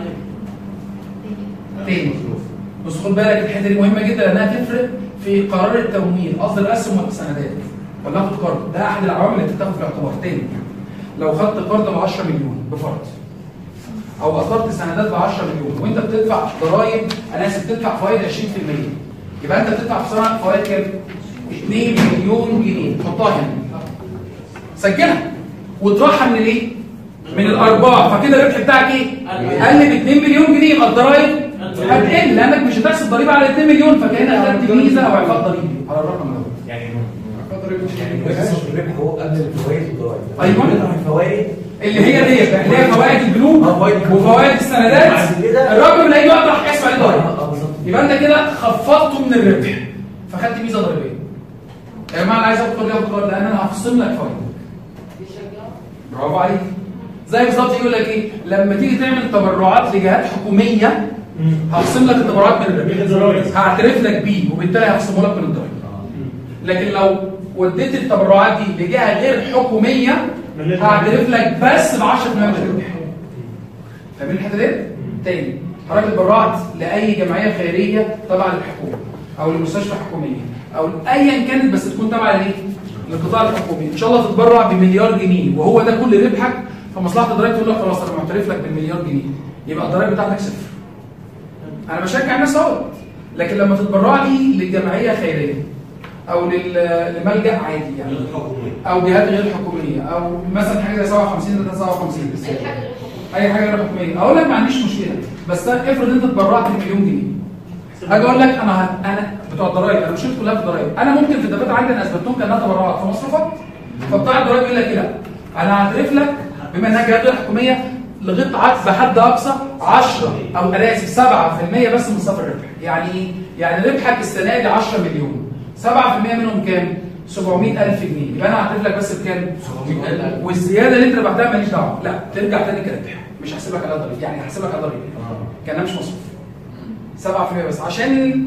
تاني بس خد بالك الحته دي مهمه جدا لانها تفرق في قرار التمويل، قصد الاسهم والسندات ولا اخد قرض. ده احد العوامل اللي بتتاخد في الاعتبار. تاني لو خدت قرض ب عشرة مليون بفرض او اصدرت سندات ب عشرة مليون وانت بتدفع ضرائب انا اسف بتدفع فوائد عشرين في المية يبقى انت بتدفع في سنه فوائد كام؟ اتنين مليون جنيه. حطها هنا سجلها واطرحها من الايه؟ من الارباح. فكده الربح بتاعك ايه؟ قل ب اتنين مليون جنيه. يبقى الضرائب هتقل لانك مش هتحسب ضريبه على اتنين مليون، فكانك خدت ميزه او عقاب ضريبي على الرقم ده. يعني عقاب ضريبي مش يعني الربح هو قبل الفوائد والضرائب. ايوه الفوائد اللي هي ديت اللي هي فوائد البنوك وفوائد السندات، الرقم اللي هيجي وقت راح يحسب عليه ضريبه. يبقى انت كده خفضته من الربح فخدت ميزه ضريبيه. يا جماعه انا عايز اخد قرار ياخد قرار لان انا هفصل لك فوائد. برافو عليك. زي بالظبط يقول لك ايه؟ لما تيجي تعمل تبرعات لجهات حكوميه هقسم لك التبرعات من الربح، هعترف لك بيه وبالتالي هقسمه لك من الضريبه. لكن لو وديت التبرعات دي لجهه غير حكوميه هعترف لك بس ب عشرة بالمية من الربح. فاهمين الحته دي؟ تاني حضرتك اتبرعت لاي جمعيه خيريه تبع للحكومه او لمستشفى حكوميه او ايا كانت بس تكون تبع لايه؟ للقطاع الحكومي، ان شاء الله تتبرع بمليار جنيه وهو ده كل ربحك، فمصلحه الضرايب تقول لك خلاص انا معترف لك بالمليار جنيه، يبقى الضرايب بتاعتك صفر. انا بشجع الناس اهوت، لكن لما تتبرع لي لجمعيه خيريه او لملجأ عادي يعني او جهات غير حكوميه او مثلا حاجه زي سبعة وخمسين ده سبعة وخمسين اي حاجه غير حكوميه، اقول لك ما عنديش مشكله، بس افرض انت اتبرعت بمليون جنيه، اجي اقول لك انا هت... انا بتوع الضرايب انا مشيت كلها في الضرايب، انا ممكن في الدفاتر عندي انا اثبتهم كانها تبرعات في مصروفات، فبتاع الضرايب يقول لك لا انا هعترف لك بما انها جهات غير حكوميه لغايه عقد بحد اقصى عشرة او انا اسف سبعة في المية بس من صافي الربح. يعني ايه؟ يعني ربحك السنه دي عشرة مليون، سبعة في المية منهم كام؟ سبعمية ألف جنيه، يبقى انا هعترف لك بس بكام؟ سبعمية ألف، والزياده اللي انت ربحتها ماليش دعوه، لا ترجع تاني كربح، مش هحسب لك عليها ضريبه، يعني هحسب لك عليها ضريبه كانها مش مصروف. سبعة في المية بس عشان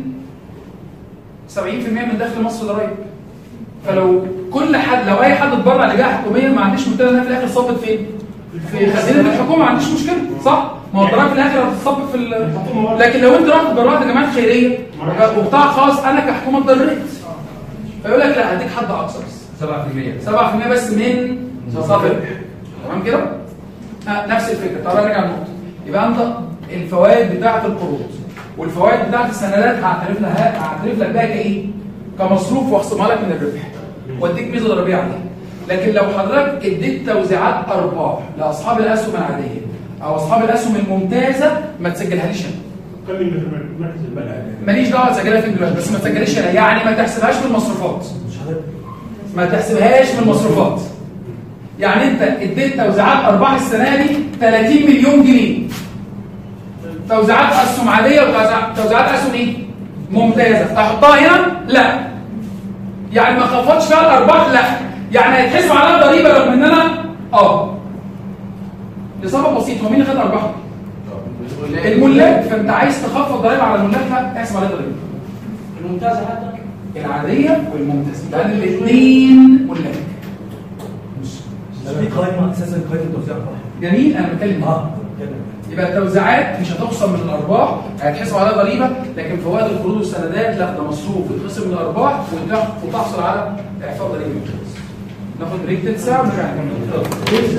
سبعين في المية من دخل مصر ضرايب. فلو كل حد لو اي حد اتبرع لجهه حكوميه ما عنديش مشكله انها في الاخر صبت فين؟ في خزينه الحكومه، ما عنديش مشكله صح؟ ما هو الضرايب في الاخر هتتصب في الحكومه، لكن لو انت رحت اتبرعت لجماعات خيريه وقطاع خاص انا كحكومه اتضررت فيقول لك لا هديك حد اقصى بس سبعة في المية سبعة في المية بس من صافي الربح. تمام كده؟ آه نفس الفكره. تعالى نرجع للنقطه. يبقى انت الفوائد بتاعه القروض والفوائد بتاعه السندات هعترف لها هعترف لك بقى كايه؟ كمصروف واخصمها لك من الربح واديك ميزه ضريبيه عليها. لكن لو حضرتك اديت توزيعات ارباح لاصحاب الاسهم العاديه او اصحاب الاسهم الممتازه ما تسجلهاليش هنا. ماليش دعوه تسجلها فين دلوقتي بس ما تسجلهاش هنا، يعني ما تحسبهاش في المصروفات. ما تحسبهاش في المصروفات. يعني انت اديت توزيعات ارباح السنه دي ثلاثين مليون جنيه. توزيعات اسهم عاديه وتوزيعات اسهم ايه؟ ممتازه، احطها هنا؟ لا. يعني ما خفضش فيها الارباح؟ لا. يعني هيتحسب عليها ضريبه رغم ان انا اه لسبب بسيط، هو مين اللي خد ارباحها؟ الملاك. فانت عايز تخفض ضريبه على الملاك فاحسب عليها ضريبه. الممتازه حتى؟ العاديه والممتازه لان الاثنين ملاك. دي قائمه اساسا قائمه توزيع ارباح. جميل انا بتكلم اه يبقى التوزيعات مش هتخصم من الارباح، هيتحسب عليها ضريبه، لكن فوائد القروض والسندات لا ده مصروف ويتخصم من الارباح وتحصل على اعفاء ضريبي. ناخد بريك تلت ساعه ونرجع نكمل.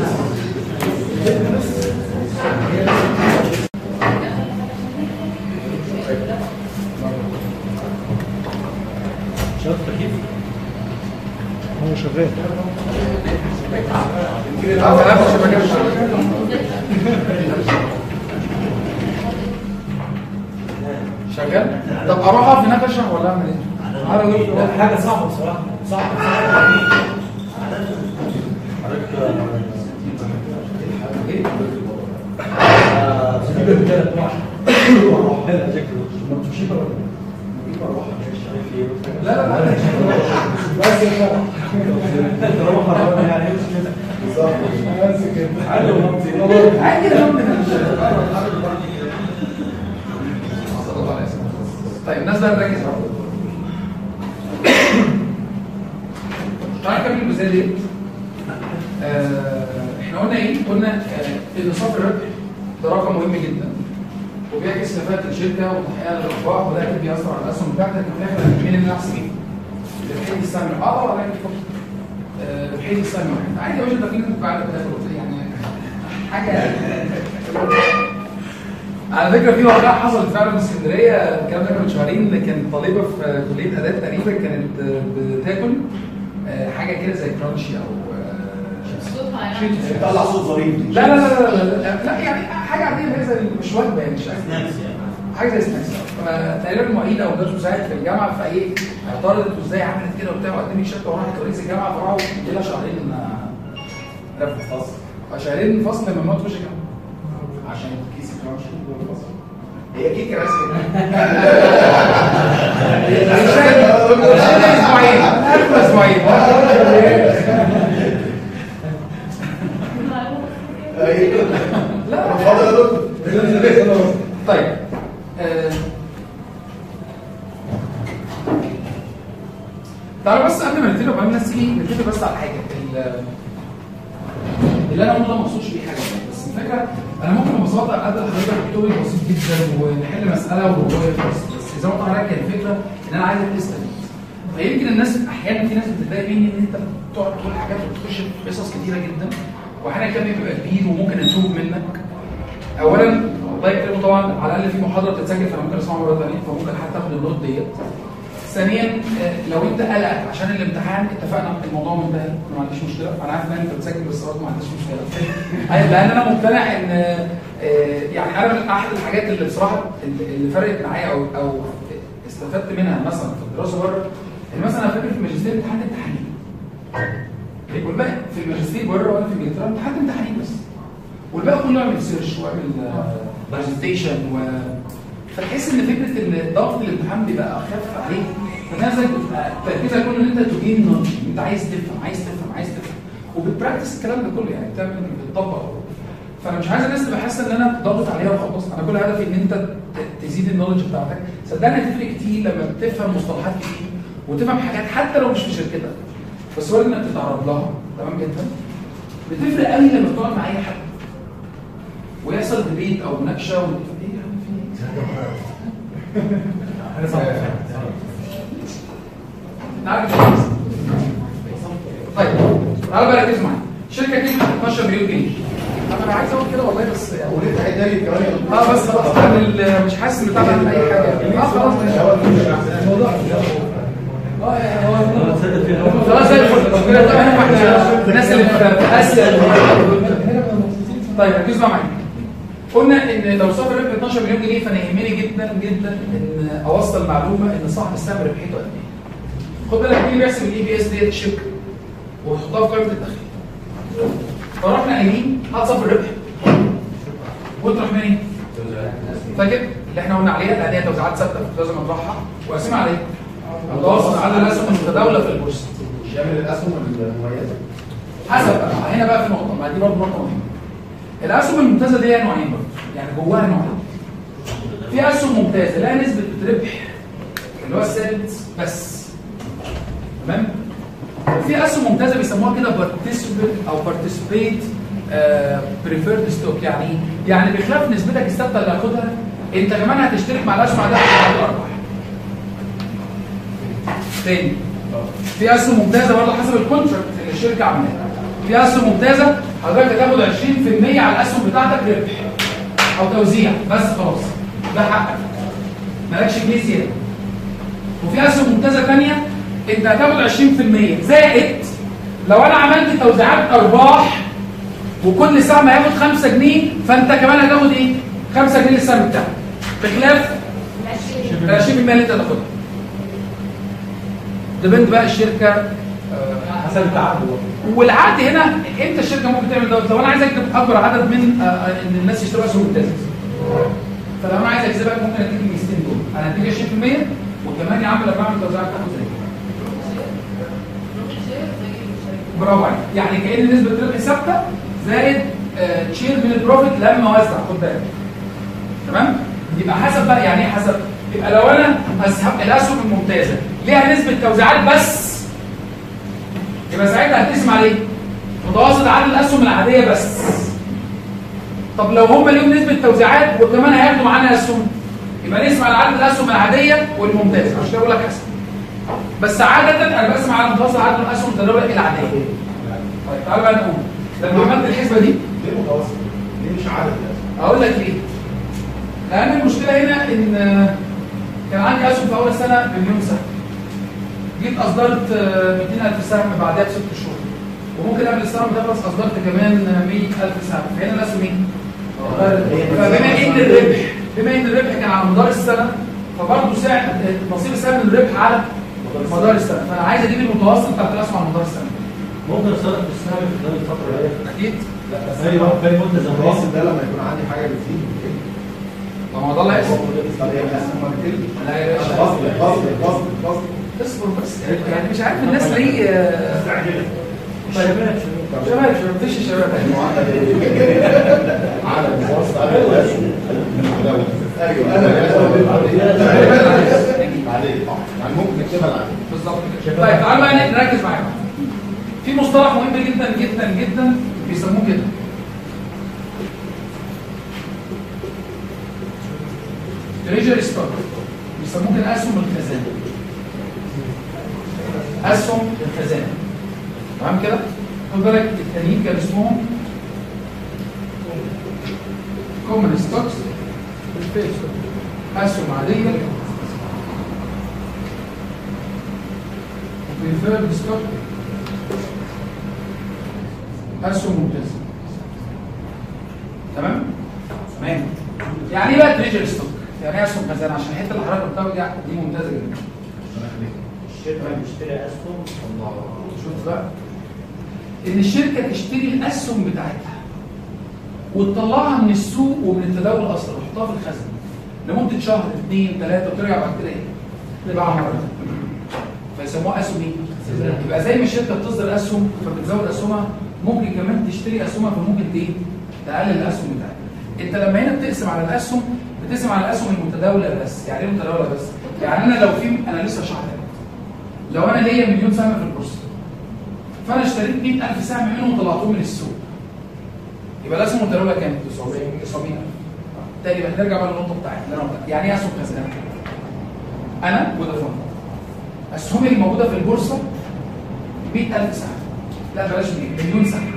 شغال تكييف؟ هو شغال. شغال؟ طب اروح اقف هناك اشرح ولا اعمل ايه؟ لا حاجه صعبه بصراحه صعبه لا لا لا بس كده طالما قررنا يعني مش كده بالظبط بس كده عادي والله عادي كده. طيب الناس بقى نركز بقى. تعالى نكمل الجزئيه دي. آه احنا قلنا ايه؟ قلنا آه ان صافي الربح ده رقم مهم جدا وبيعكس كفاءه الشركه وتحقيق الارباح وده اكيد بيأثر على الاسهم بتاعتك وفي الاخر مين اللي نحسب ايه؟ الوحيد السهم اه اه الوحيد السهم واحد عادي يا باشا. ده كده بعد كده يعني حاجه على فكره في واقعه حصلت فعلا في اسكندريه الكلام ده من شهرين. كانت طالبه في كليه اداب تقريبا كانت بتاكل حاجه كده زي كرانشي او بيطلع صوت ظريف. لا لا لا لا لا يعني حاجه عاديه زي مش وجبه يعني مش حاجه زي سناكس. فتقريبا المعيد او مدرس مساعد في الجامعه فايه اعترضت وازاي عملت كده وبتاع وقدمت شهاده وراحت رئيس الجامعه فراحوا اديلها شهرين رفض فصل. شهرين فصل ممنوع تخش الجامعه عشان كيس الكراش جوه الفصل. هي كيكه رسمي اسبوعين اسبوعين لا اتفضل يا دكتور. طيب آه. تعالوا بس قبل ما نتفق بقى الناس تيجي نتفق بس على حاجه اللي انا قلته ما اقصدش بيه حاجه بس الفكره انا ممكن ببساطه ادي لحضرتك توبيك بسيط جدا ونحل مساله وهو بس بس زي ما قلت لحضرتك الفكره ان انا عايزك تستفيد. فيمكن الناس احيانا في ناس بتتضايق مني ان انت بتقعد تقول حاجات وتخش في قصص كتيره جدا واحيانا كمان بيبقى كبير وممكن نتوب منك. اولا الله يكرمه طبعا على الاقل في محاضره بتتسجل فانا ممكن اسمعها مره ثانيه فممكن حتى اخد النوت ديت. ثانيا لو انت قلقك عشان الامتحان اتفقنا الموضوع منتهي ما عنديش مشكله انا عارف ان انت بتسجل بس برضه ما عنديش مشكله لان انا مقتنع ان يعني انا من احد الحاجات اللي بصراحه اللي فرقت معايا او او استفدت منها مثلا في الدراسه بره ان مثلا انا فاكر في الماجستير امتحان امتحانين والباقي في الماجستير بره وانا في انجلترا امتحان امتحانين بس والباقي كله يعمل سيرش ويعمل برزنتيشن و فتحس ان فكره ان ضغط الامتحان بيبقى اخف عليك فنازل تركيزك كله ان انت تجين نولج انت عايز تفهم عايز تفهم عايز تفهم وبتبراكتس الكلام ده كله يعني بتعمل بتطبق. فانا مش عايز الناس تبقى حاسه ان انا ضاغط عليها وخلاص انا كل هدفي ان انت تزيد النولج بتاعتك. صدقني هتفرق كتير لما بتفهم مصطلحات كتير وتفهم حاجات حتى لو مش في شركتك بس هو انك تتعرض لها تمام جدا بتفرق قوي لما بتقعد مع اي حد ويحصل ديبيت او مناقشه و انا صح طيب تعالوا بقى ركزوا معايا. شركه كلمه اتناشر مليون جنيه انا عايز اقول كده والله بس وليه هيتضايق كمان اه بس خلاص انا مش حاسس ان بتعمل اي حاجه اه خلاص الموضوع خلاص زي الفل كده تمام احنا الناس اللي بتاسس طيب ركزوا معايا. قلنا ان لو صافي ربح اتناشر مليون جنيه فانا يهمني جدا جدا ان اوصل معلومه ان صاحب السهم ربحيته قد ايه. خد بالك مين اللي بيحسب الاي بي اس ديت الشركه ويحطها في قائمه التخفيض. فرحنا قايلين هات صافي الربح وتروح منين؟ فاكر اللي احنا قلنا عليها اللي هي توزيعات ثابته لازم اطرحها واقسمها على ايه؟ متوسط عدد الاسهم المتداوله في البورصه. شامل الاسهم المميزه حسب بقى هنا بقى في نقطه ما دي برضه نقطه مهمه. الاسهم الممتازه دي نوعين برضه يعني جواها نوعين. في اسهم ممتازه لها نسبه ربح اللي هو السيلز بس تمام. وفي اسهم ممتازه بيسموها كده بارتيسيبيت او بارتيسيبيت بريفيرد ستوك يعني يعني بخلاف نسبتك الثابته اللي هتاخدها انت كمان هتشترك مع الاسهم على الارباح. تاني في اسهم ممتازه برضه حسب الكونتراكت اللي الشركه عاملاها. في اسهم ممتازه حضرتك هتاخد عشرين في المية على الاسهم بتاعتك ربح او توزيع بس خلاص ده حقك مالكش جنيه زياده. وفي اسهم ممتازه ثانيه انت هتاخد عشرين في المية زائد لو انا عملت توزيعات ارباح وكل سهم هياخد خمسة جنيه فانت كمان هتاخد ايه؟ خمسة جنيه للسهم بتاعك بخلاف ال عشرين في المية اللي انت هتاخدها. ديبند بقى الشركه حسب التعاقد والعقد هنا امتى الشركه ممكن تعمل دوت؟ لو انا عايز اجيب اكبر عدد من ان الناس يشتروا اسهم ممتازه. فلو انا عايز اجذبك ممكن اديك الميزتين دول انا هديك عشرين في المية وكمان يا عم لما اعمل توزيعات تاخد زي برافو عليك. يعني كأن نسبه الربح ثابته زائد تشير من البروفيت لما اوزع خد بالك تمام. يبقى حسب بقى يعني ايه حسب؟ يبقى لو انا اسهم الاسهم الممتازه ليها نسبه توزيعات بس يبقى ساعتها هتقسم عليه متوسط عدد الاسهم العاديه بس. طب لو هم ليهم نسبه توزيعات وكمان هياخدوا معانا اسهم يبقى نقسم على عدد الاسهم العاديه والممتازه عشان كده بقول لك حسب. بس عاده انا بقسم على متوسط عدد الاسهم المتداوله العاديه. طيب تعالوا بقى نقول لما عملت الحسبه دي ليه متوسط؟ ليه مش عدد؟ اقول لك ليه. لان المشكله هنا ان كان عندي اسهم في اول سنه بمليون سهم جيت اصدرت مئتين ألف سهم بعدها بست شهور وممكن قبل السهم تخلص اصدرت كمان مئة ألف سهم فهنا الاسهم ايه؟ فبما ان الربح بما ان الربح كان على مدار السنه فبرضه سعر نصيب سهم الربح على مدار السنه، فانا عايز اجيب المتوسط بتاع الاسهم على مدار السنه. ممكن اصرف في السهم في خلال الفتره دي؟ اكيد. لا بس ايوه باقي مده زمنيه. الراس ده لما يكون عندي حاجه بتزيد طب ما هو ده اللي هيحصل. طب هي الاسهم ما بتقلش. لا يا باشا فصل فصل فصل فصل اصبر بس يعني مش عارف الناس ليه آه، مستعجله. طيب شباب شباب مفيش شباب على الوسط على الاسهم. ايوه انا عليه يعني ممكن نكتبها عليه بالظبط كده. طيب تعالوا بقى نركز معايا. في مصطلح مهم جدا جدا جدا بيسموه كده تريجري ستوك، بيسموه كده اسهم الخزانه. اسهم الخزانه تمام كده؟ خد بالك التانيين كان اسمهم كومن ستوكس، اسهم عاديه، بريفيرد ستوك، اسهم ممتازه. تمام؟ تمام. يعني ايه بقى تريجر ستوك؟ يعني ايه اسهم خزانه؟ عشان الحته اللي حضرتك قلتها دي ممتازه جدا. الشركه بتشتري اسهم. الله، شفت بقى؟ ان الشركه تشتري الاسهم بتاعتها وتطلعها من السوق ومن التداول اصلا وتحطها في الخزنه لمده شهر اثنين ثلاثه وترجع بعد كده ايه؟ تباعها مره ثانيه. فيسموها اسهم ايه؟ يبقى زي ما الشركه بتصدر اسهم فبتزود اسهمها، ممكن كمان تشتري اسهمها فممكن ايه؟ تقلل الاسهم بتاعتها. انت لما هنا بتقسم على الاسهم بتقسم على الاسهم المتداوله بس. يعني ايه متداوله بس؟ يعني انا لو في انا لسه شهر لو انا ليا مليون سهم في البورصه فانا اشتريت مئة ألف سهم منهم وطلعتهم من السوق، يبقى الاسهم المتداوله كام؟ تسعمية ألف. تاني بقى نرجع بقى للنقطه بتاعتي اللي انا قلتها. يعني ايه اسهم خزانه؟ انا فودافون اسهمي اللي موجوده في البورصه مئة ألف سهم، لا بلاش مية، مليون سهم،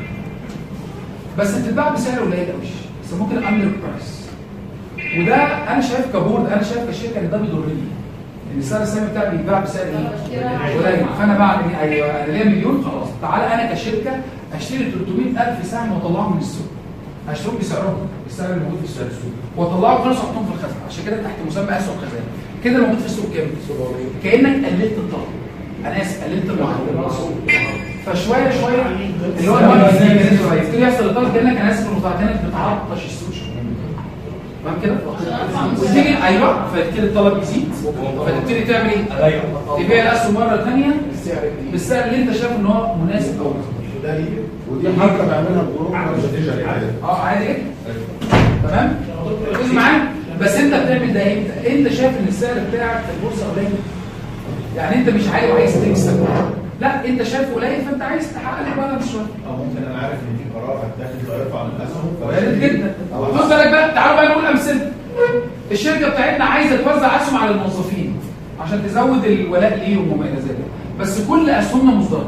بس بتتباع بسعر قليل قوي، بس ممكن اندر برايس. وده انا شايف كبورد، انا شايف كشركه ان ده بيضرني ان سعر السهم بتاعي بيتباع بسعر ايه؟ قليل. فانا بعمل ايه؟ ايوه انا ليا مليون، خلاص تعالى انا كشركه اشتري ثلاثمئة ألف سهم واطلعهم من السوق، اشتريهم بسعرهم بالسعر اللي موجود في السوق واطلعهم خلاص واحطهم في الخزنه. عشان كده تحت مسمى اسهم خزانه. كده اللي موجود في السوق كام؟ كانك قللت الطلب، انا اسف قللت المعروض، فشويه شويه اللي هو الماركتنج يبتدي يحصل الطلب كانك انا اسف المطاعم كانك بتعطش السوق. تمام كده؟ وتيجي ايوه فيبتدي الطلب يزيد فتبتدي تعمل ايه؟ تبيع الاسهم مره ثانيه بالسعر اللي انت شايف ان هو مناسب او ودي حركه بعملها بجروب اه عادي جدا. تمام؟ ركز معايا. بس انت بتعمل ده امتى؟ انت شايف ان السعر بتاعك في البورصه قليل، يعني انت مش عايز عايز تكسب، لا انت شايفه قليل فانت عايز تحقق البالانس شويه. او ممكن انا عارف ان في قرار هتاخد ويرفع الاسهم وارد جدا. خد بالك بقى، تعالوا بقى نقول امثله. الشركه بتاعتنا عايزه توزع اسهم على الموظفين عشان تزود الولاء ليهم وما الى ذلك، بس كل اسهمنا مصدره،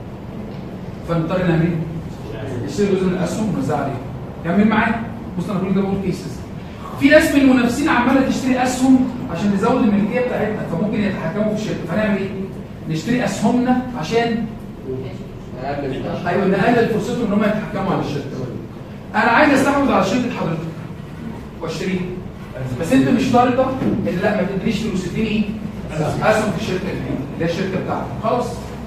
فنضطر نعمل ايه؟ نشتري جزء من الاسهم ونوزعها عليهم. كمل معايا. بص انا كل ده بقول كيسز. في ناس من المنافسين عماله تشتري اسهم عشان تزود الملكيه بتاعتنا، فممكن يتحكموا في الشركه، فنعمل ايه؟ نشتري اسهمنا عشان ايوه نقلل فرصتهم ان هم يتحكموا على الشركه. انا عايز استحوذ على شركه حضرتك واشتريها، بس انت مش طارده ان لا ما تدريش فلوس، اديني ايه؟ اسهم في الشركه دي اللي هي الشركه بتاعتك. خلاص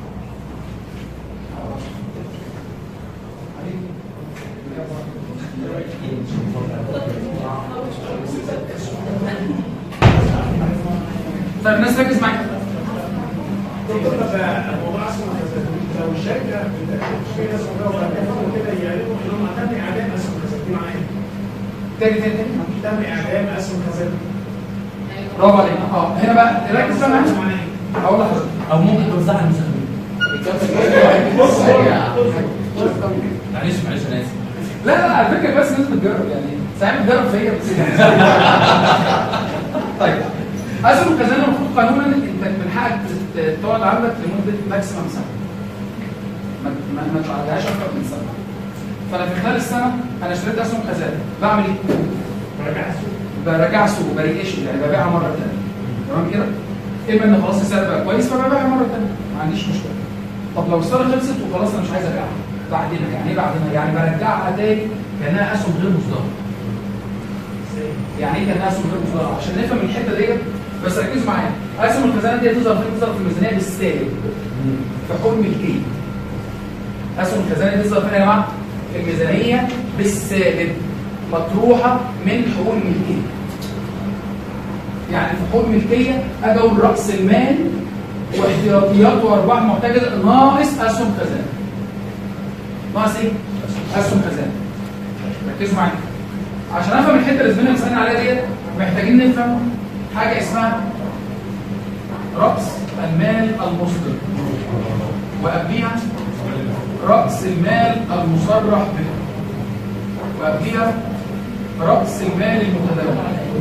طيب الناس ركز معايا. موضوع اسهم الخزانه لو الشركه بتشتري اسهم كده يعلنوا انهم هتم اعلان اسهم خزانه دي معايا. تاني تاني تاني تم اعلان اسهم خزانه. برافو عليك. اه هنا بقى ركز بقى معايا. هقول لحضرتك او ممكن توزعها للمساهمين. بص معلش معلش انا اسف. لا لا على فكره بس الناس بتجرب، يعني ساعات بتجرب فيا بس. طيب اسهم الخزانه المفروض قانونا انت من حقك تقعد عندك لمده ماكسيمم سنه، ما ما, ما تعديهاش اكتر من سنه. فانا في خلال السنه انا اشتريت اسهم خزانه، بعمل ايه؟ برجع السوق برجع السوق بريقش، يعني ببيعها مره ثانيه. تمام كده؟ اما ان خلاص السعر بقى كويس فببيعها مره ثانيه، ما عنديش مشكله. طب لو السعر خلصت وخلاص انا مش عايز ابيعها بعدين، يعني ايه بعدين؟ يعني برجعها تاني كانها اسهم غير مصدره. يعني ايه كان اسهم غير مصدره؟ عشان نفهم الحته ديت بس ركزوا معايا. اسهم الخزانه دي تظهر فين؟ تظهر في الميزانيه بالسالب في حقوق الملكيه. اسهم الخزانه دي تظهر فين يا جماعه؟ في الميزانيه بالسالب مطروحه من حقوق الملكيه. يعني في حقوق الملكيه اجي اقول راس المال واحتياطيات وارباح محتجزه ناقص اسهم خزانه. ناقص ايه؟ اسهم خزانه. ركزوا معايا. عشان افهم الحته اللي زميلنا بيسالني عليها ديت محتاجين نفهم حاجه اسمها راس المال المصدر وقبليها راس المال المصرح به وقبليها راس المال المتداول.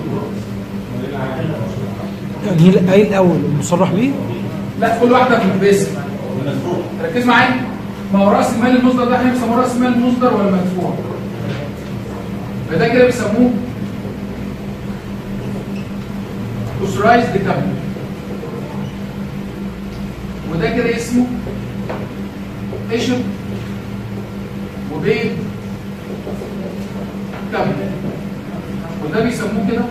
يعني ايه الاول المصرح بيه؟ لا كل واحده باسم. ركز معايا. ما هو راس المال المصدر ده احنا بنسموه راس المال المصدر ولا مدفوع؟ فده كده بيسموه authorized capital وده كده اسمه issued وpaid capital وده بيسموه كده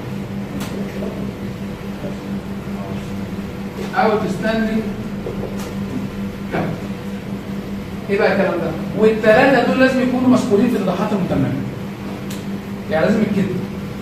outstanding capital. ايه بقى الكلام ده؟ والثلاثه دول لازم يكونوا مسؤولين في الايضاحات المتممه. يعني لازم الكده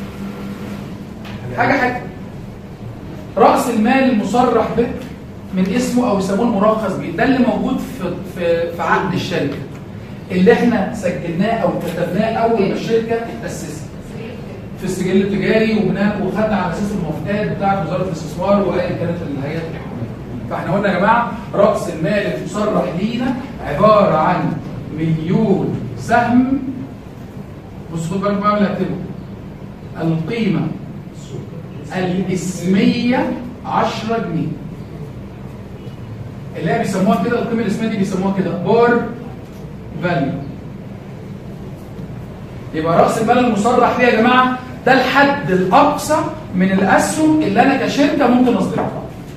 حاجه حاجه راس المال المصرح به من اسمه او يسموه المرخص به، ده اللي موجود في في في عقد الشركه اللي احنا سجلناه او كتبناه اول ما الشركه اتاسست في السجل التجاري وبناء وخدنا على اساس الموافقات بتاعه وزاره الاستثمار وايا كانت الهيئات الحكوميه. فاحنا قلنا يا جماعه راس المال المصرح لينا عباره عن مليون سهم. بصوا خد بالك بقى من اللي هكتبه. القيمه الاسميه عشرة جنيه اللي هي بيسموها كده القيمه الاسميه دي بيسموها كده بار فاليو. يبقى راس المال المصرح فيه يا جماعه ده الحد الاقصى من الاسهم اللي انا كشركه ممكن اصدرها.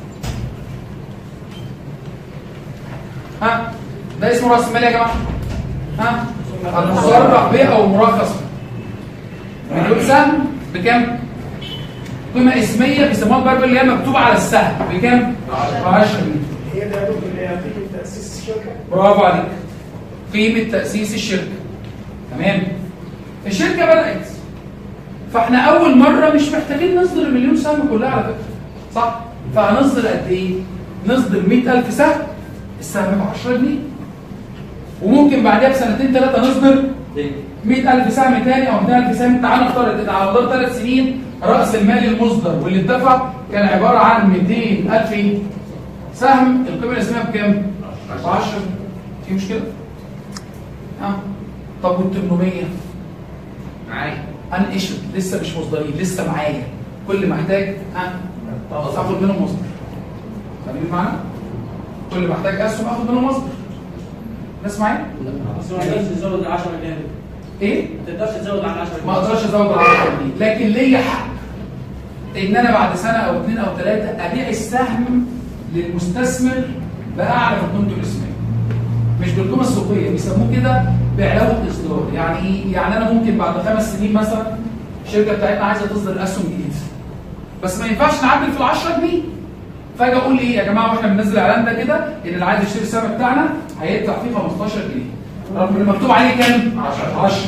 ها ده اسمه راس المال يا جماعه. ها المصرح به او المرخص به. مليون سهم بكام؟ قيمه اسميه بيسموها البربل اللي هي مكتوبه على السهم بكام؟ ب عشرة جنيه. هي ده اللي هي قيمه تاسيس الشركه. برافو عليك. قيمه تاسيس الشركه. تمام. الشركه بدات فاحنا اول مره مش محتاجين نصدر المليون سهم كلها على فكره. صح؟ فهنصدر قد ايه؟ نصدر مئة ألف سهم السهم ب عشرة جنيه. وممكن بعدها بسنتين ثلاثه نصدر مئة ألف سهم تاني او مئتين ألف سهم. تعالوا نفترض على مدار ثلاث سنين راس المال المصدر واللي اتدفع كان عباره عن مئتين ألف سهم. القيمه الاسميه بكام؟ ب عشرة. في مشكله؟ ها طب وال ثمانمية معايا ان ايشود لسه مش مصدرين لسه معايا. كل ما احتاج ها اخد منهم مصدر. فاهمين المعنى؟ كل ما احتاج اسهم اخد منهم مصدر. الناس معايا؟ بس ما تقدرش تزود ال عشرة جنيه. ايه؟ ما تقدرش تزود عن عشرة جنيه. ما اقدرش ازود على عشرة جنيه لكن ليا حق ان انا بعد سنه او اثنين او ثلاثه ابيع السهم للمستثمر باعلى من قيمته الاسميه. مش بالقيمه السوقيه بيسموه كده بعلاوه اصدار. يعني ايه؟ يعني انا ممكن بعد خمس سنين مثلا الشركه بتاعتنا عايزه تصدر اسهم جديده بس ما ينفعش نعدل في ال عشرة جنيه. فاجي اقول ايه يا جماعه واحنا بننزل الاعلان ده كده ان اللي عايز يشتري السهم بتاعنا هيدفع فيه خمستاشر جنيه رغم ان مكتوب عليه كام؟ عشرة.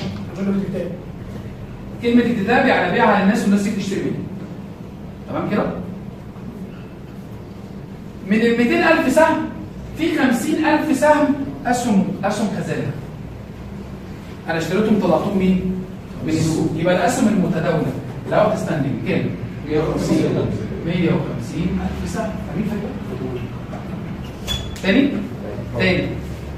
كلمه اكتتاب يعني ابيعها للناس والناس تيجي تشتري مني. تمام كده؟ من ال مئتين ألف سهم في خمسين ألف سهم اسهم اسهم خزانه. انا اشتريتهم طلعتهم مين؟ من السوق. يبقى الاسهم المتداوله الاوت ستاندنج كام؟ مئة وخمسين مئة وخمسين ألف سهم. فاهمين الفكره؟ تاني؟ تاني.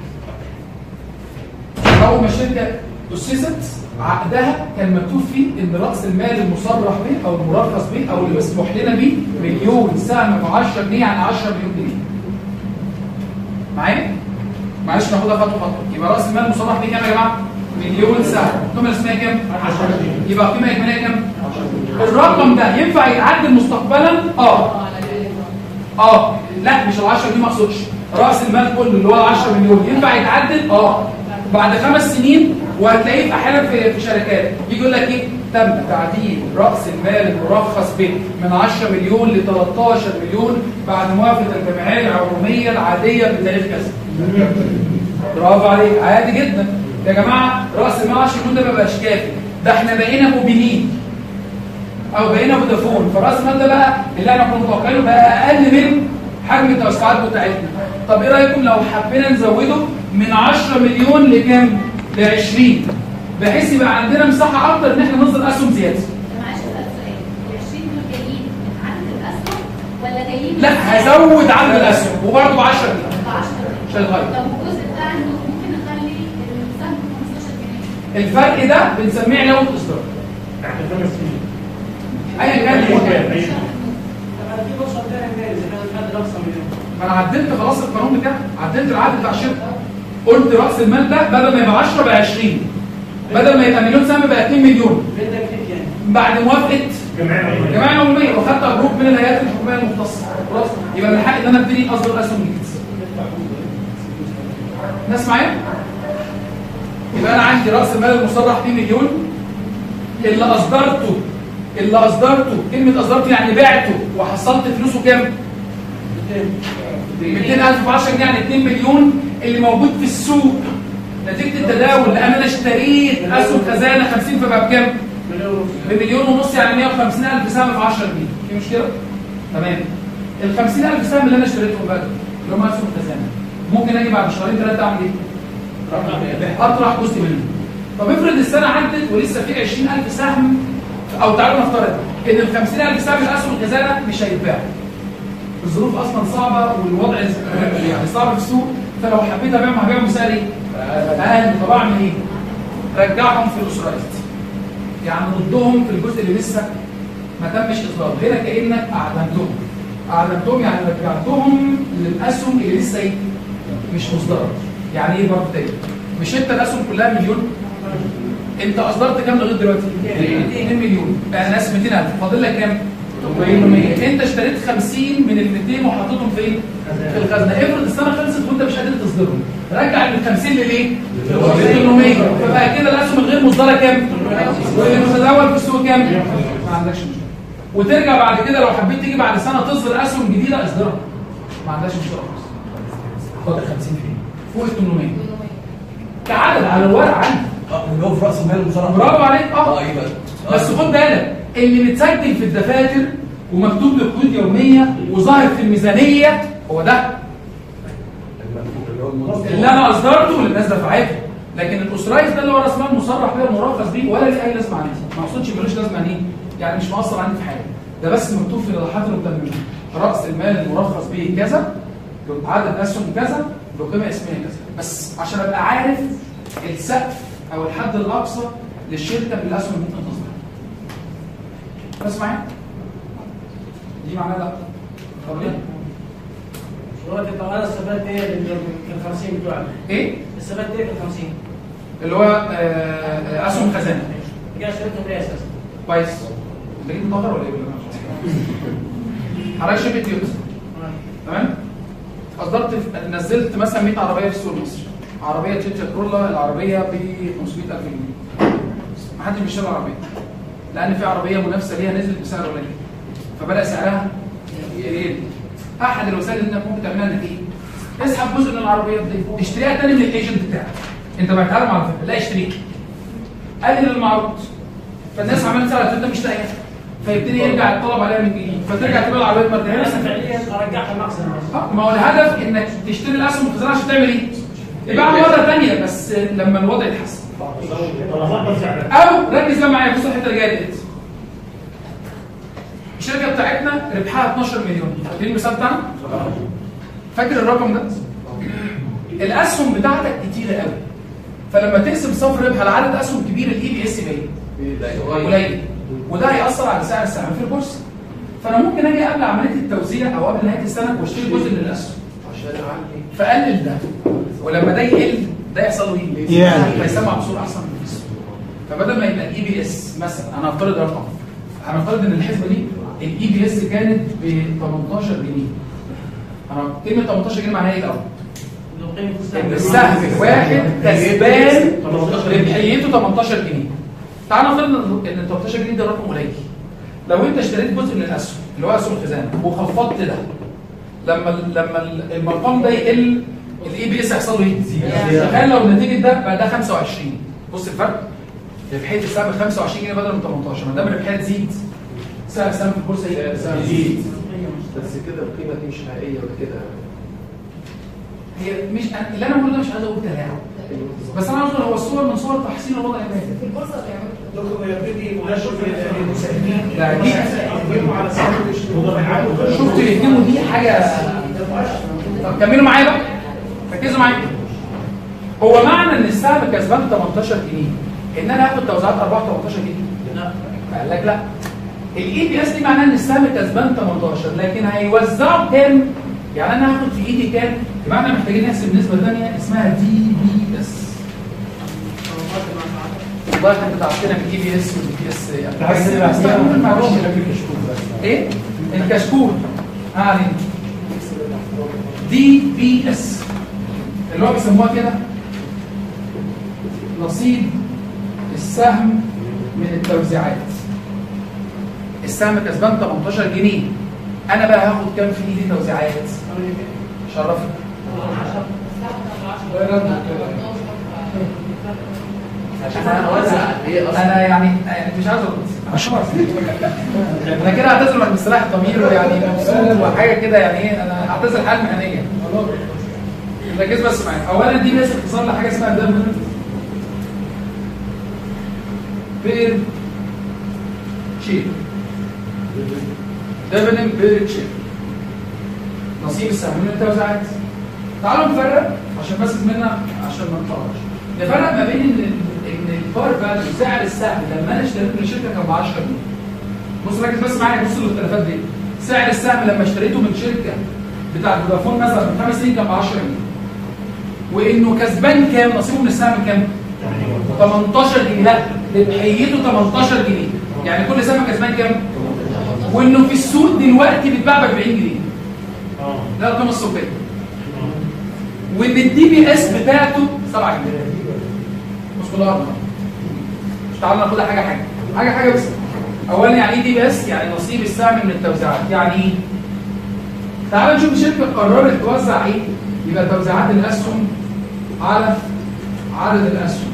اول ما الشركه اسست عقدها كان مكتوب فيه ان راس المال المصرح به او المرخص به او اللي مسموح لنا به مليون سهم ب عشرة جنيه يعني عشرة مليون جنيه. معايا؟ معلش ناخدها خطوه خطوه. يبقى راس المال المصرح به كام يا جماعه؟ مليون سهم. القيمه الاسميه كام؟ عشرة جنيه. يبقى القيمه الاجماليه كام؟ الرقم ده ينفع يتعدل مستقبلا؟ اه. اه لا مش ال عشرة جنيه ما اقصدش. راس المال كله اللي هو عشرة مليون ينفع يتعدل؟ اه. بعد خمس سنين وهتلاقيه في احيانا في في شركات يجي يقول لك ايه؟ تم تعديل راس المال المرخص به من عشرة مليون ل تلتاشر مليون بعد موافقه الجمعيه العموميه العاديه بتاريخ كذا. برافو عليك، عادي جدا يا جماعه. راس المال عشرة مليون ده ما بقاش كافي، ده احنا بقينا موبينين او بقينا فودافون، فراس المال ده بقى اللي احنا كنا متوقعينه بقى اقل من حجم التوسعات بتاعتنا. طب ايه رايكم لو حبينا نزوده من عشرة مليون لكام؟ ل عشرين، بحيث يبقى عندنا مساحه اكتر ان احنا نصدر اسهم زياده. معلش بقى سؤال، ال عشرين دول جايين من عدد الاسهم ولا جايين؟ لا هزود عدد الاسهم وبرضه ب عشرة جنيه. ب عشرة جنيه. مش هيتغير. طب الجزء بتاع انه ممكن نخلي السهم ب خمستاشر جنيه. الفرق ده بنسميه علاوه اصدار. بعد خمس سنين. ايا كان المده. طب في فرصه تانية مالي اذا كان الحد الاقصى مليون. ما انا عدلت خلاص القانون بتاعي، عدلت العقد بتاع الشركه. قلت راس المال ده بدل ما يبقى عشرة بقى عشرين. بدل ما يبقى مليون سهم بقى اتنين مليون. بدك كيف يعني؟ بعد موافقه جمعيه الجمعيه العموميه وخدت ابروك من الهيئات الحكوميه المختصه. خلاص يبقى من حقي ان انا ابتدي اصدر اسهم جديده. الناس معايا؟ يبقى انا عندي راس المال المصرح فيه مليون، اللي اصدرته اللي اصدرته كلمه اصدرته يعني بعته وحصلت فلوسه كام؟ مئتين ألف في عشرة جنيه يعني اتنين مليون اللي موجود في السوق نتيجه التداول، لان انا اشتريت اسهم خزانه خمسين فبقى بكام؟ بمليون ونص يعني مئة وخمسين ألف سهم في عشرة جنيه. في مشكله؟ تمام. ال خمسين ألف سهم اللي انا اشتريتهم بقى اللي هم اسهم خزانه ممكن اجي بعد شهرين ثلاثه اعمل ايه؟ اطرح جزء منه. طب افرض السنه عدت ولسه في عشرين ألف سهم، او تعالوا نفترض ان ال خمسين ألف سهم الاسهم الخزانه مش هيتباعوا. الظروف اصلا صعبه والوضع يعني صعب في السوق، فلو حبيت ابيعهم هبيعهم بسعر ايه؟ اقل. طب اعمل ايه؟ رجعهم في الاسرايزد، يعني ردهم في الجزء اللي لسه ما تمش اصداره. هنا كانك اعدمتهم اعدمتهم يعني رجعتهم للاسهم اللي لسه ايه؟ مش مصدره. يعني ايه برضه تاني؟ مش انت الاسهم كلها مليون؟ انت اصدرت كام لغايه دلوقتي؟ اتنين مليون. يعني ناس مئتين ألف، فاضل لك كام؟ ثمانمية. انت اشتريت خمسين من ال مئتين وحطيتهم فين؟ في الخزنه. افرض السنه خلصت وانت مش قادر تصدرهم، رجع ال خمسين للايه؟ ثمانمية. فبقى كده الاسهم الغير مصدره كام؟ واللي متداول في السوق كام؟ ما عندكش مشكله. وترجع بعد كده لو حبيت تيجي بعد سنه تصدر اسهم جديده اصدرها، ما عندكش مشكله خالص. فاضل خمسين فين؟ فوق ال ثمانمية كعدد على الورق عندي. اه اللي هو في راس المال المصرح. برافو عليك. اه اه يبقى بس خد بالك اللي متسجل في الدفاتر ومكتوب له قيود يوميه وظاهر في الميزانيه هو ده اللي انا اصدرته واللي الناس دفعته. لكن الاسرايز ده اللي هو راس مال مصرح بيه المرخص بيه ولا ليه اي لازمه عندي. ما اقصدش ملوش لازمه ليه؟ يعني مش مؤثر عندي في حاجه. ده بس مكتوب في الايضاحات المتممه راس المال المرخص به كذا، عدد اسهم كذا، بقيمه اسميه كذا، بس عشان ابقى عارف السقف او الحد الاقصى للشركه بالاسهم اللي ممكن تصدر. بس معايا؟ دي معناها لا. طب ليه؟ دلوقتي طب انا استفدت ايه من ال خمسين بتوعك؟ ايه؟ استفدت ايه من ال خمسين؟ اللي هو آه اسهم خزانه. رجع اشتريتهم ليه اساسا؟ كويس. بجيب مطهر ولا ايه؟ حضرتك شركه تويوتا. تمام؟ اصدرت نزلت مثلا مئة عربيه في السوق المصري. عربيه تويوتا كرولا العربيه ب خمسمئة ألف جنيه. ما حدش بيشتري العربيه. لان في عربيه منافسه ليها نزلت بسعر قليل. فبدا سعرها يقل. احد الوسائل اللي انك ممكن تعملها انك ايه؟ اسحب جزء من العربيات دي، اشتريها تاني من الايجنت بتاعك. انت بعتها لهم على فكره، لا اشتريها. قلل المعروض. فالناس عملت سعر انت مش لاقيها. فيبتدي يرجع الطلب عليها من جديد، فترجع تبيع العربيه مرتين. انا فعليا ارجعها المخزن. اه ما هو الهدف انك تشتري الاسهم الخزانه عشان تعمل ايه؟ يبيعها مره ثانيه بس لما الوضع يتحسن. او ركز بقى معايا، بص الحته اللي جايه ديت. الشركه بتاعتنا ربحها اتناشر مليون، فاكرين المثال بتاعنا؟ فاكر الرقم ده؟ الاسهم بتاعتك كتيره قوي. فلما تقسم صافي ربح على عدد اسهم كبير الاي بي اس باين قليل، وده هيأثر على سعر السهم في البورصه. فانا ممكن اجي قبل عمليه التوزيع او قبل نهايه السنه واشتري جزء من الاسهم عشان اعلي فقلل ده، ولما ده يقل ده يحصل له ايه؟ هيسمع بصوره احسن من الاسهم. فبدل ما يبقى الاي بي اس مثلا، انا هفترض رقم، هنفترض ان الحسبه دي الاي بي اس كانت ب تمنتاشر جنيه. انا كلمه تمنتاشر جنيه معناها ايه الاول؟ السهم واحد كسبان ربحيته تمنتاشر جنيه. تعال نفترض ان ال تلتاشر جنيه ده رقم قليل. لو انت اشتريت جزء من الاسهم اللي هو اسهم الخزانه وخفضت ده، لما لما المقام ده يقل الاي بي اس هيحصل له ايه؟ تخيل لو النتيجه ده بقى ده خمسة وعشرين، بص الفرق، ربحيه السهم خمسة وعشرين جنيه بدل من تمنتاشر، ما دام الربحيه تزيد سعر السهم في البورصه يزيد. بس كده القيمه دي مش حقيقيه ولا كده؟ هي مش اللي انا بقوله ده مش عايز اقول تلاعب، بس انا عاوز اقول هو الصور من صور تحسين الوضع المالي. في البورصه بيعملوا دكتور يبتدي مناشد المساهمين لا دي يقيموا على سعر المضارعات. شفتوا يقيموا دي حاجه. طب كملوا معايا بقى، ركزوا معايا. هو معنى ان السهم كسبان تمنتاشر جنيه ان انا هاخد توزيعات ارباح تمنتاشر جنيه؟ لا، قال لك لا. الاي بي اس دي معناه ان السهم كسبان تمنتاشر لكن هيوزعوا كام؟ يعني انا هاخد في ايدي كام؟ يبقى احنا محتاجين نحسب نسبه ثانيه اسمها دي بي اس. والله احنا بتاعتنا من اي بي اس والدي بي اس يعني ايه؟ الكشكول اه علينا دي بي اس اللي هو بيسموها كده نصيب السهم من التوزيعات. السهم كسبان تمنتاشر جنيه، انا بقى هاخد كام في ايدي توزيعات؟ شرفني. انا اوزع ايه اصلا؟ انا يعني يعني مش عايز اشرف انا كده اعتذر من مصطلح الضمير ويعني مبسوط وحاجه كده يعني ايه، انا اعتذر حال مهنيه. ركز بس معايا. اولا دي بس اختصار لحاجه اسمها دبل بير تشيك. دبل بير تشيك نصيب السهم من التوزيعات. تعالوا نفرق عشان بس مننا عشان ما نطولش. نفرق ما بين ان ان البار فاليو سعر السهم لما انا اشتريته من الشركه كان ب عشرة جنيه. بص ركز بس معايا، بص الاختلافات دي. سعر السهم لما اشتريته من شركه بتاع فودافون مثلا من خمس سنين كان ب عشرة جنيه. وانه كسبان كام؟ نصيبه من السهم كام؟ تمنتاشر جنيه. لا، ربحيته تمنتاشر جنيه. يعني كل سهم كسبان كام؟ وانه في السوق دلوقتي بيتباع ب أربعين جنيه. اه ده القيمه السوقيه. وان الدي بي اس بتاعته سبعة جنيه. مش كلها ارقام. مش تعالوا ناخدها حاجه حاجه. حاجه حاجه بس. اولا يعني ايه دي بي اس؟ يعني نصيب السهم من التوزيعات. يعني ايه؟ تعالوا نشوف الشركه قررت توزع ايه؟ يبقى توزيعات الاسهم على عدد الاسهم.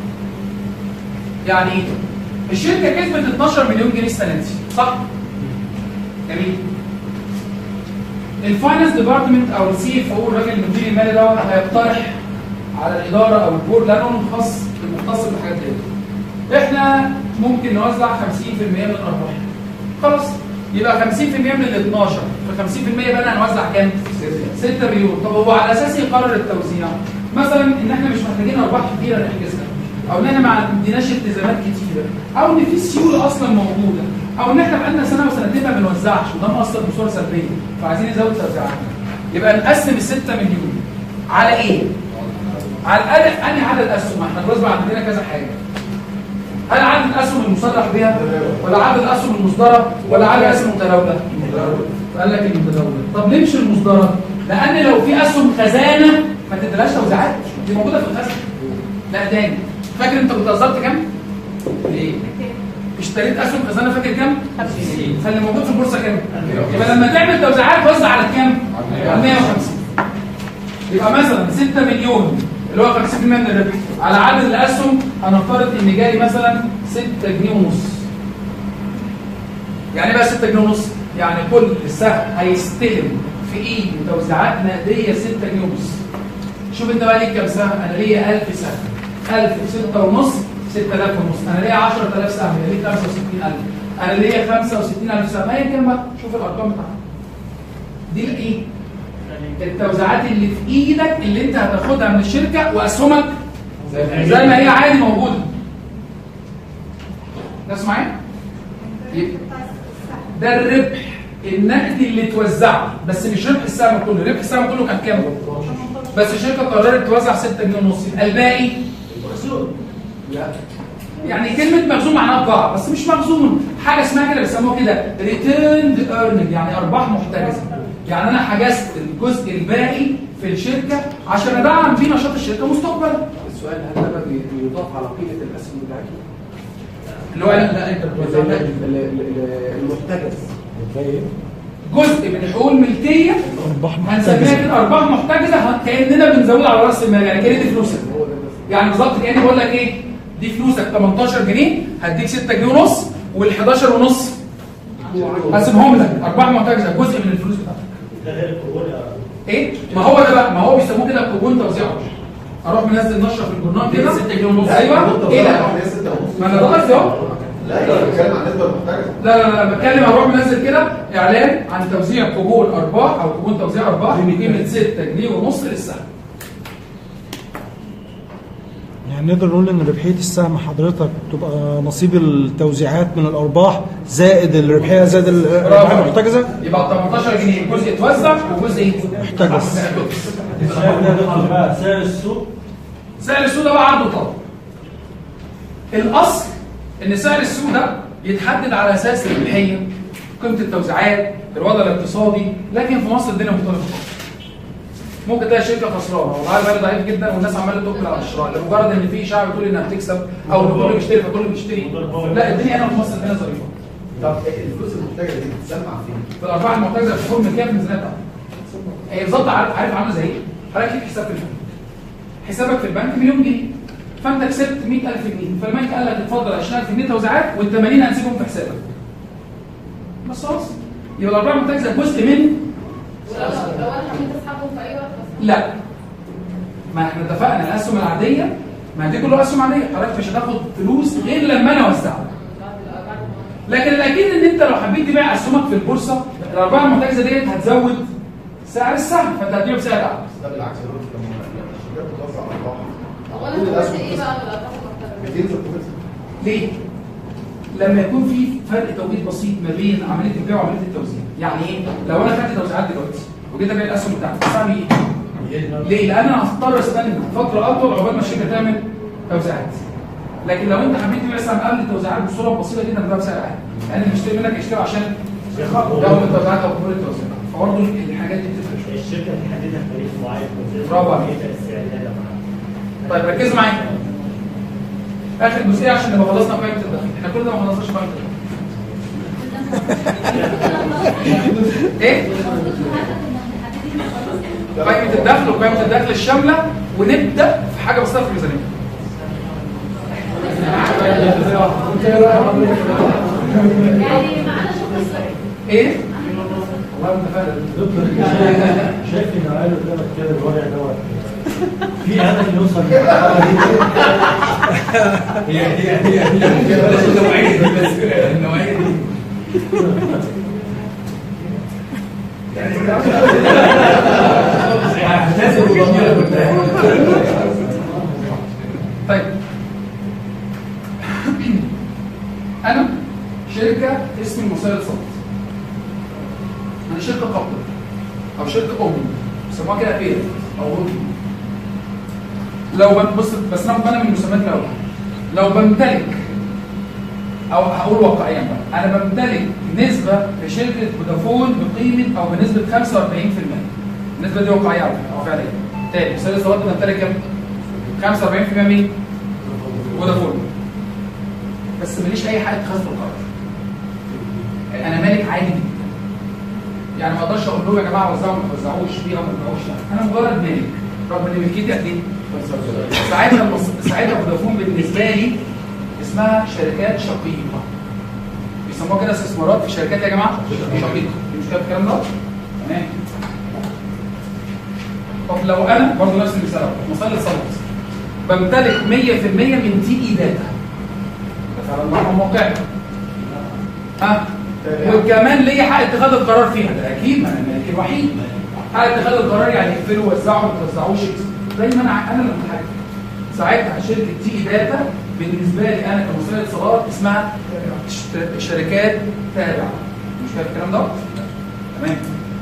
يعني ايه؟ الشركه كسبت اتناشر مليون جنيه السنه دي، صح؟ جميل. الفاينانس ديبارتمنت او السي اف او الراجل المدير المالي دوت هيقترح على الاداره او البورد لانه مختص مختص بالحاجات دي. احنا ممكن نوزع خمسين في المية من الارباح. خلاص، يبقى خمسين في المية من ال اتناشر في خمسين في المية بقى هنوزع كام؟ ستة مليون. طب هو على اساس يقرر التوزيع مثلا ان احنا مش محتاجين ارباح كتيره نحجزها، او ان احنا ما عندناش التزامات كتيره، او ان في سيوله اصلا موجوده، او ان احنا بقالنا سنه وسنتين ما بنوزعش وده مؤثر بصوره سلبيه فعايزين نزود توزيعاتنا. يبقى نقسم ال ستة مليون على ايه؟ على الأداء. انهي عدد اسهم؟ احنا خلاص بقى عندنا كذا حاجه. هل عدد الاسهم المصرح بها ولا عدد الاسهم المصدره ولا عدد الاسهم المتداوله؟ فقال لك المتداوله. طب ليه مش المصدره؟ لان لو في اسهم خزانه ما تديلهاش توزيعات، دي موجوده في الخزنه. لا تاني، فاكر انت كنت وزرت كام؟ ليه؟ اشتريت اسهم خزانه فاكر كام؟ خمسين. فاللي موجود في البورصه كام؟ يبقى لما تعمل توزيعات توزع على كام؟ على مية وخمسين. يبقى مثلا ستة مليون اللي هو خمسين في المية من الربح على عدد الاسهم هنفترض ان جاي مثلا ستة جنيه ونص. يعني بقى ستة جنيه ونص؟ يعني كل سهم هيستلم في ايده توزيعات نقديه ستة جنيه ونص. شوف انت بقى ليك كام سهم؟ انا ليا ألف سهم. ألف في ستة ونص ستة آلاف ونص. انا ليا عشرة آلاف سهم يبقى ليا خمسة وستين ألف. انا ليا خمسة وستين ألف سهم. ايا كان بقى شوف الارقام بتاعتها. دي الايه؟ التوزيعات اللي في ايدك اللي انت هتاخدها من الشركه واسهمك زي ما هي عادي موجوده. ناس معايا؟ ده الربح النقدي اللي توزعه، بس مش ربح السهم كله. ربح السهم كله كان كام؟ بس الشركه قررت توزع ستة جنيه ونص، يبقى الباقي مخزون. لا، يعني كلمه مخزون معناها بضاعه بس مش مخزون. حاجه اسمها كده بيسموها كده ريتيرند ايرنينج، يعني ارباح محتجزه. يعني انا حجزت الجزء الباقي في الشركه عشان ادعم بيه نشاط الشركه مستقبلا. السؤال هل ده بيضاف على قيمه الاسهم بتاعتي؟ اللي هو لا لا انت بتوزع المحتجز جزء من حقوق الملكيه هنسميها كده ارباح محتجزه، كاننا بنزود على راس المال، يعني كان دي فلوسك. يعني بالظبط كاني بقول لك ايه، دي فلوسك تمنتاشر جنيه، هديك ستة جنيه ونص، وال حداشر ونص هسيبهم لك ارباح محتجزه، جزء من الفلوس بتاعتك. ده غير القبول ايه؟ ما هو ده بقى، ما هو بيسموه كده كوبون توزيع عشر. اروح منزل نشره في الجورنال كده ستة جنيه ونص. ايوه ايه ده؟ ما انا ده قصدي اهو. لا انت بتتكلم عن النسبه المحتجزه. لا لا لا بتكلم، اروح منزل كده اعلان عن توزيع كوبون ارباح او كوبون توزيع ارباح بقيمه ستة جنيه ونص للسهم. يعني نقدر نقول ان ربحيه السهم حضرتك تبقى نصيب التوزيعات من الارباح زائد الربحيه زائد الارباح المحتجزه، يبقى تمنتاشر جنيه جزء اتوزع وجزء ايه؟ محتجز. سعر السوق سعر السوق ده بقى عرض وطلب. الاصل ان سعر السوق ده يتحدد على اساس الربحيه، قيمه التوزيعات، الوضع الاقتصادي، لكن في مصر الدنيا مختلفه خالص. ممكن تلاقي شركه خسرانه والعائد المالي ضعيف جدا والناس عماله تقبل على الشراء لمجرد ان في اشاعه بتقول انها بتكسب او ان كله بيشتري فكله بيشتري. لا الدنيا هنا في مصر الدنيا ظريفه. طب الفلوس المحتجزه دي بتسمع فين؟ في الارباح المحتجزه في حكم الملكيه في الميزانيه بتاعتك. هي بالظبط عارف عارف عامله زي ايه؟ حضرتك ليك حساب في البنك. حسابك في البنك مليون جنيه. فانت كسبت مية ألف جنيه، فالبنك قال لك اتفضل عشرين ألف جنيه توزيعات وال ثمانين هنسيبهم في حسابك. بس خلاص. يبقى الارباح المحتجزه جزء من لو انا حبيت اسحبهم في اي وقت بس. لا. ما احنا اتفقنا الاسهم العاديه، ما دي كلها اسهم عاديه، حضرتك مش هتاخد فلوس غير لما انا اوزعها. لكن الاكيد ان انت لو حبيت تبيع اسهمك في البورصه، الارباح المحتجزه ديت هتزود سعر السهم، فانت هتبيعه بسعر اعلى. ده بالعكس يا دكتور، لما الشركات بتوزع ارباح هو انا قلت ايه بقى بالارباح المحتجزه؟ بتنزل قيمتها. ليه؟ لما يكون في فرق توقيت بسيط ما بين عمليه البيع وعمليه التوزيع. يعني ايه؟ لو انا خدت توزيعات دلوقتي وجيت ابيع الاسهم بتاعتي، سعري ايه؟ ليه؟ لان انا هضطر استنى فتره اطول عقبال ما الشركه تعمل توزيعات. لكن لو انت حبيت تبيع سهم قبل التوزيعات بصوره بسيطه جدا هتبيع بسعر اعلى. يعني اللي بيشتري منك يشتري عشان يوم التوزيعات او قبول التوزيعات. فبرضه الحاجات دي بتفرق شويه. الشركه بتحددها بتاريخ معين. برافو عليك. طيب ركزوا معايا. اخر جزئيه عشان نبقى خلصنا قائمه الدخل. احنا كل ده ما خلصناش قائمه الدخل. ايه؟ قائمه الدخل وقائمه الدخل الشامله، ونبدا في حاجه بسيطه في الميزانيه. يعني معانا شغل الصيف. ايه؟ والله انت فاهم. شايف ان قالوا قدامك كده الوضع دوت في هدف يوصل للمرحله دي. هي هي هي هي بلاش النوعيه دي بس النوعيه دي. طيب انا شركه اسمي مسيرة صوت. انا شركه قبضه او شركه ام بيسموها كده بير او هولدنج. لو بص بس ناخد بالنا من المسميات الاول. لو بمتلك او هقول واقعيا بقى، انا بمتلك نسبه في شركه فودافون بقيمه او بنسبه خمسة وأربعين بالمية. النسبه دي واقعيه على فكره او فعليه. تاني مسيرة صوت بتمتلك كام؟ خمسة وأربعين بالمية مين؟ فودافون. بس ماليش اي حق اتخاذ في القرار. انا مالك عادي جدا. يعني ما اقدرش اقول لهم يا جماعه وزعوا ما توزعوش فيها ما تبيعوش، لا انا مجرد مالك رغم ان ملكيتي قد ايه؟ ساعتها ساعتها فودافون بالنسبه لي اسمها شركات شقيقه. بيسموها كده استثمارات في شركات يا جماعه شقيقه. في مشكله في الكلام ده؟ تمام. طب لو انا برضه نفس المثال مصلي صلاه بمتلك مية بالمية من تي اي داتا. ده فعلا رقم موقعي. ها؟ وكمان ليا حق اتخاذ القرار فيها، ده اكيد ما انا الملك الوحيد. حق اتخاذ القرار يعني يقفلوا ويوزعوا ما توزعوش دايما انا اللي متحكم. ساعتها شركه تي اي داتا بالنسبه لي انا كمسؤول اتصالات اسمها شركات تابعه. مش فاهم الكلام ده؟ تمام.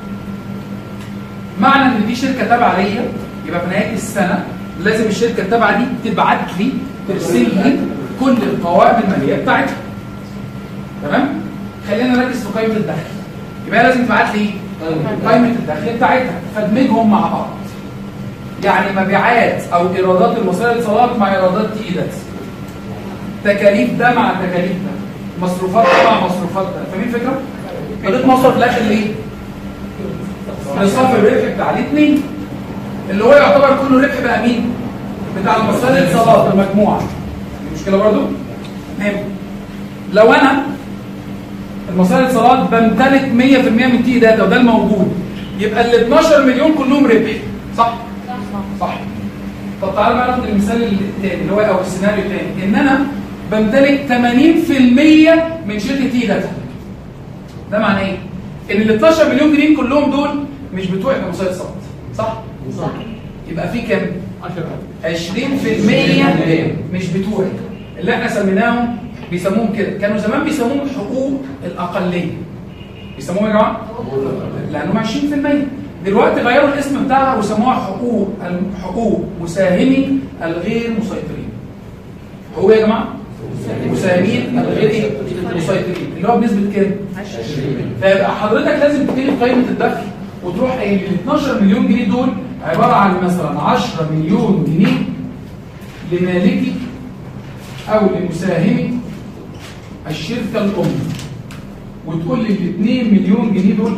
معنى ان دي شركه تابعه ليا يبقى في نهايه السنه لازم الشركه التابعه دي تبعت لي ترسل لي كل القوائم الماليه بتاعتها. تمام؟ خلينا نركز في قائمه الدخل. يبقى لازم تبعت لي قائمه الدخل بتاعتها فادمجهم مع بعض. يعني مبيعات او ايرادات المصريه للاتصالات مع ايرادات تي اي داتا. تكاليف ده مع تكاليف ده، مصروفات ده مع مصروفات ده. فاهمين الفكره؟ قضيت مصرف في الاخر ليه؟ نصف الربح بتاع الاثنين اللي هو يعتبر كله ربح بقى مين؟ بتاع المصاري الاتصالات المجموعه. دي مشكله برضو؟ مهم. لو انا المصاري الاتصالات بمتلك مية في المية من تي داتا وده الموجود، يبقى ال اتناشر مليون كلهم ربح، صح؟ صح. طب تعالى بقى ناخد المثال الثاني اللي هو او السيناريو الثاني، ان انا بمتلك ثمانين في المية من شركه تي داتا. ده معناه ايه؟ ان ال اتناشر مليون جنيه كلهم دول مش بتوعي كمصاري اتصالات، صح؟ صح. يبقى في كام؟ عشرين في المية مش بتوعي، اللي احنا سميناهم بيسموهم كده، كانوا زمان بيسموهم حقوق الاقليه. بيسموهم يا جماعه؟ لانهم عشرين في المية. دلوقتي غيروا الاسم بتاعها وسموها حقوق حقوق مساهمي الغير مسيطرين. حقوق يا جماعه؟ مساهمين الغير ايه؟ مسيطرين، اللي هو بنسبه كام؟ عشرين. فيبقى حضرتك لازم تبتدي قائمه الدخل وتروح قايل ال اتناشر مليون جنيه دول عباره عن مثلا عشرة مليون جنيه لمالكي او لمساهمي الشركه الام، وتقول لي ال اتنين مليون جنيه دول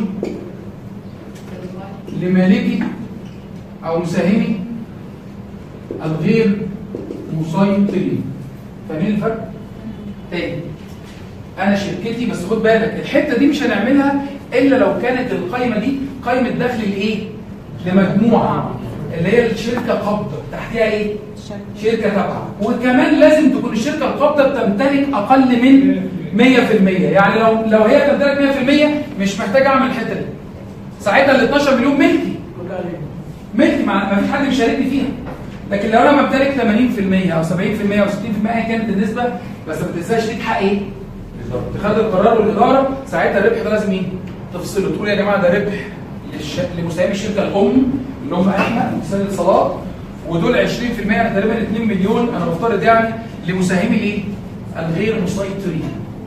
لمالكي او مساهمي الغير مسيطرين. فاهمين الفرق؟ تاني، انا شركتي، بس خد بالك الحته دي مش هنعملها الا لو كانت القائمه دي قائمه دخل لايه؟ لمجموعه اللي هي الشركه قابضه، تحتها ايه؟ شركه تابعه. وكمان لازم تكون الشركه القابضه بتمتلك اقل من مية في المية. يعني لو لو هي تمتلك مية في المية مش محتاج اعمل الحته دي، ساعتها ال اتناشر مليون ملكي ملكي، ما فيش حد بيشاركني فيها. لكن لو انا بمتلك ثمانين في المية او سبعين في المية او ستين في المية ايا كانت النسبه، بس ما تنساش ليك حق ايه؟ اتخاذ القرار والاداره. ساعتها الربح ده لازم ايه؟ تفصله، تقول يا جماعه ده ربح للش... لمساهمي الشركه الام اللي هم احنا مساهمي الاتصالات، ودول عشرين في المية تقريبا اتنين مليون انا بفترض يعني لمساهمي الايه؟ الغير مسيطرين.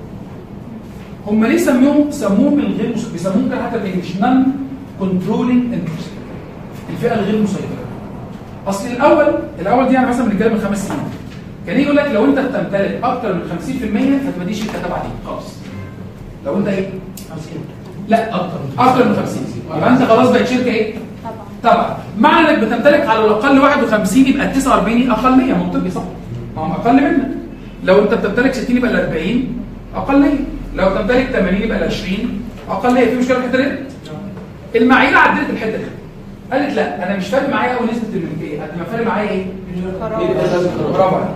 هم ليه سموهم سموهم الغير مسيطرين؟ بيسموهم كده حتى بالانجلش نون كنترولينج انترست، الفئه الغير مسيطره. اصل الاول الاول دي يعني مثلا بنتكلم من خمس سنين كان يجي يقول لك لو انت بتمتلك اكتر من خمسين في المية فتبقى دي شركه تبع دي خلاص. لو انت ايه؟ لا اكتر اكتر من خمسين يبقى انت خلاص بقت شركه ايه؟ طبعا طبعا. مع انك بتمتلك على الاقل واحد وخمسين يبقى ال تسعة واربعين اقليه، منطقي صح؟ ما هم اقل منك. لو انت بتمتلك ستين يبقى ال اربعين اقليه، لو تمتلك ثمانين يبقى ال عشرين اقليه. في مشكله في الحته دي؟ المعايير عدلت الحته دي، قالت لا انا مش فارق معايا قوي نسبه الملكيه، قد ما فارق معايا ايه؟ برافو عليك.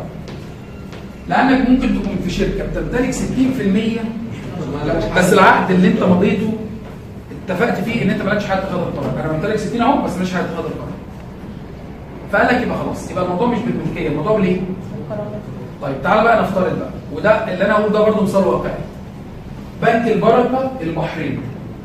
لانك ممكن تكون في شركه بتمتلك ستين في المية بس العقد اللي انت مضيته اتفقت فيه ان انت مالكش حق تاخد القرار، انا بمتلك ستين اهو بس مش حق تاخد القرار. فقال لك يبقى خلاص، يبقى الموضوع مش بالملكيه، الموضوع بالايه؟ طيب تعال بقى نفترض بقى، وده اللي انا اقوله ده برضه مثال واقعي. بنك البركه البحرين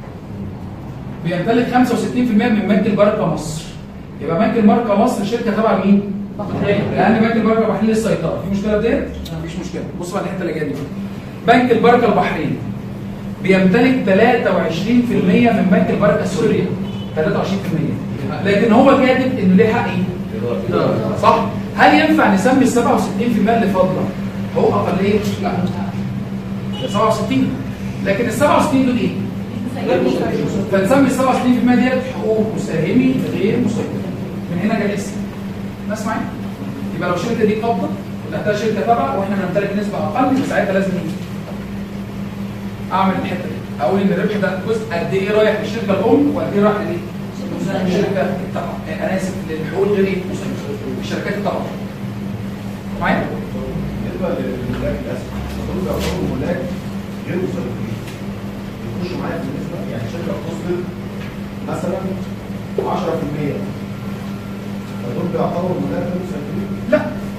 بيمتلك خمسة وستين في المية من بنك البركه مصر، يبقى بنك البركه مصر شركه تبع مين؟ لان بنك البركه البحرين للسيطره. في مشكله بديت؟ مفيش مشكله. بصوا على الحته اللي جايه دي. بنك البركه البحرين بيمتلك ثلاثة وعشرين في المية من بنك البركه السوريه، ثلاثة وعشرين في المية، لكن هو كاتب انه ليه حق ايه؟ صح؟ هل ينفع نسمي ال سبعة وستين في المية اللي فاضله هو اقليه؟ لا، سبعة وستين، لكن ال سبعة وستين دول ايه؟ فنسمي ال سبعة وستين في المية ديت حقوق مساهمي غير مسيطر. من هنا جاي الاسم. ناس معايا؟ يبقى لو الشركه دي قابضه وتحتها شركه تبع واحنا بنمتلك نسبه اقل، يبقى ساعتها لازم ايه؟ اعمل الحته دي، اقول ان الربح ده جزء قد ايه رايح للشركه الام وقد ايه رايح لايه؟ الشركه التبع. انا اسف، للحقوق غير ايه؟ الشركات التبع. معايا؟ بالنسبه للملاك للاسف دول بيعتبروا ملاك غير مسيطرين، يخشوا معايا في النسبه. يعني شركه بتصدر مثلا عشرة في المية فدول بيعتبروا ملاك غير مسيطرين؟ لا،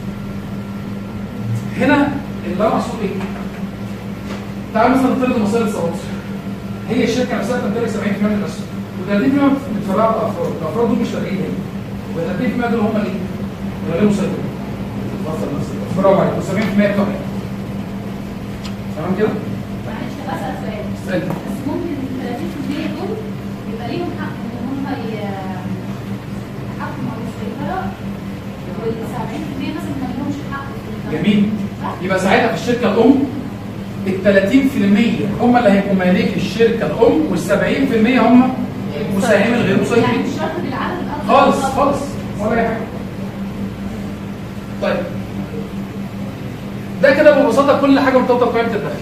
هنا اللي انا اقصد ايه؟ تعال مثلا نفترض مصاري الاتصالات، هي الشركه نفسها تمتلك سبعين في المية من الاسهم وثلاثين في المية متفرعه لافراد، الافراد دول مش فارقين هنا، و30 في المية دول هم الايه؟ غير مسيطرين. برافو عليك، و70 في المية بتوعهم. تمام كده؟ معلش طب اسال سؤال. اسالني. بس ممكن ال ثلاثين في المية دول يبقى ليهم حق ان هم يحكموا على السيطره، وال سبعين في المية مثلا ما لهمش حق في السيطرة. جميل. صح؟ يبقى ساعتها في الشركه الام ال ثلاثين بالمية هم اللي هيبقوا مالك الشركه الام وال سبعين بالمية هم المساهمين الغير مساهمين. يعني مش شرط بالعدد خالص خالص ولا اي حاجه. طيب ده كده ببساطه كل حاجه مرتبطه بقيمه الدخل.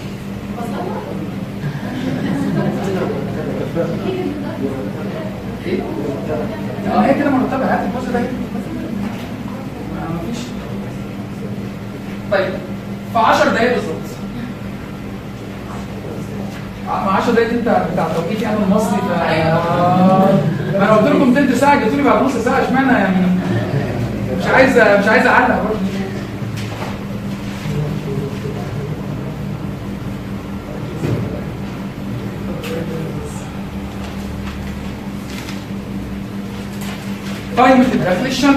ايه؟ اه هي كده مرتبه، هات الجزء ده ما فيش. طيب في عشر دقايق بالظبط، مع عشر دقايق انت بتاع توقيتي انا المصري ف ما انا قلت لكم تلت ساعه جبتوا لي بعد نص ساعه، اشمعنى يعني؟ مش عايز مش عايز اعلق برضه. قائمة الدخل الشامل.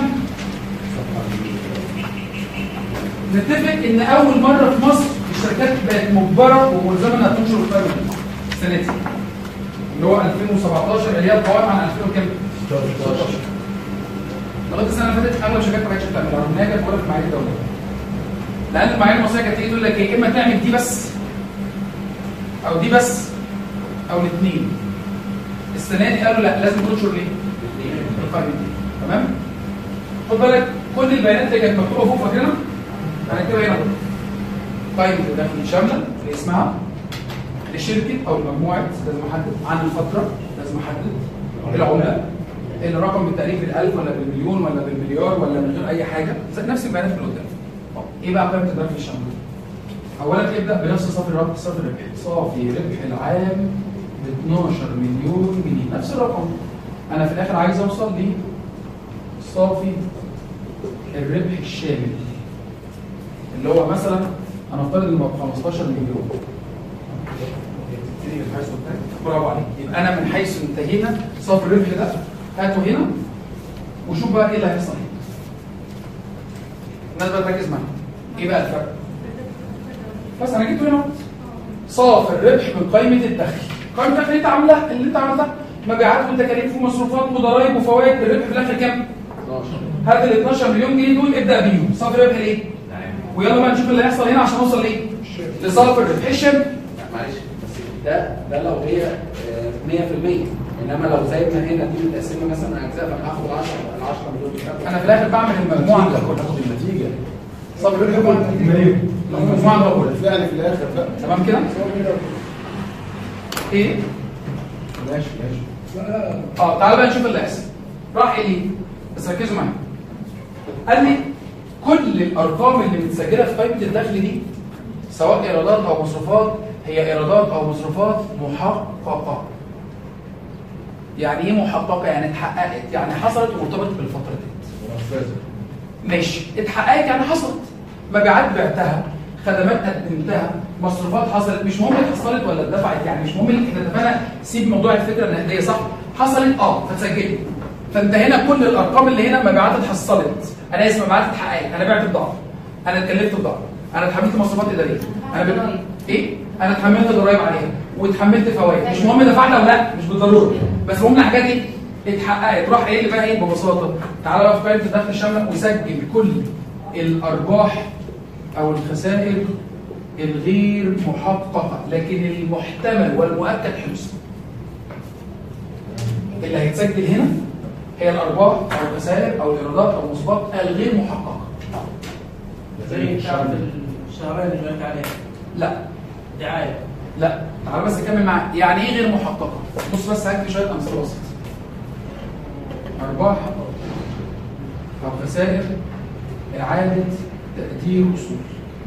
نتفق ان اول مرة في مصر الشركات بقت مجبرة وملزمة انها تنشر القائمة دي السنة دي اللي هو ألفين وسبعتاشر اللي هي القوائم عن ألفين وكام؟ ستاشر. لغاية السنة اللي فاتت اغلب الشركات ما كانتش بتعملها رغم ان هي كانت موجودة في المعايير الدولية. لأن المعايير المصرية كانت تيجي تقول لك يا اما تعمل دي بس أو دي بس أو الاثنين. السنة دي قالوا لا لازم تنشر ليه؟ القائمة دي. تمام؟ خد بالك كل البيانات اللي كانت مكتوبه فوق فاكرينها؟ هنكتبها هنا. قائمه الدخل الشامله اللي اسمها لشركه او المجموعه لازم احدد عن الفتره، لازم احدد العمله، الرقم بالتقريب بالالف ولا بالمليون ولا بالمليار ولا من غير اي حاجه، نفس البيانات اللي قدام. ايه بقى قائمه الدخل الشامله؟ اولا تبدا بنفس صافي الربح، صافي الربح، صافي ربح العام ب اتناشر مليون جنيه، نفس الرقم. انا في الاخر عايز اوصل ل صافي الربح الشامل اللي هو مثلا هنفترض انه ب خمستاشر مليون. برافو عليك. يبقى انا من حيث انتهينا صافي الربح ده هاته هنا وشوف بقى ايه اللي هيحصل هنا. الناس بقى تركز معايا. ايه بقى الفرق؟ بس انا جبته هنا صافي الربح من قائمه الدخل. قائمه الدخل اللي انت عاملها اللي انت عملتها مبيعات وتكاليف ومصروفات وضرائب وفوائد، الربح في الاخر كام؟ هات ال اتناشر مليون جنيه دول ابدا بيهم صافي الربح الايه؟ ويلا بقى نشوف اللي هيحصل هنا عشان نوصل لايه؟ لصافي الربح الشامل. معلش بس ده ده لو هي مية في المية، انما لو زي ما هنا دي متقسمه مثلا اجزاء فانا هاخد عشرة ال عشرة مليون. انا في الاخر بعمل المجموعه اللي هاخد النتيجه. صافي الربح هو المليون. المجموعه الاولى يعني في الاخر بقى تمام كده؟ ايه؟ ماشي ماشي. اه تعالى بقى نشوف اللي هيحصل. راح ايه؟ بس ركزوا معايا. قال لي كل الارقام اللي متسجله في قائمه الدخل دي سواء ايرادات او مصروفات هي ايرادات او مصروفات محققه. يعني ايه محققه؟ يعني اتحققت، يعني حصلت ومرتبطه بالفتره دي. ماشي، اتحققت يعني حصلت. مبيعات بعتها، خدمات قدمتها، مصروفات حصلت، مش مهم اتحصلت ولا اتدفعت، يعني مش مهم احنا اتفقنا سيب موضوع الفكره النقديه صح؟ حصلت اه فتسجلت. فانت هنا كل الارقام اللي هنا مبيعات اتحصلت، انا اسف مبيعات اتحققت، انا بعت بضاعه، انا اتكلفت بضاعه، انا اتحملت مصروفات اداريه، انا ب... ايه؟ انا اتحملت ضرائب عليها واتحملت فوائد، مش مهم دفعنا ولا لا، مش بالضروره، بس المهم الحاجات دي اتحققت. راح قايل لي بقى ايه ببساطه؟ تعالى بقى في قائمه الدخل الشامله وسجل كل الارباح او الخسائر الغير محققه لكن المحتمل والمؤكد حدوثها. اللي هيتسجل هنا هي الارباح او الخسائر او الايرادات او المصروفات الغير محققه. زي بتاعت الشهرين اللي قلت عليها. لا دعايه. لا تعالى بس نكمل معاك. يعني ايه غير محققه؟ بص بس هكتب شويه امثله بسيطه. ارباح او خسائر اعاده تقدير اصول.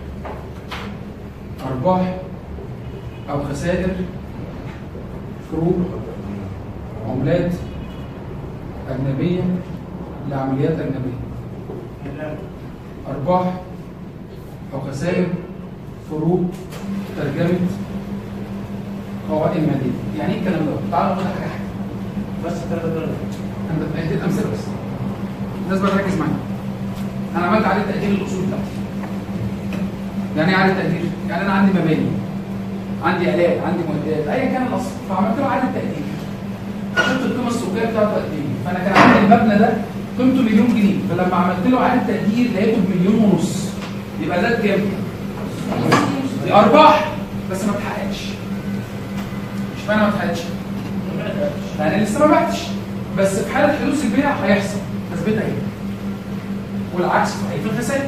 ارباح او خسائر فروق عملات اجنبيه لعمليات اجنبيه. ارباح او خسائر فروق ترجمه قوائم ماليه. يعني ايه الكلام ده؟ تعالوا نقول حاجه حاجه بس ثلاثة درجات. انا اديت امثله بس الناس بقى تركز معايا. انا عملت عاده تقدير الاصول بتاعتي. يعني ايه عاده تقدير؟ يعني انا عندي مباني، عندي آلات، عندي معدات، ايا كان الاصل، فعملت له عاده تقدير. شفت القيمه السوقيه بتاعته قد ايه؟ فانا كان عندي المبنى ده قيمته مليون جنيه، فلما عملت له عاده تقدير لقيته بمليون ونص. يبقى ده بكام؟ دي ارباح بس ما اتحققتش. مش معنى ما اتحققتش يعني لسه ما بعتش، بس في حاله حدوث البيع هيحصل اثبتها ايه، والعكس صحيح في الخسائر.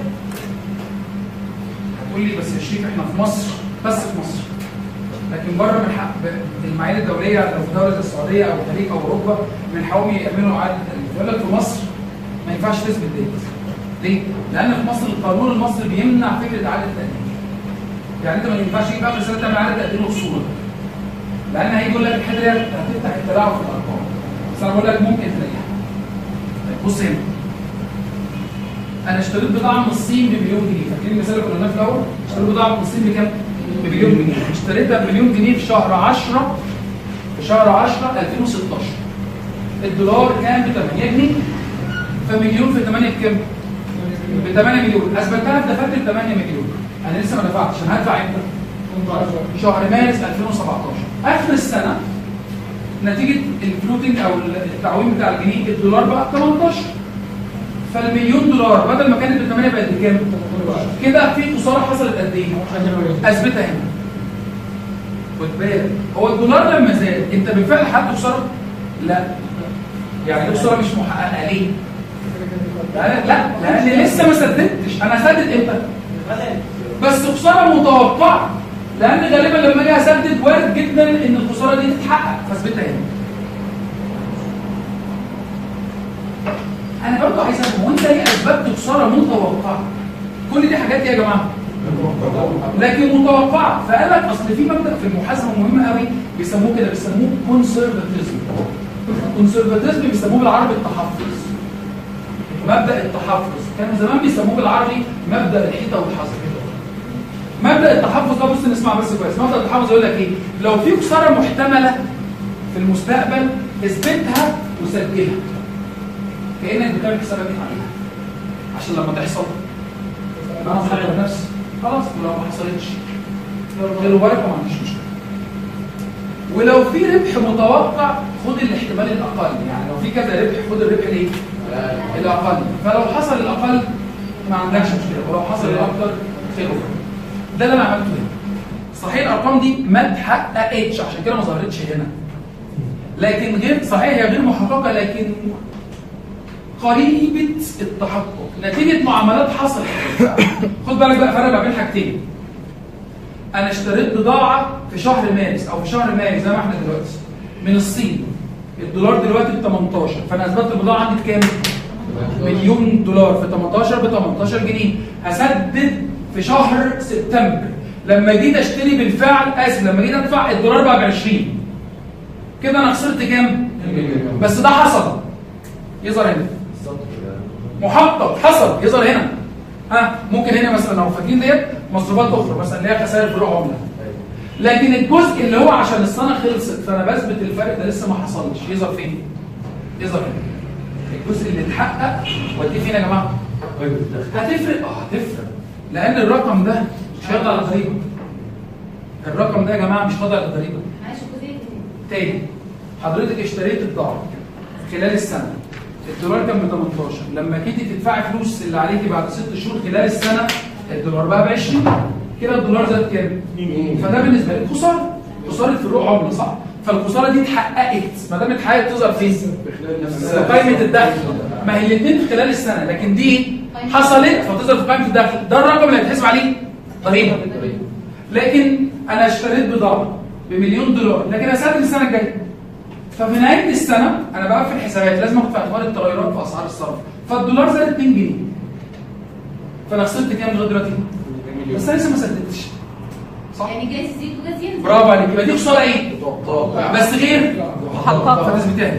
هتقول لي بس يا شريف احنا في مصر، بس في مصر، لكن بره من حق المعايير الدوليه، لو في دوله السعوديه او الخليج او اوروبا من حقهم يعملوا عقد. يقول لك في مصر ما ينفعش تثبت ديت. ليه؟ لان في مصر القانون المصري بيمنع فكره اعاده التقديم. يعني انت ما ينفعش تيجي اخر سنه تعمل اعاده تقديم اصولا، لان هيجي يقول لك الحته دي هتفتح التلاعب في الارقام. بس انا بقول لك ممكن تلاقيها. بص هنا، انا اشتريت بضاعه من الصين بمليون جنيه، فاكرين المثال اللي كنا في الاول؟ اشتريت بضاعه من الصين بكام؟ بمليون جنيه. اشتريتها بمليون جنيه في شهر عشرة في شهر عشرة ألفين وستاشر. الدولار كان ب ثمانية جنيه، فمليون في ثمانية بكام؟ ب ثمانية مليون. اثبتها بدفعت ب ثمانية مليون. انا لسه ما دفعتش، انا هدفع امتى؟ شهر مارس ألفين وسبعتاشر. اخر السنه نتيجه الفلوتنج او التعويم بتاع الجنيه الدولار بقى ثمانية عشر، فالمليون دولار بدل ما كانت ب ثمانية بقت بكام؟ كده في خساره حصلت قد ايه؟ اثبتها هنا. خد بالك، هو الدولار لما زاد انت بالفعل حد خساره؟ لا. يعني دي خساره مش محققه. ليه؟ لا لا لان لسه ما سددتش. انا سدد امتى؟ بس خساره متوقعه، لان غالبا لما اجي اسدد وارد جدا ان الخساره دي تتحقق، فاثبتها هنا. انا برضه عايز افهم، هو انت ليه اثبتت خساره متوقعه؟ كل دي حاجات يا جماعه لكن متوقعه. فقال لك اصل في مبدا في المحاسبه مهم قوي بيسموه كده، بيسموه كونسرفاتيزم. كونسرفاتيزم بيسموه بالعربي التحفظ. مبدا التحفظ كانوا زمان بيسموه بالعربي مبدا الحيطه والحظر. مبدا التحفظ ده بص نسمع بس كويس. مبدا التحفظ يقول لك ايه؟ لو في خساره محتمله في المستقبل اثبتها وسجلها، كانك بتعمل حسابك عليها عشان لما تحصل انا بفكر نفسي خلاص. ولو ما حصلتش غير بركه ما عنديش مشكله. ولو في ربح متوقع خد الاحتمال الاقل، يعني لو في كذا ربح خد الربح الايه؟ الاقل. فلو حصل الاقل ما عندكش مشكله، ولو حصل الاكثر خير وخير. ده اللي انا عملته هنا. صحيح الارقام دي ما اتحققتش عشان كده ما ظهرتش هنا، لكن غير صحيح هي غير محققه لكن قريبه التحقق نتيجه معاملات حصلت. خد بالك بقى فرق ما بين حاجتين. انا اشتريت بضاعه في شهر مارس او في شهر مارس زي ما احنا دلوقتي من الصين، الدولار دلوقتي ب ثمانية عشر، فانا اثبتت البضاعه عندي بكام؟ مليون دولار في ثمانية عشر ب ثمانية عشر جنيه. هسدد في شهر سبتمبر. لما جيت اشتري بالفعل اسف لما جيت ادفع الدولار بقى ب عشرين. كده انا خسرت كام؟ بس ده حصل يظهر هنا. محقق حصل يظهر هنا. ها ممكن هنا مثلا لو فاكرين ديت مصروفات اخرى مثلا اللي هي خسائر فروع عمله. لكن الجزء اللي هو عشان السنه خلصت فانا بثبت الفرق ده لسه ما حصلش يظهر فين؟ يظهر هنا. الجزء اللي اتحقق وديه فين يا جماعه؟ هتفرق اه هتفرق لان الرقم ده مش هيقضي على الضريبه. الرقم ده يا جماعه مش هيقضي على الضريبه. معلش جزئيه تاني حضرتك اشتريت الضاعه خلال السنه الدولار كان ب ثمانية عشر، لما جيتي تدفعي فلوس اللي عليكي بعد ست شهور خلال السنه الدولار بقى ب عشرين، كده الدولار زاد كام؟ فده بالنسبه لك خساره، خساره فروع عمله صح؟ فالخساره دي اتحققت، ما دام اتحققت تظهر فين؟ في قائمه الدخل. ما هي الاثنين في خلال السنه، لكن دي حصلت فتظهر في قائمه الدخل، ده الرقم اللي هيتحسب عليه ضريبه. لكن انا اشتريت بضاعه بمليون دولار لكن هسدد السنه الجايه. ففي نهايه السنه انا بقفل الحسابات لازم اخد في اعتبار التغيرات في اسعار الصرف، فالدولار زاد اتنين جنيه. فانا خسرت كام لغايه دلوقتي؟ بس انا لسه ما سددتش. صح؟ يعني جايز يزيد وجايز ينزل. برافو عليك، يبقى دي خساره ايه؟ بس غير محققه فتثبتها.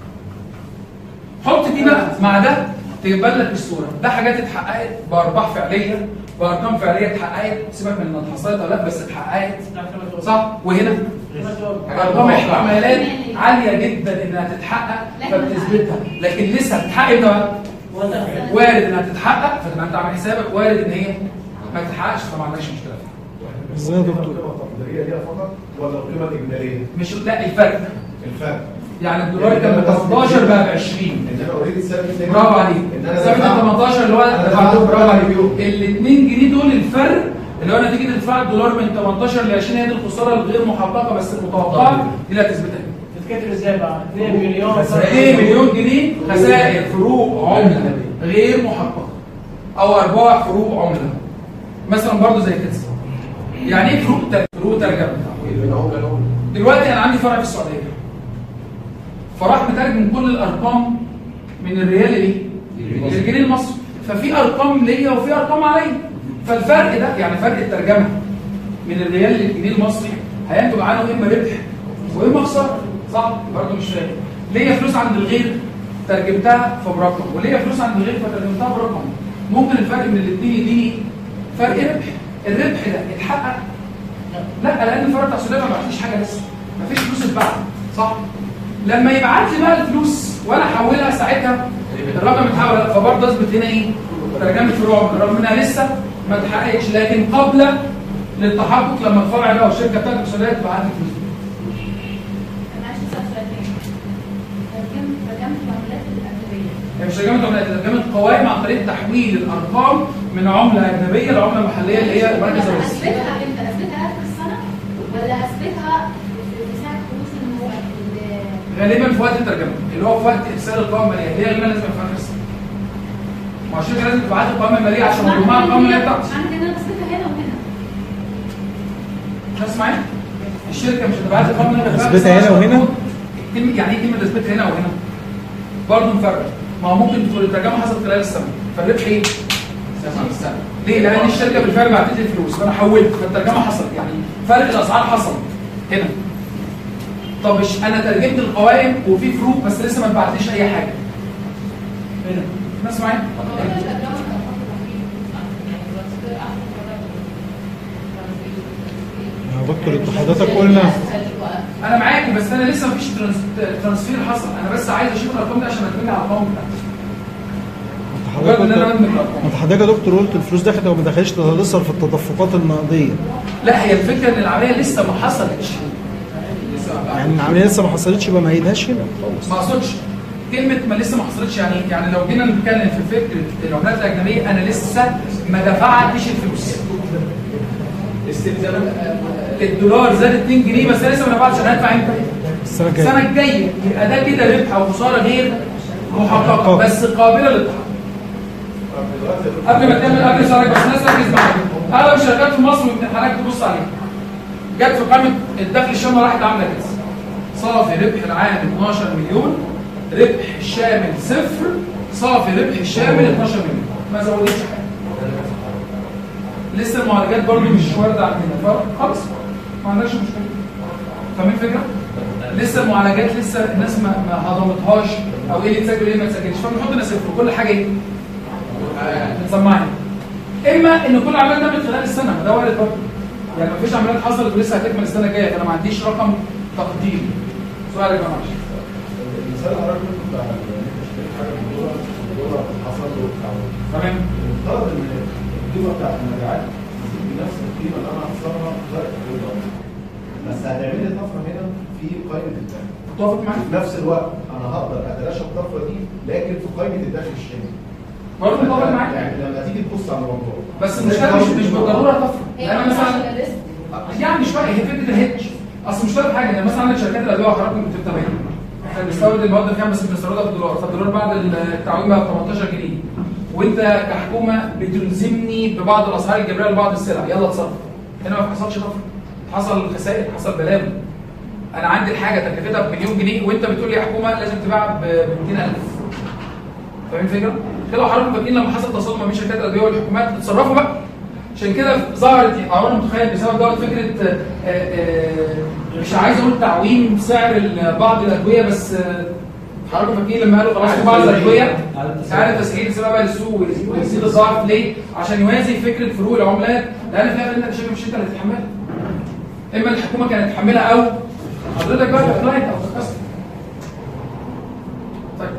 حط دي بقى مع ده تجيب لك الصوره، ده حاجات اتحققت بارباح فعليه، بارقام فعليه اتحققت، سيبك من انها اتحصلت ولا لا بس اتحققت. صح؟ وهنا ارقام احتمالات عاليه جدا انها تتحقق فبتثبتها، لكن لسه هتتحقق امتى بقى؟ وارد انها تتحقق فتبقى انت عامل حسابك، وارد ان هي ما تتحققش فما عندكش مشكله فيها. ازاي يا دكتور؟ القيمه التقديريه ليها فقط ولا القيمه الاجماليه؟ مش لا الفرق. الفرق يعني الدولار كان ب ثمانية عشر بقى ب عشرين. ان انا اوريدي ثابت. برافو عليك. ثابت ال ثمانية عشر اللي هو برافو عليك. ال اتنين جنيه دول الفرق اللي هو نتيجه ارتفاع الدولار من تمنتاشر ل عشرين، هي دي الخساره الغير محققه بس المتوقعه دي اللي هتثبتها. تتكتب ازاي بقى؟ اتنين مليون اتنين مليون جنيه خسائر فروق عمله غير محققه او ارباح فروق عمله مثلا برضه زي كده. يعني ايه فروق فروق ترجمه؟ دلوقتي انا عندي فرع في السعوديه، فراح مترجم كل الارقام من الريال ايه؟ للجنيه المصري، ففي ارقام ليا وفي ارقام عليا، فالفرق ده يعني فرق الترجمه من الريال للجنيه المصري هينتج عنه اما ربح واما خساره، صح؟ برضه مش فاهم. ليا فلوس عند الغير ترجمتها برقم، وليا فلوس عند الغير فترجمتها برقم. ممكن الفرق من الاثنين يديني فرق ربح، الربح ده اتحقق؟ لا، لان الفرق بتاع السعوديه ما بعتليش حاجه لسه، مفيش فلوس اتبعت، صح؟ لما يبعت لي بقى الفلوس وانا احولها ساعتها الرقم اتحول، فبرضه اثبت هنا ايه؟ ترجمه فروع رغم انها لسه ما اتحققتش، لكن قبل للتحقق لما الفرع ده او الشركه بتاعت السعوديه تبعت لي فلوس. هي مش ترجمه عملات، ترجمه قوائم عن طريق تحويل الارقام من عمله اجنبيه لعمله محليه اللي هي مركز الرصيد. اثبتها امتى؟ اثبتها اخر السنه ولا اثبتها في ساعه فلوس المواد؟ غالبا في وقت الترجمه اللي هو في وقت ارسال القوائم الماليه، هي غالبا لازم في اخر السنه. ما الشركه لازم تبعت القوائم الماليه عشان مجموعه القوائم الماليه بتاعتها. معنى كده انا بثبتها هنا وهنا. مش معايا؟ الشركه مش هتبعت لي القوائم الماليه تثبتها هنا وهنا؟ يعني ايه كلمه تثبتها هنا وهنا؟ برضه مفرق. ما هو ممكن تكون الترجمه حصلت خلال السنه، فالربح ايه؟ السنه. ليه؟ لان الشركه بالفعل بعتت لي الفلوس فانا حولت، فالترجمه حصلت، يعني فرق الاسعار حصل هنا. طب مش انا ترجمت القوائم وفي فروق بس لسه ما اتبعتليش اي حاجه. هنا. الناس معايا؟ يا دكتور انت حضرتك قلنا انا معاكم بس انا لسه مفيش ترانسفير حصل، انا بس عايز اشوف الارقام دي عشان اتمنى على الارقام بتاعتي. انت حضرتك يا دكتور قلت الفلوس دخلت وما دخلتش تتأثر في التدفقات النقديه. لا، هي الفكره ان العمليه لسه ما حصلتش. يعني العمليه لسه ما حصلتش يبقى ما يدهاش هنا. ما اقصدش كلمه ما لسه ما حصلتش، يعني يعني لو جينا نتكلم في فكره العملات الاجنبيه انا لسه ما دفعتش الفلوس. استلزام الدولار زاد اتنين جنيه بس انا لسه ما دفعتش، انا هدفع امتى؟ السنه الجايه. السنه الجايه، يبقى ده كده ربح او خساره غير محققه بس قابله للتحقق. قبل ما تعمل قبل سؤالك بس الناس ركز معايا. اغلب الشركات في مصر والامتحانات تبص عليها جت في قائمه الدخل الشامل راحت عامله كده صافي ربح العام اتناشر مليون، ربح الشامل صفر، صافي ربح الشامل اتناشر مليون، ما زودتش حاجه. لسه المعالجات برضه مش وارده عندنا فخلاص ما عندناش مشكله. فاهمين الفكره؟ لسه المعالجات لسه الناس ما ما هضمتهاش او ايه اللي يتسجل وايه ما يتسجلش، فبنحط لنا صفر وكل حاجه ايه؟ بتسمعني. اما ان كل عمليه تمت خلال السنه، ما ده وارد برضه. يعني مفيش عمليات حصلت ولسه هتكمل السنه الجايه، فانا ما عنديش رقم تقديري. سؤال يا جماعه معلش. المثال اللي حضرتك كنت بتاع تشتري حاجه من الدولار، الدولار حصل له تعويض. تمام. المفترض ان القيمه بتاعت المبيعات تزيد بنفس القيمه اللي انا هخسرها فرق الدولار. بس هتعمل لي طفره هنا في قائمه الدخل. متفق معاك؟ في نفس الوقت انا هقدر اتلاشى الطفره دي لكن في قائمه الدخل الشامل. برضه متفق معاك. يعني لما تيجي تبص على الموضوع بس المشكله مش مش بالضروره طفره. يعني مثلا يعني شويه هي فكره الهيدج. اصل مش فاهم حاجه، يعني مثلا عندك شركات الادويه وحضراتكم بتتابعها. احنا بنستورد المواد الخام بس بنستوردها بالدولار، فالدولار بعد التعويم بقى ب تمنتاشر جنيه. وانت كحكومه بتلزمني ببعض الاسعار الجبريه لبعض السلع، يلا اتصرف. هنا ما حصلش طفره. حصل خسائر، حصل بلاوي. انا عندي الحاجه تكلفتها بمليون جنيه وانت بتقول لي يا حكومه لازم تباع ب مئتين ألف. فاهم الفكره؟ كده حضراتكم فاكرين لما حصل تصادم ما بين شركات الادويه والحكومات اتصرفوا بقى. عشان كده ظهرت انا متخيل بسبب دوت فكره آآ آآ مش عايز اقول تعويم سعر بعض الادويه بس حضراتكم فاكرين لما قالوا خلاص في بعض الادويه اعاده تسعير يسيبها للسوق ويزيد الضعف ليه؟ عشان يوازي فكره فروق العملات، لان في الاخر انت كشركه مش انت اللي تتحملها. اما الحكومه كانت تتحملها او حضرتك بقى كلاينت او كاستمر. طيب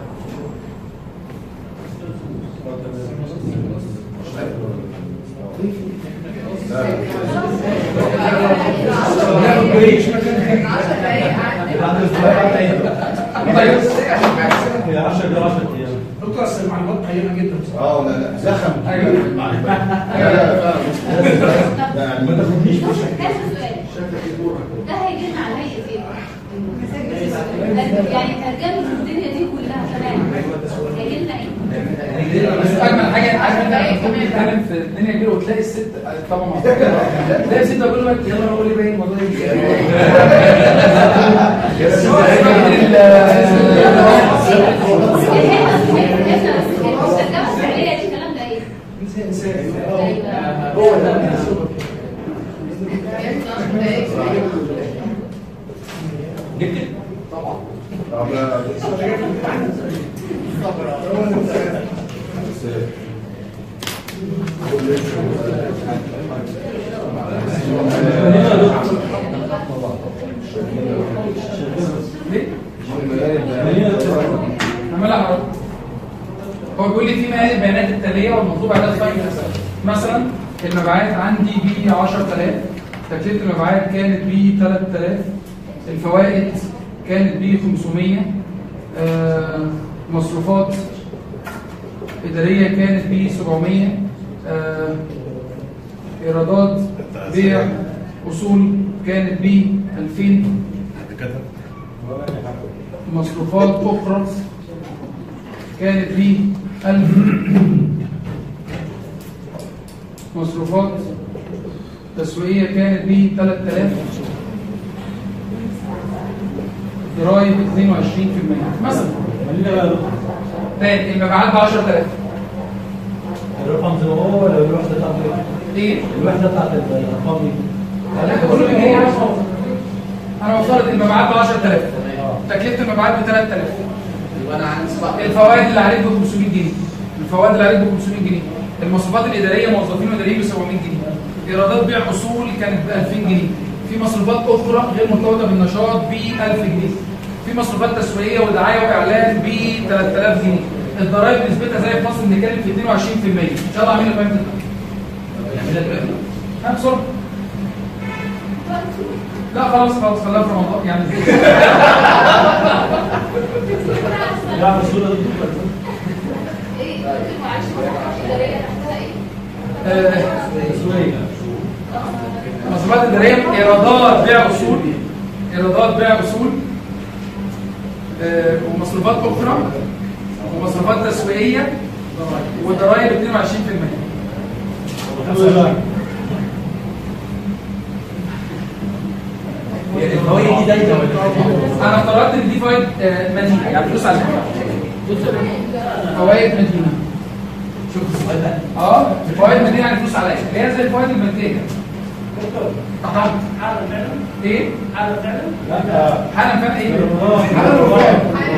دكتور اصل المعلومات قيمه جدا اه لا لا زخم ايوه المعلومات لا لا فعلا يعني ما تاخدنيش في كذا سؤال ده هيجي لنا على هيئه ايه؟ يعني ترجمه الدنيا دي كلها تمام هيجي لنا ايه؟ بس اجمل حاجه عارف انت لما بتتكلم في الدنيا كده وتلاقي الست طبعا تلاقي الست بتقول لك يلا قول لي باين والله الترجمه الفعليه دي الكلام ده ايه؟ هو ده جبت طبعا هو بيقول لي في مهام البيانات التاليه والمطلوب عليها فايل مثلا المبيعات عندي ب عشرة آلاف، تكلفه المبيعات كانت ب ثلاثة آلاف، الفوائد كانت ب خمسمية، آه مصروفات اداريه كانت ب سبعمية، آه ايرادات بيع اصول كانت ب ألفين، مصروفات اخرى كانت ب ألف، مصروفات تسويقيه كانت ب ثلاثة آلاف، ضرائب اثنين وعشرين بالمية مثلا. تاني المبيعات ب عشرة آلاف. الرقم زي ما هو ولا الوحده بتاعت ايه؟ الوحده بتاعت الارقام دي؟ كله بجنيه. انا بفترض المبيعات ب عشرة آلاف، تكلفه المبيعات ب ثلاثة آلاف، وانا عندي الفوائد اللي عليك ب خمسمية جنيه، الفوائد اللي عليك ب خمسمية جنيه، المصروفات الاداريه موظفين واداريين ب سبعمية جنيه، ايرادات بيع اصول كانت ب ألفين جنيه، في مصروفات اخرى غير مرتبطه بالنشاط ب ألف جنيه، في مصروفات تسويقيه ودعايه واعلان ب ثلاثة آلاف جنيه، الضرائب نسبتها زي في مصر بنتكلم في اثنين وعشرين بالمية. ان شاء الله اعمل لك فاهم كده ها بسرعه. لا خلاص خلاص خلاها في رمضان يعني لا مسؤول ايه معلش اداريه تحتها ايه؟ تسويق مصروفات اداريه، ايرادات بيع اصول، ايرادات بيع اصول آه، ومصروفات اخرى ومصروفات تسويقيه وضرائب اثنين وعشرين بالمية. الفوائد دي دايما انا افترضت ان دي فوائد آه، مدينه يعني فلوس على فوائد مدينه. شوف السؤال ده اه فوائد مدينه يعني فلوس على اللي هي زي الفوائد الماديه. طبعا حاله فعلا ايه؟ حاله فعلا حالا فعلا ايه؟ حالا الرفاع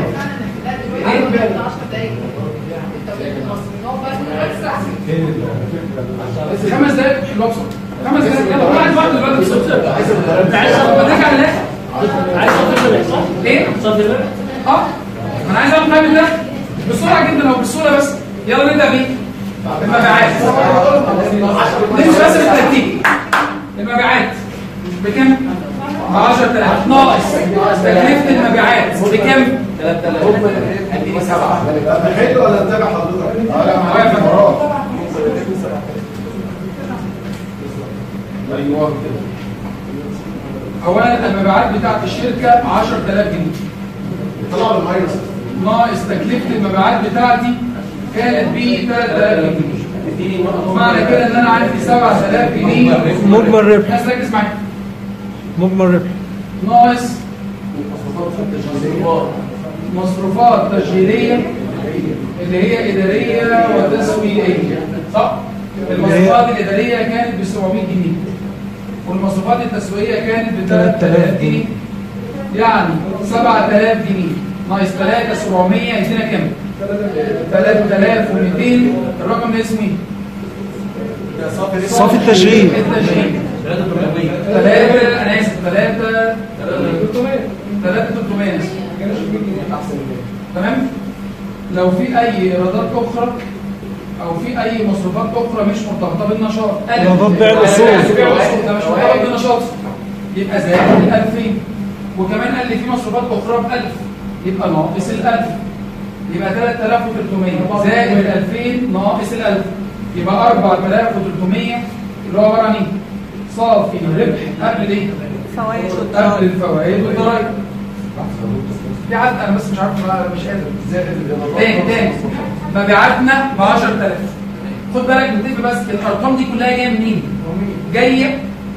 خمس دقايق حلوه بسرعه خمس دقايق يلا واحد واحد دلوقتي بسرعه. انت عايز بديك على الاخر عايز صف الاحصاء ايه؟ صف الاحصاء اه انا عايز اعمل فاهم ده بسرعه جدا او بالسهوله بس. يلا نبدا بيه المبيعات. نمشي بس بالترتيب. المبيعات بكام؟ ب عشرة آلاف ناقص تكلفه المبيعات بكام؟ ثلاثة آلاف اديني سبعة. حلو ولا نتابع حضرتك؟ اه لا معايا فاكر. ايوه اولا المبيعات بتاعت الشركه عشرة آلاف جنيه طلع بالماينس ناقص تكلفه المبيعات بتاعتي كانت ب ثلاثة آلاف جنيه. معنى كده ان انا عندي سبعة آلاف جنيه مجمل ربح. الناس ركز معايا. مجمل ربح ناقص مصروفات تشغيليه اللي هي اداريه وتسويقيه صح؟ المصروفات الاداريه كانت ب سبعمية جنيه والمصروفات التسويقيه كانت ب ثلاثة آلاف جنيه، يعني سبعة آلاف جنيه ناقص ثلاثة سبعمية يدينا كام؟ ثلاثة آلاف ومئتين. الرقم ده اسمه ايه؟ صافي التشغيل. التشغيل ثلاثة انا اسف ثلاثة ثلاثة ثلاثمية تمام. لو في اي ايرادات اخرى او في اي مصروفات اخرى مش مرتبطه بالنشاط ايرادات بيع الاصول ده مش مرتبط بالنشاط يبقى زائد ال ألفين. وكمان قال لي في مصروفات اخرى ب ألف يبقى ناقص ال ألف. يبقى ثلاثة آلاف وثلاثمية زائد ال ألفين ناقص ال ألف يبقى أربعة آلاف وثلاثمية اللي هو عباره عن ايه؟ صافي ربح قبل ايه؟ فوائد قبل الفوائد والضرايب. في عدد انا بس مش عارف، انا مش قادر ازاي. تاني تاني مبيعاتنا ب عشرة آلاف. خد بالك بتفق بس الارقام دي كلها جايه منين؟ جايه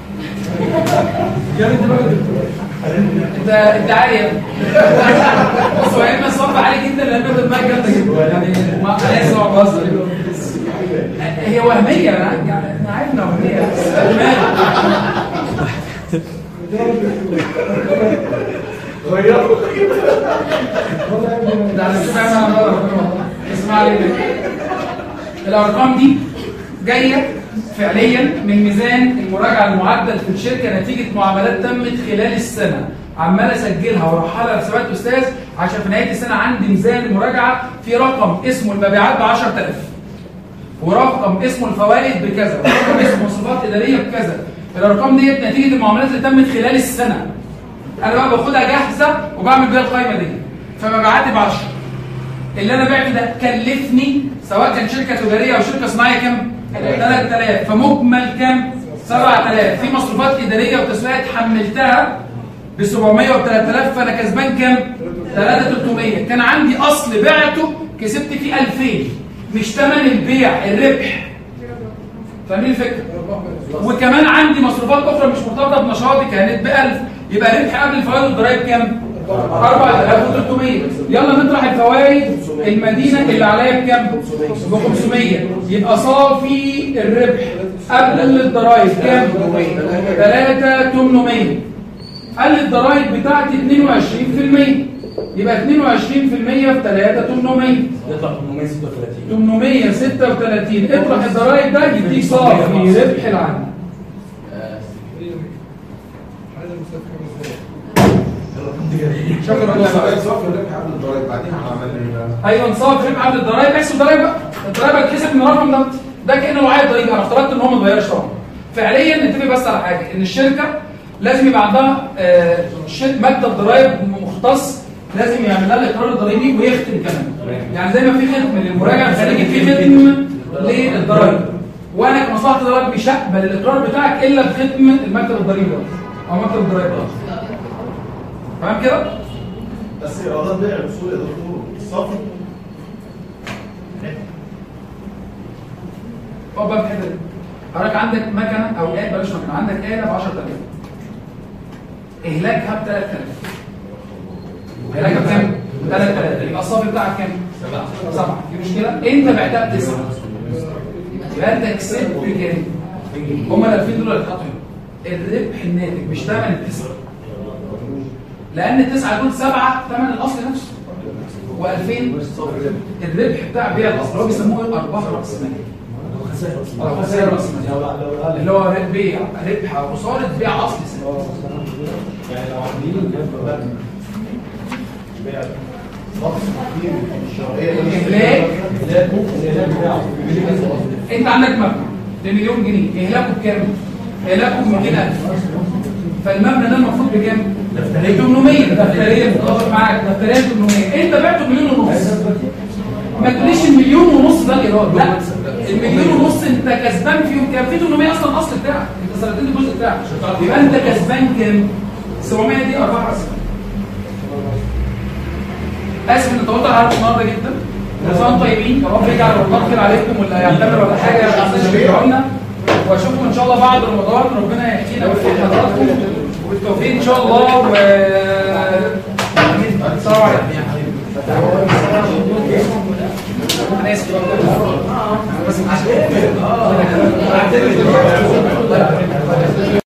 يا انت انت انت عالي يا ابني. بص هو يا اما صعب عليه جدا لان بياخد معاك جامده جدا يعني ما عايز اقعد بهزر. هي وهميه انا انا عارف انها وهميه بس غيروا ده انا مش فاهم انا اسمع لي. الارقام دي جايه فعليا من ميزان المراجعه المعدل في الشركه نتيجه معاملات تمت خلال السنه، عمال اسجلها وارحلها لحسابات استاذ عشان في نهايه السنه عندي ميزان المراجعه في رقم اسمه المبيعات ب عشرة آلاف ورقم اسمه الفوائد بكذا ورقم اسمه مصروفات اداريه بكذا. الارقام ديت نتيجه المعاملات اللي تمت خلال السنه. انا بقى باخدها جاهزه وبعمل بيها القائمه دي. فمبيعاتي ب عشرة، اللي انا بعته ده كلفني سواء كان شركه تجاريه او شركه صناعيه كام؟ ثلاثة آلاف. فمجمل كام؟ سبعة آلاف. في مصروفات اداريه وتسويقات حملتها ب سبعمية و ثلاثة آلاف، فانا كسبان كام؟ ثلاثة آلاف وثلاثمية. كان عندي اصل بعته كسبت فيه ألفين، مش ثمن البيع الربح. فاهمين الفكره؟ وكمان عندي مصروفات اخرى مش مرتبطه بنشاطي كانت ب ألف، يبقى الربح قبل الفوائد والضرايب كام؟ أربعة آلاف وثلاثمية. يلا نطرح الفوائد المدينه اللي عليا بكام؟ ب خمسمية. يبقى صافي الربح قبل الضرايب كام؟ ثلاثة آلاف وثمانمية. قال الضرايب بتاعتي اثنين وعشرين بالمية، يبقى اثنين وعشرين بالمية في ثلاثة آلاف وثمانمية يطلع ثمانمية وستة وثلاثين. ثمانمية وستة وثلاثين. اطرح الضرايب ده يديك صافي ربح العام. شكرا لك. صافي الربح قبل الضرايب بعدين عملنا ايه؟ ايوه صافي ربح قبل الضرايب. احسب الضرايب بقى. الضرايب هتحسب من الرقم ده. ده كانه وعاء ضريبي. انا افترضت ان هو ما اتغيرش طبعا. فعليا نتفق بس على حاجه ان الشركه لازم يبقى عندها آه مكتب ضرايب مختص لازم يعمل لها الاقرار الضريبي ويختم كمان. يعني زي ما في ختم للمراجع الخارجي في ختم للضرايب. وانا كمصلحه ضرايب مش هقبل الاقرار بتاعك الا بختم المكتب الضريبي ده او مكتب الضرايب ده. تمام كده؟ بس ايرادات بيع الاصول يا دكتور الصافي هو بقى في الحته دي. حضرتك عندك مكنه او آلة، بلاش مكنه، عندك آلة ب عشرة آلاف اهلاكها ب ثلاثة آلاف. اهلاكها بكام؟ ثلاثة آلاف. يبقى الصافي بتاعك كام؟ سبعة. سبعة. دي مشكله. انت بعتها ب تسعة. يبقى انت كسبت بكام؟ هم ال ألفين دول اللي اتحطوا هنا. الربح الناتج مش ثمن التسعه. لان التسعه دول سبعه ثمن الاصل نفسه. وألفين الربح بتاع بيع الاصل هو بيسموه ارباح راس مال. خسائر راس مال اللي هو بيع ربح او خساره بيع اصل سنه. يعني لو عاملين بيع انت عندك مبنى بمليون جنيه اهلاكه بكام؟ اهلاكه ب مئتين ألف. فالمبنى ده المفروض بكام؟ دفتريه ثمانمية. دفتريه متفق معاك دفتريه ثمانمية. انت بعته بمليون ونص. ما تقوليش المليون ونص ده الايراد، لا المليون ونص انت كسبان فيهم كام؟ في ثمانمية اصلا الاصل بتاعك، انت سردت الجزء بتاعك، يبقى انت كسبان كام؟ سبعمية. دي اربعة راس. اسف ان طولت على النهارده جدا. كل سنه وانتم طيبين. يا رب يجعل رمضان خير عليكم واللي هيعتمر ولا حاجه ما تنساش تشجعونا. واشوفكم ان شاء الله بعد رمضان. ربنا يحيينا ويحيي حضراتكم وبالتوفيق ان شاء الله. و السلام عليكم. انا اسف.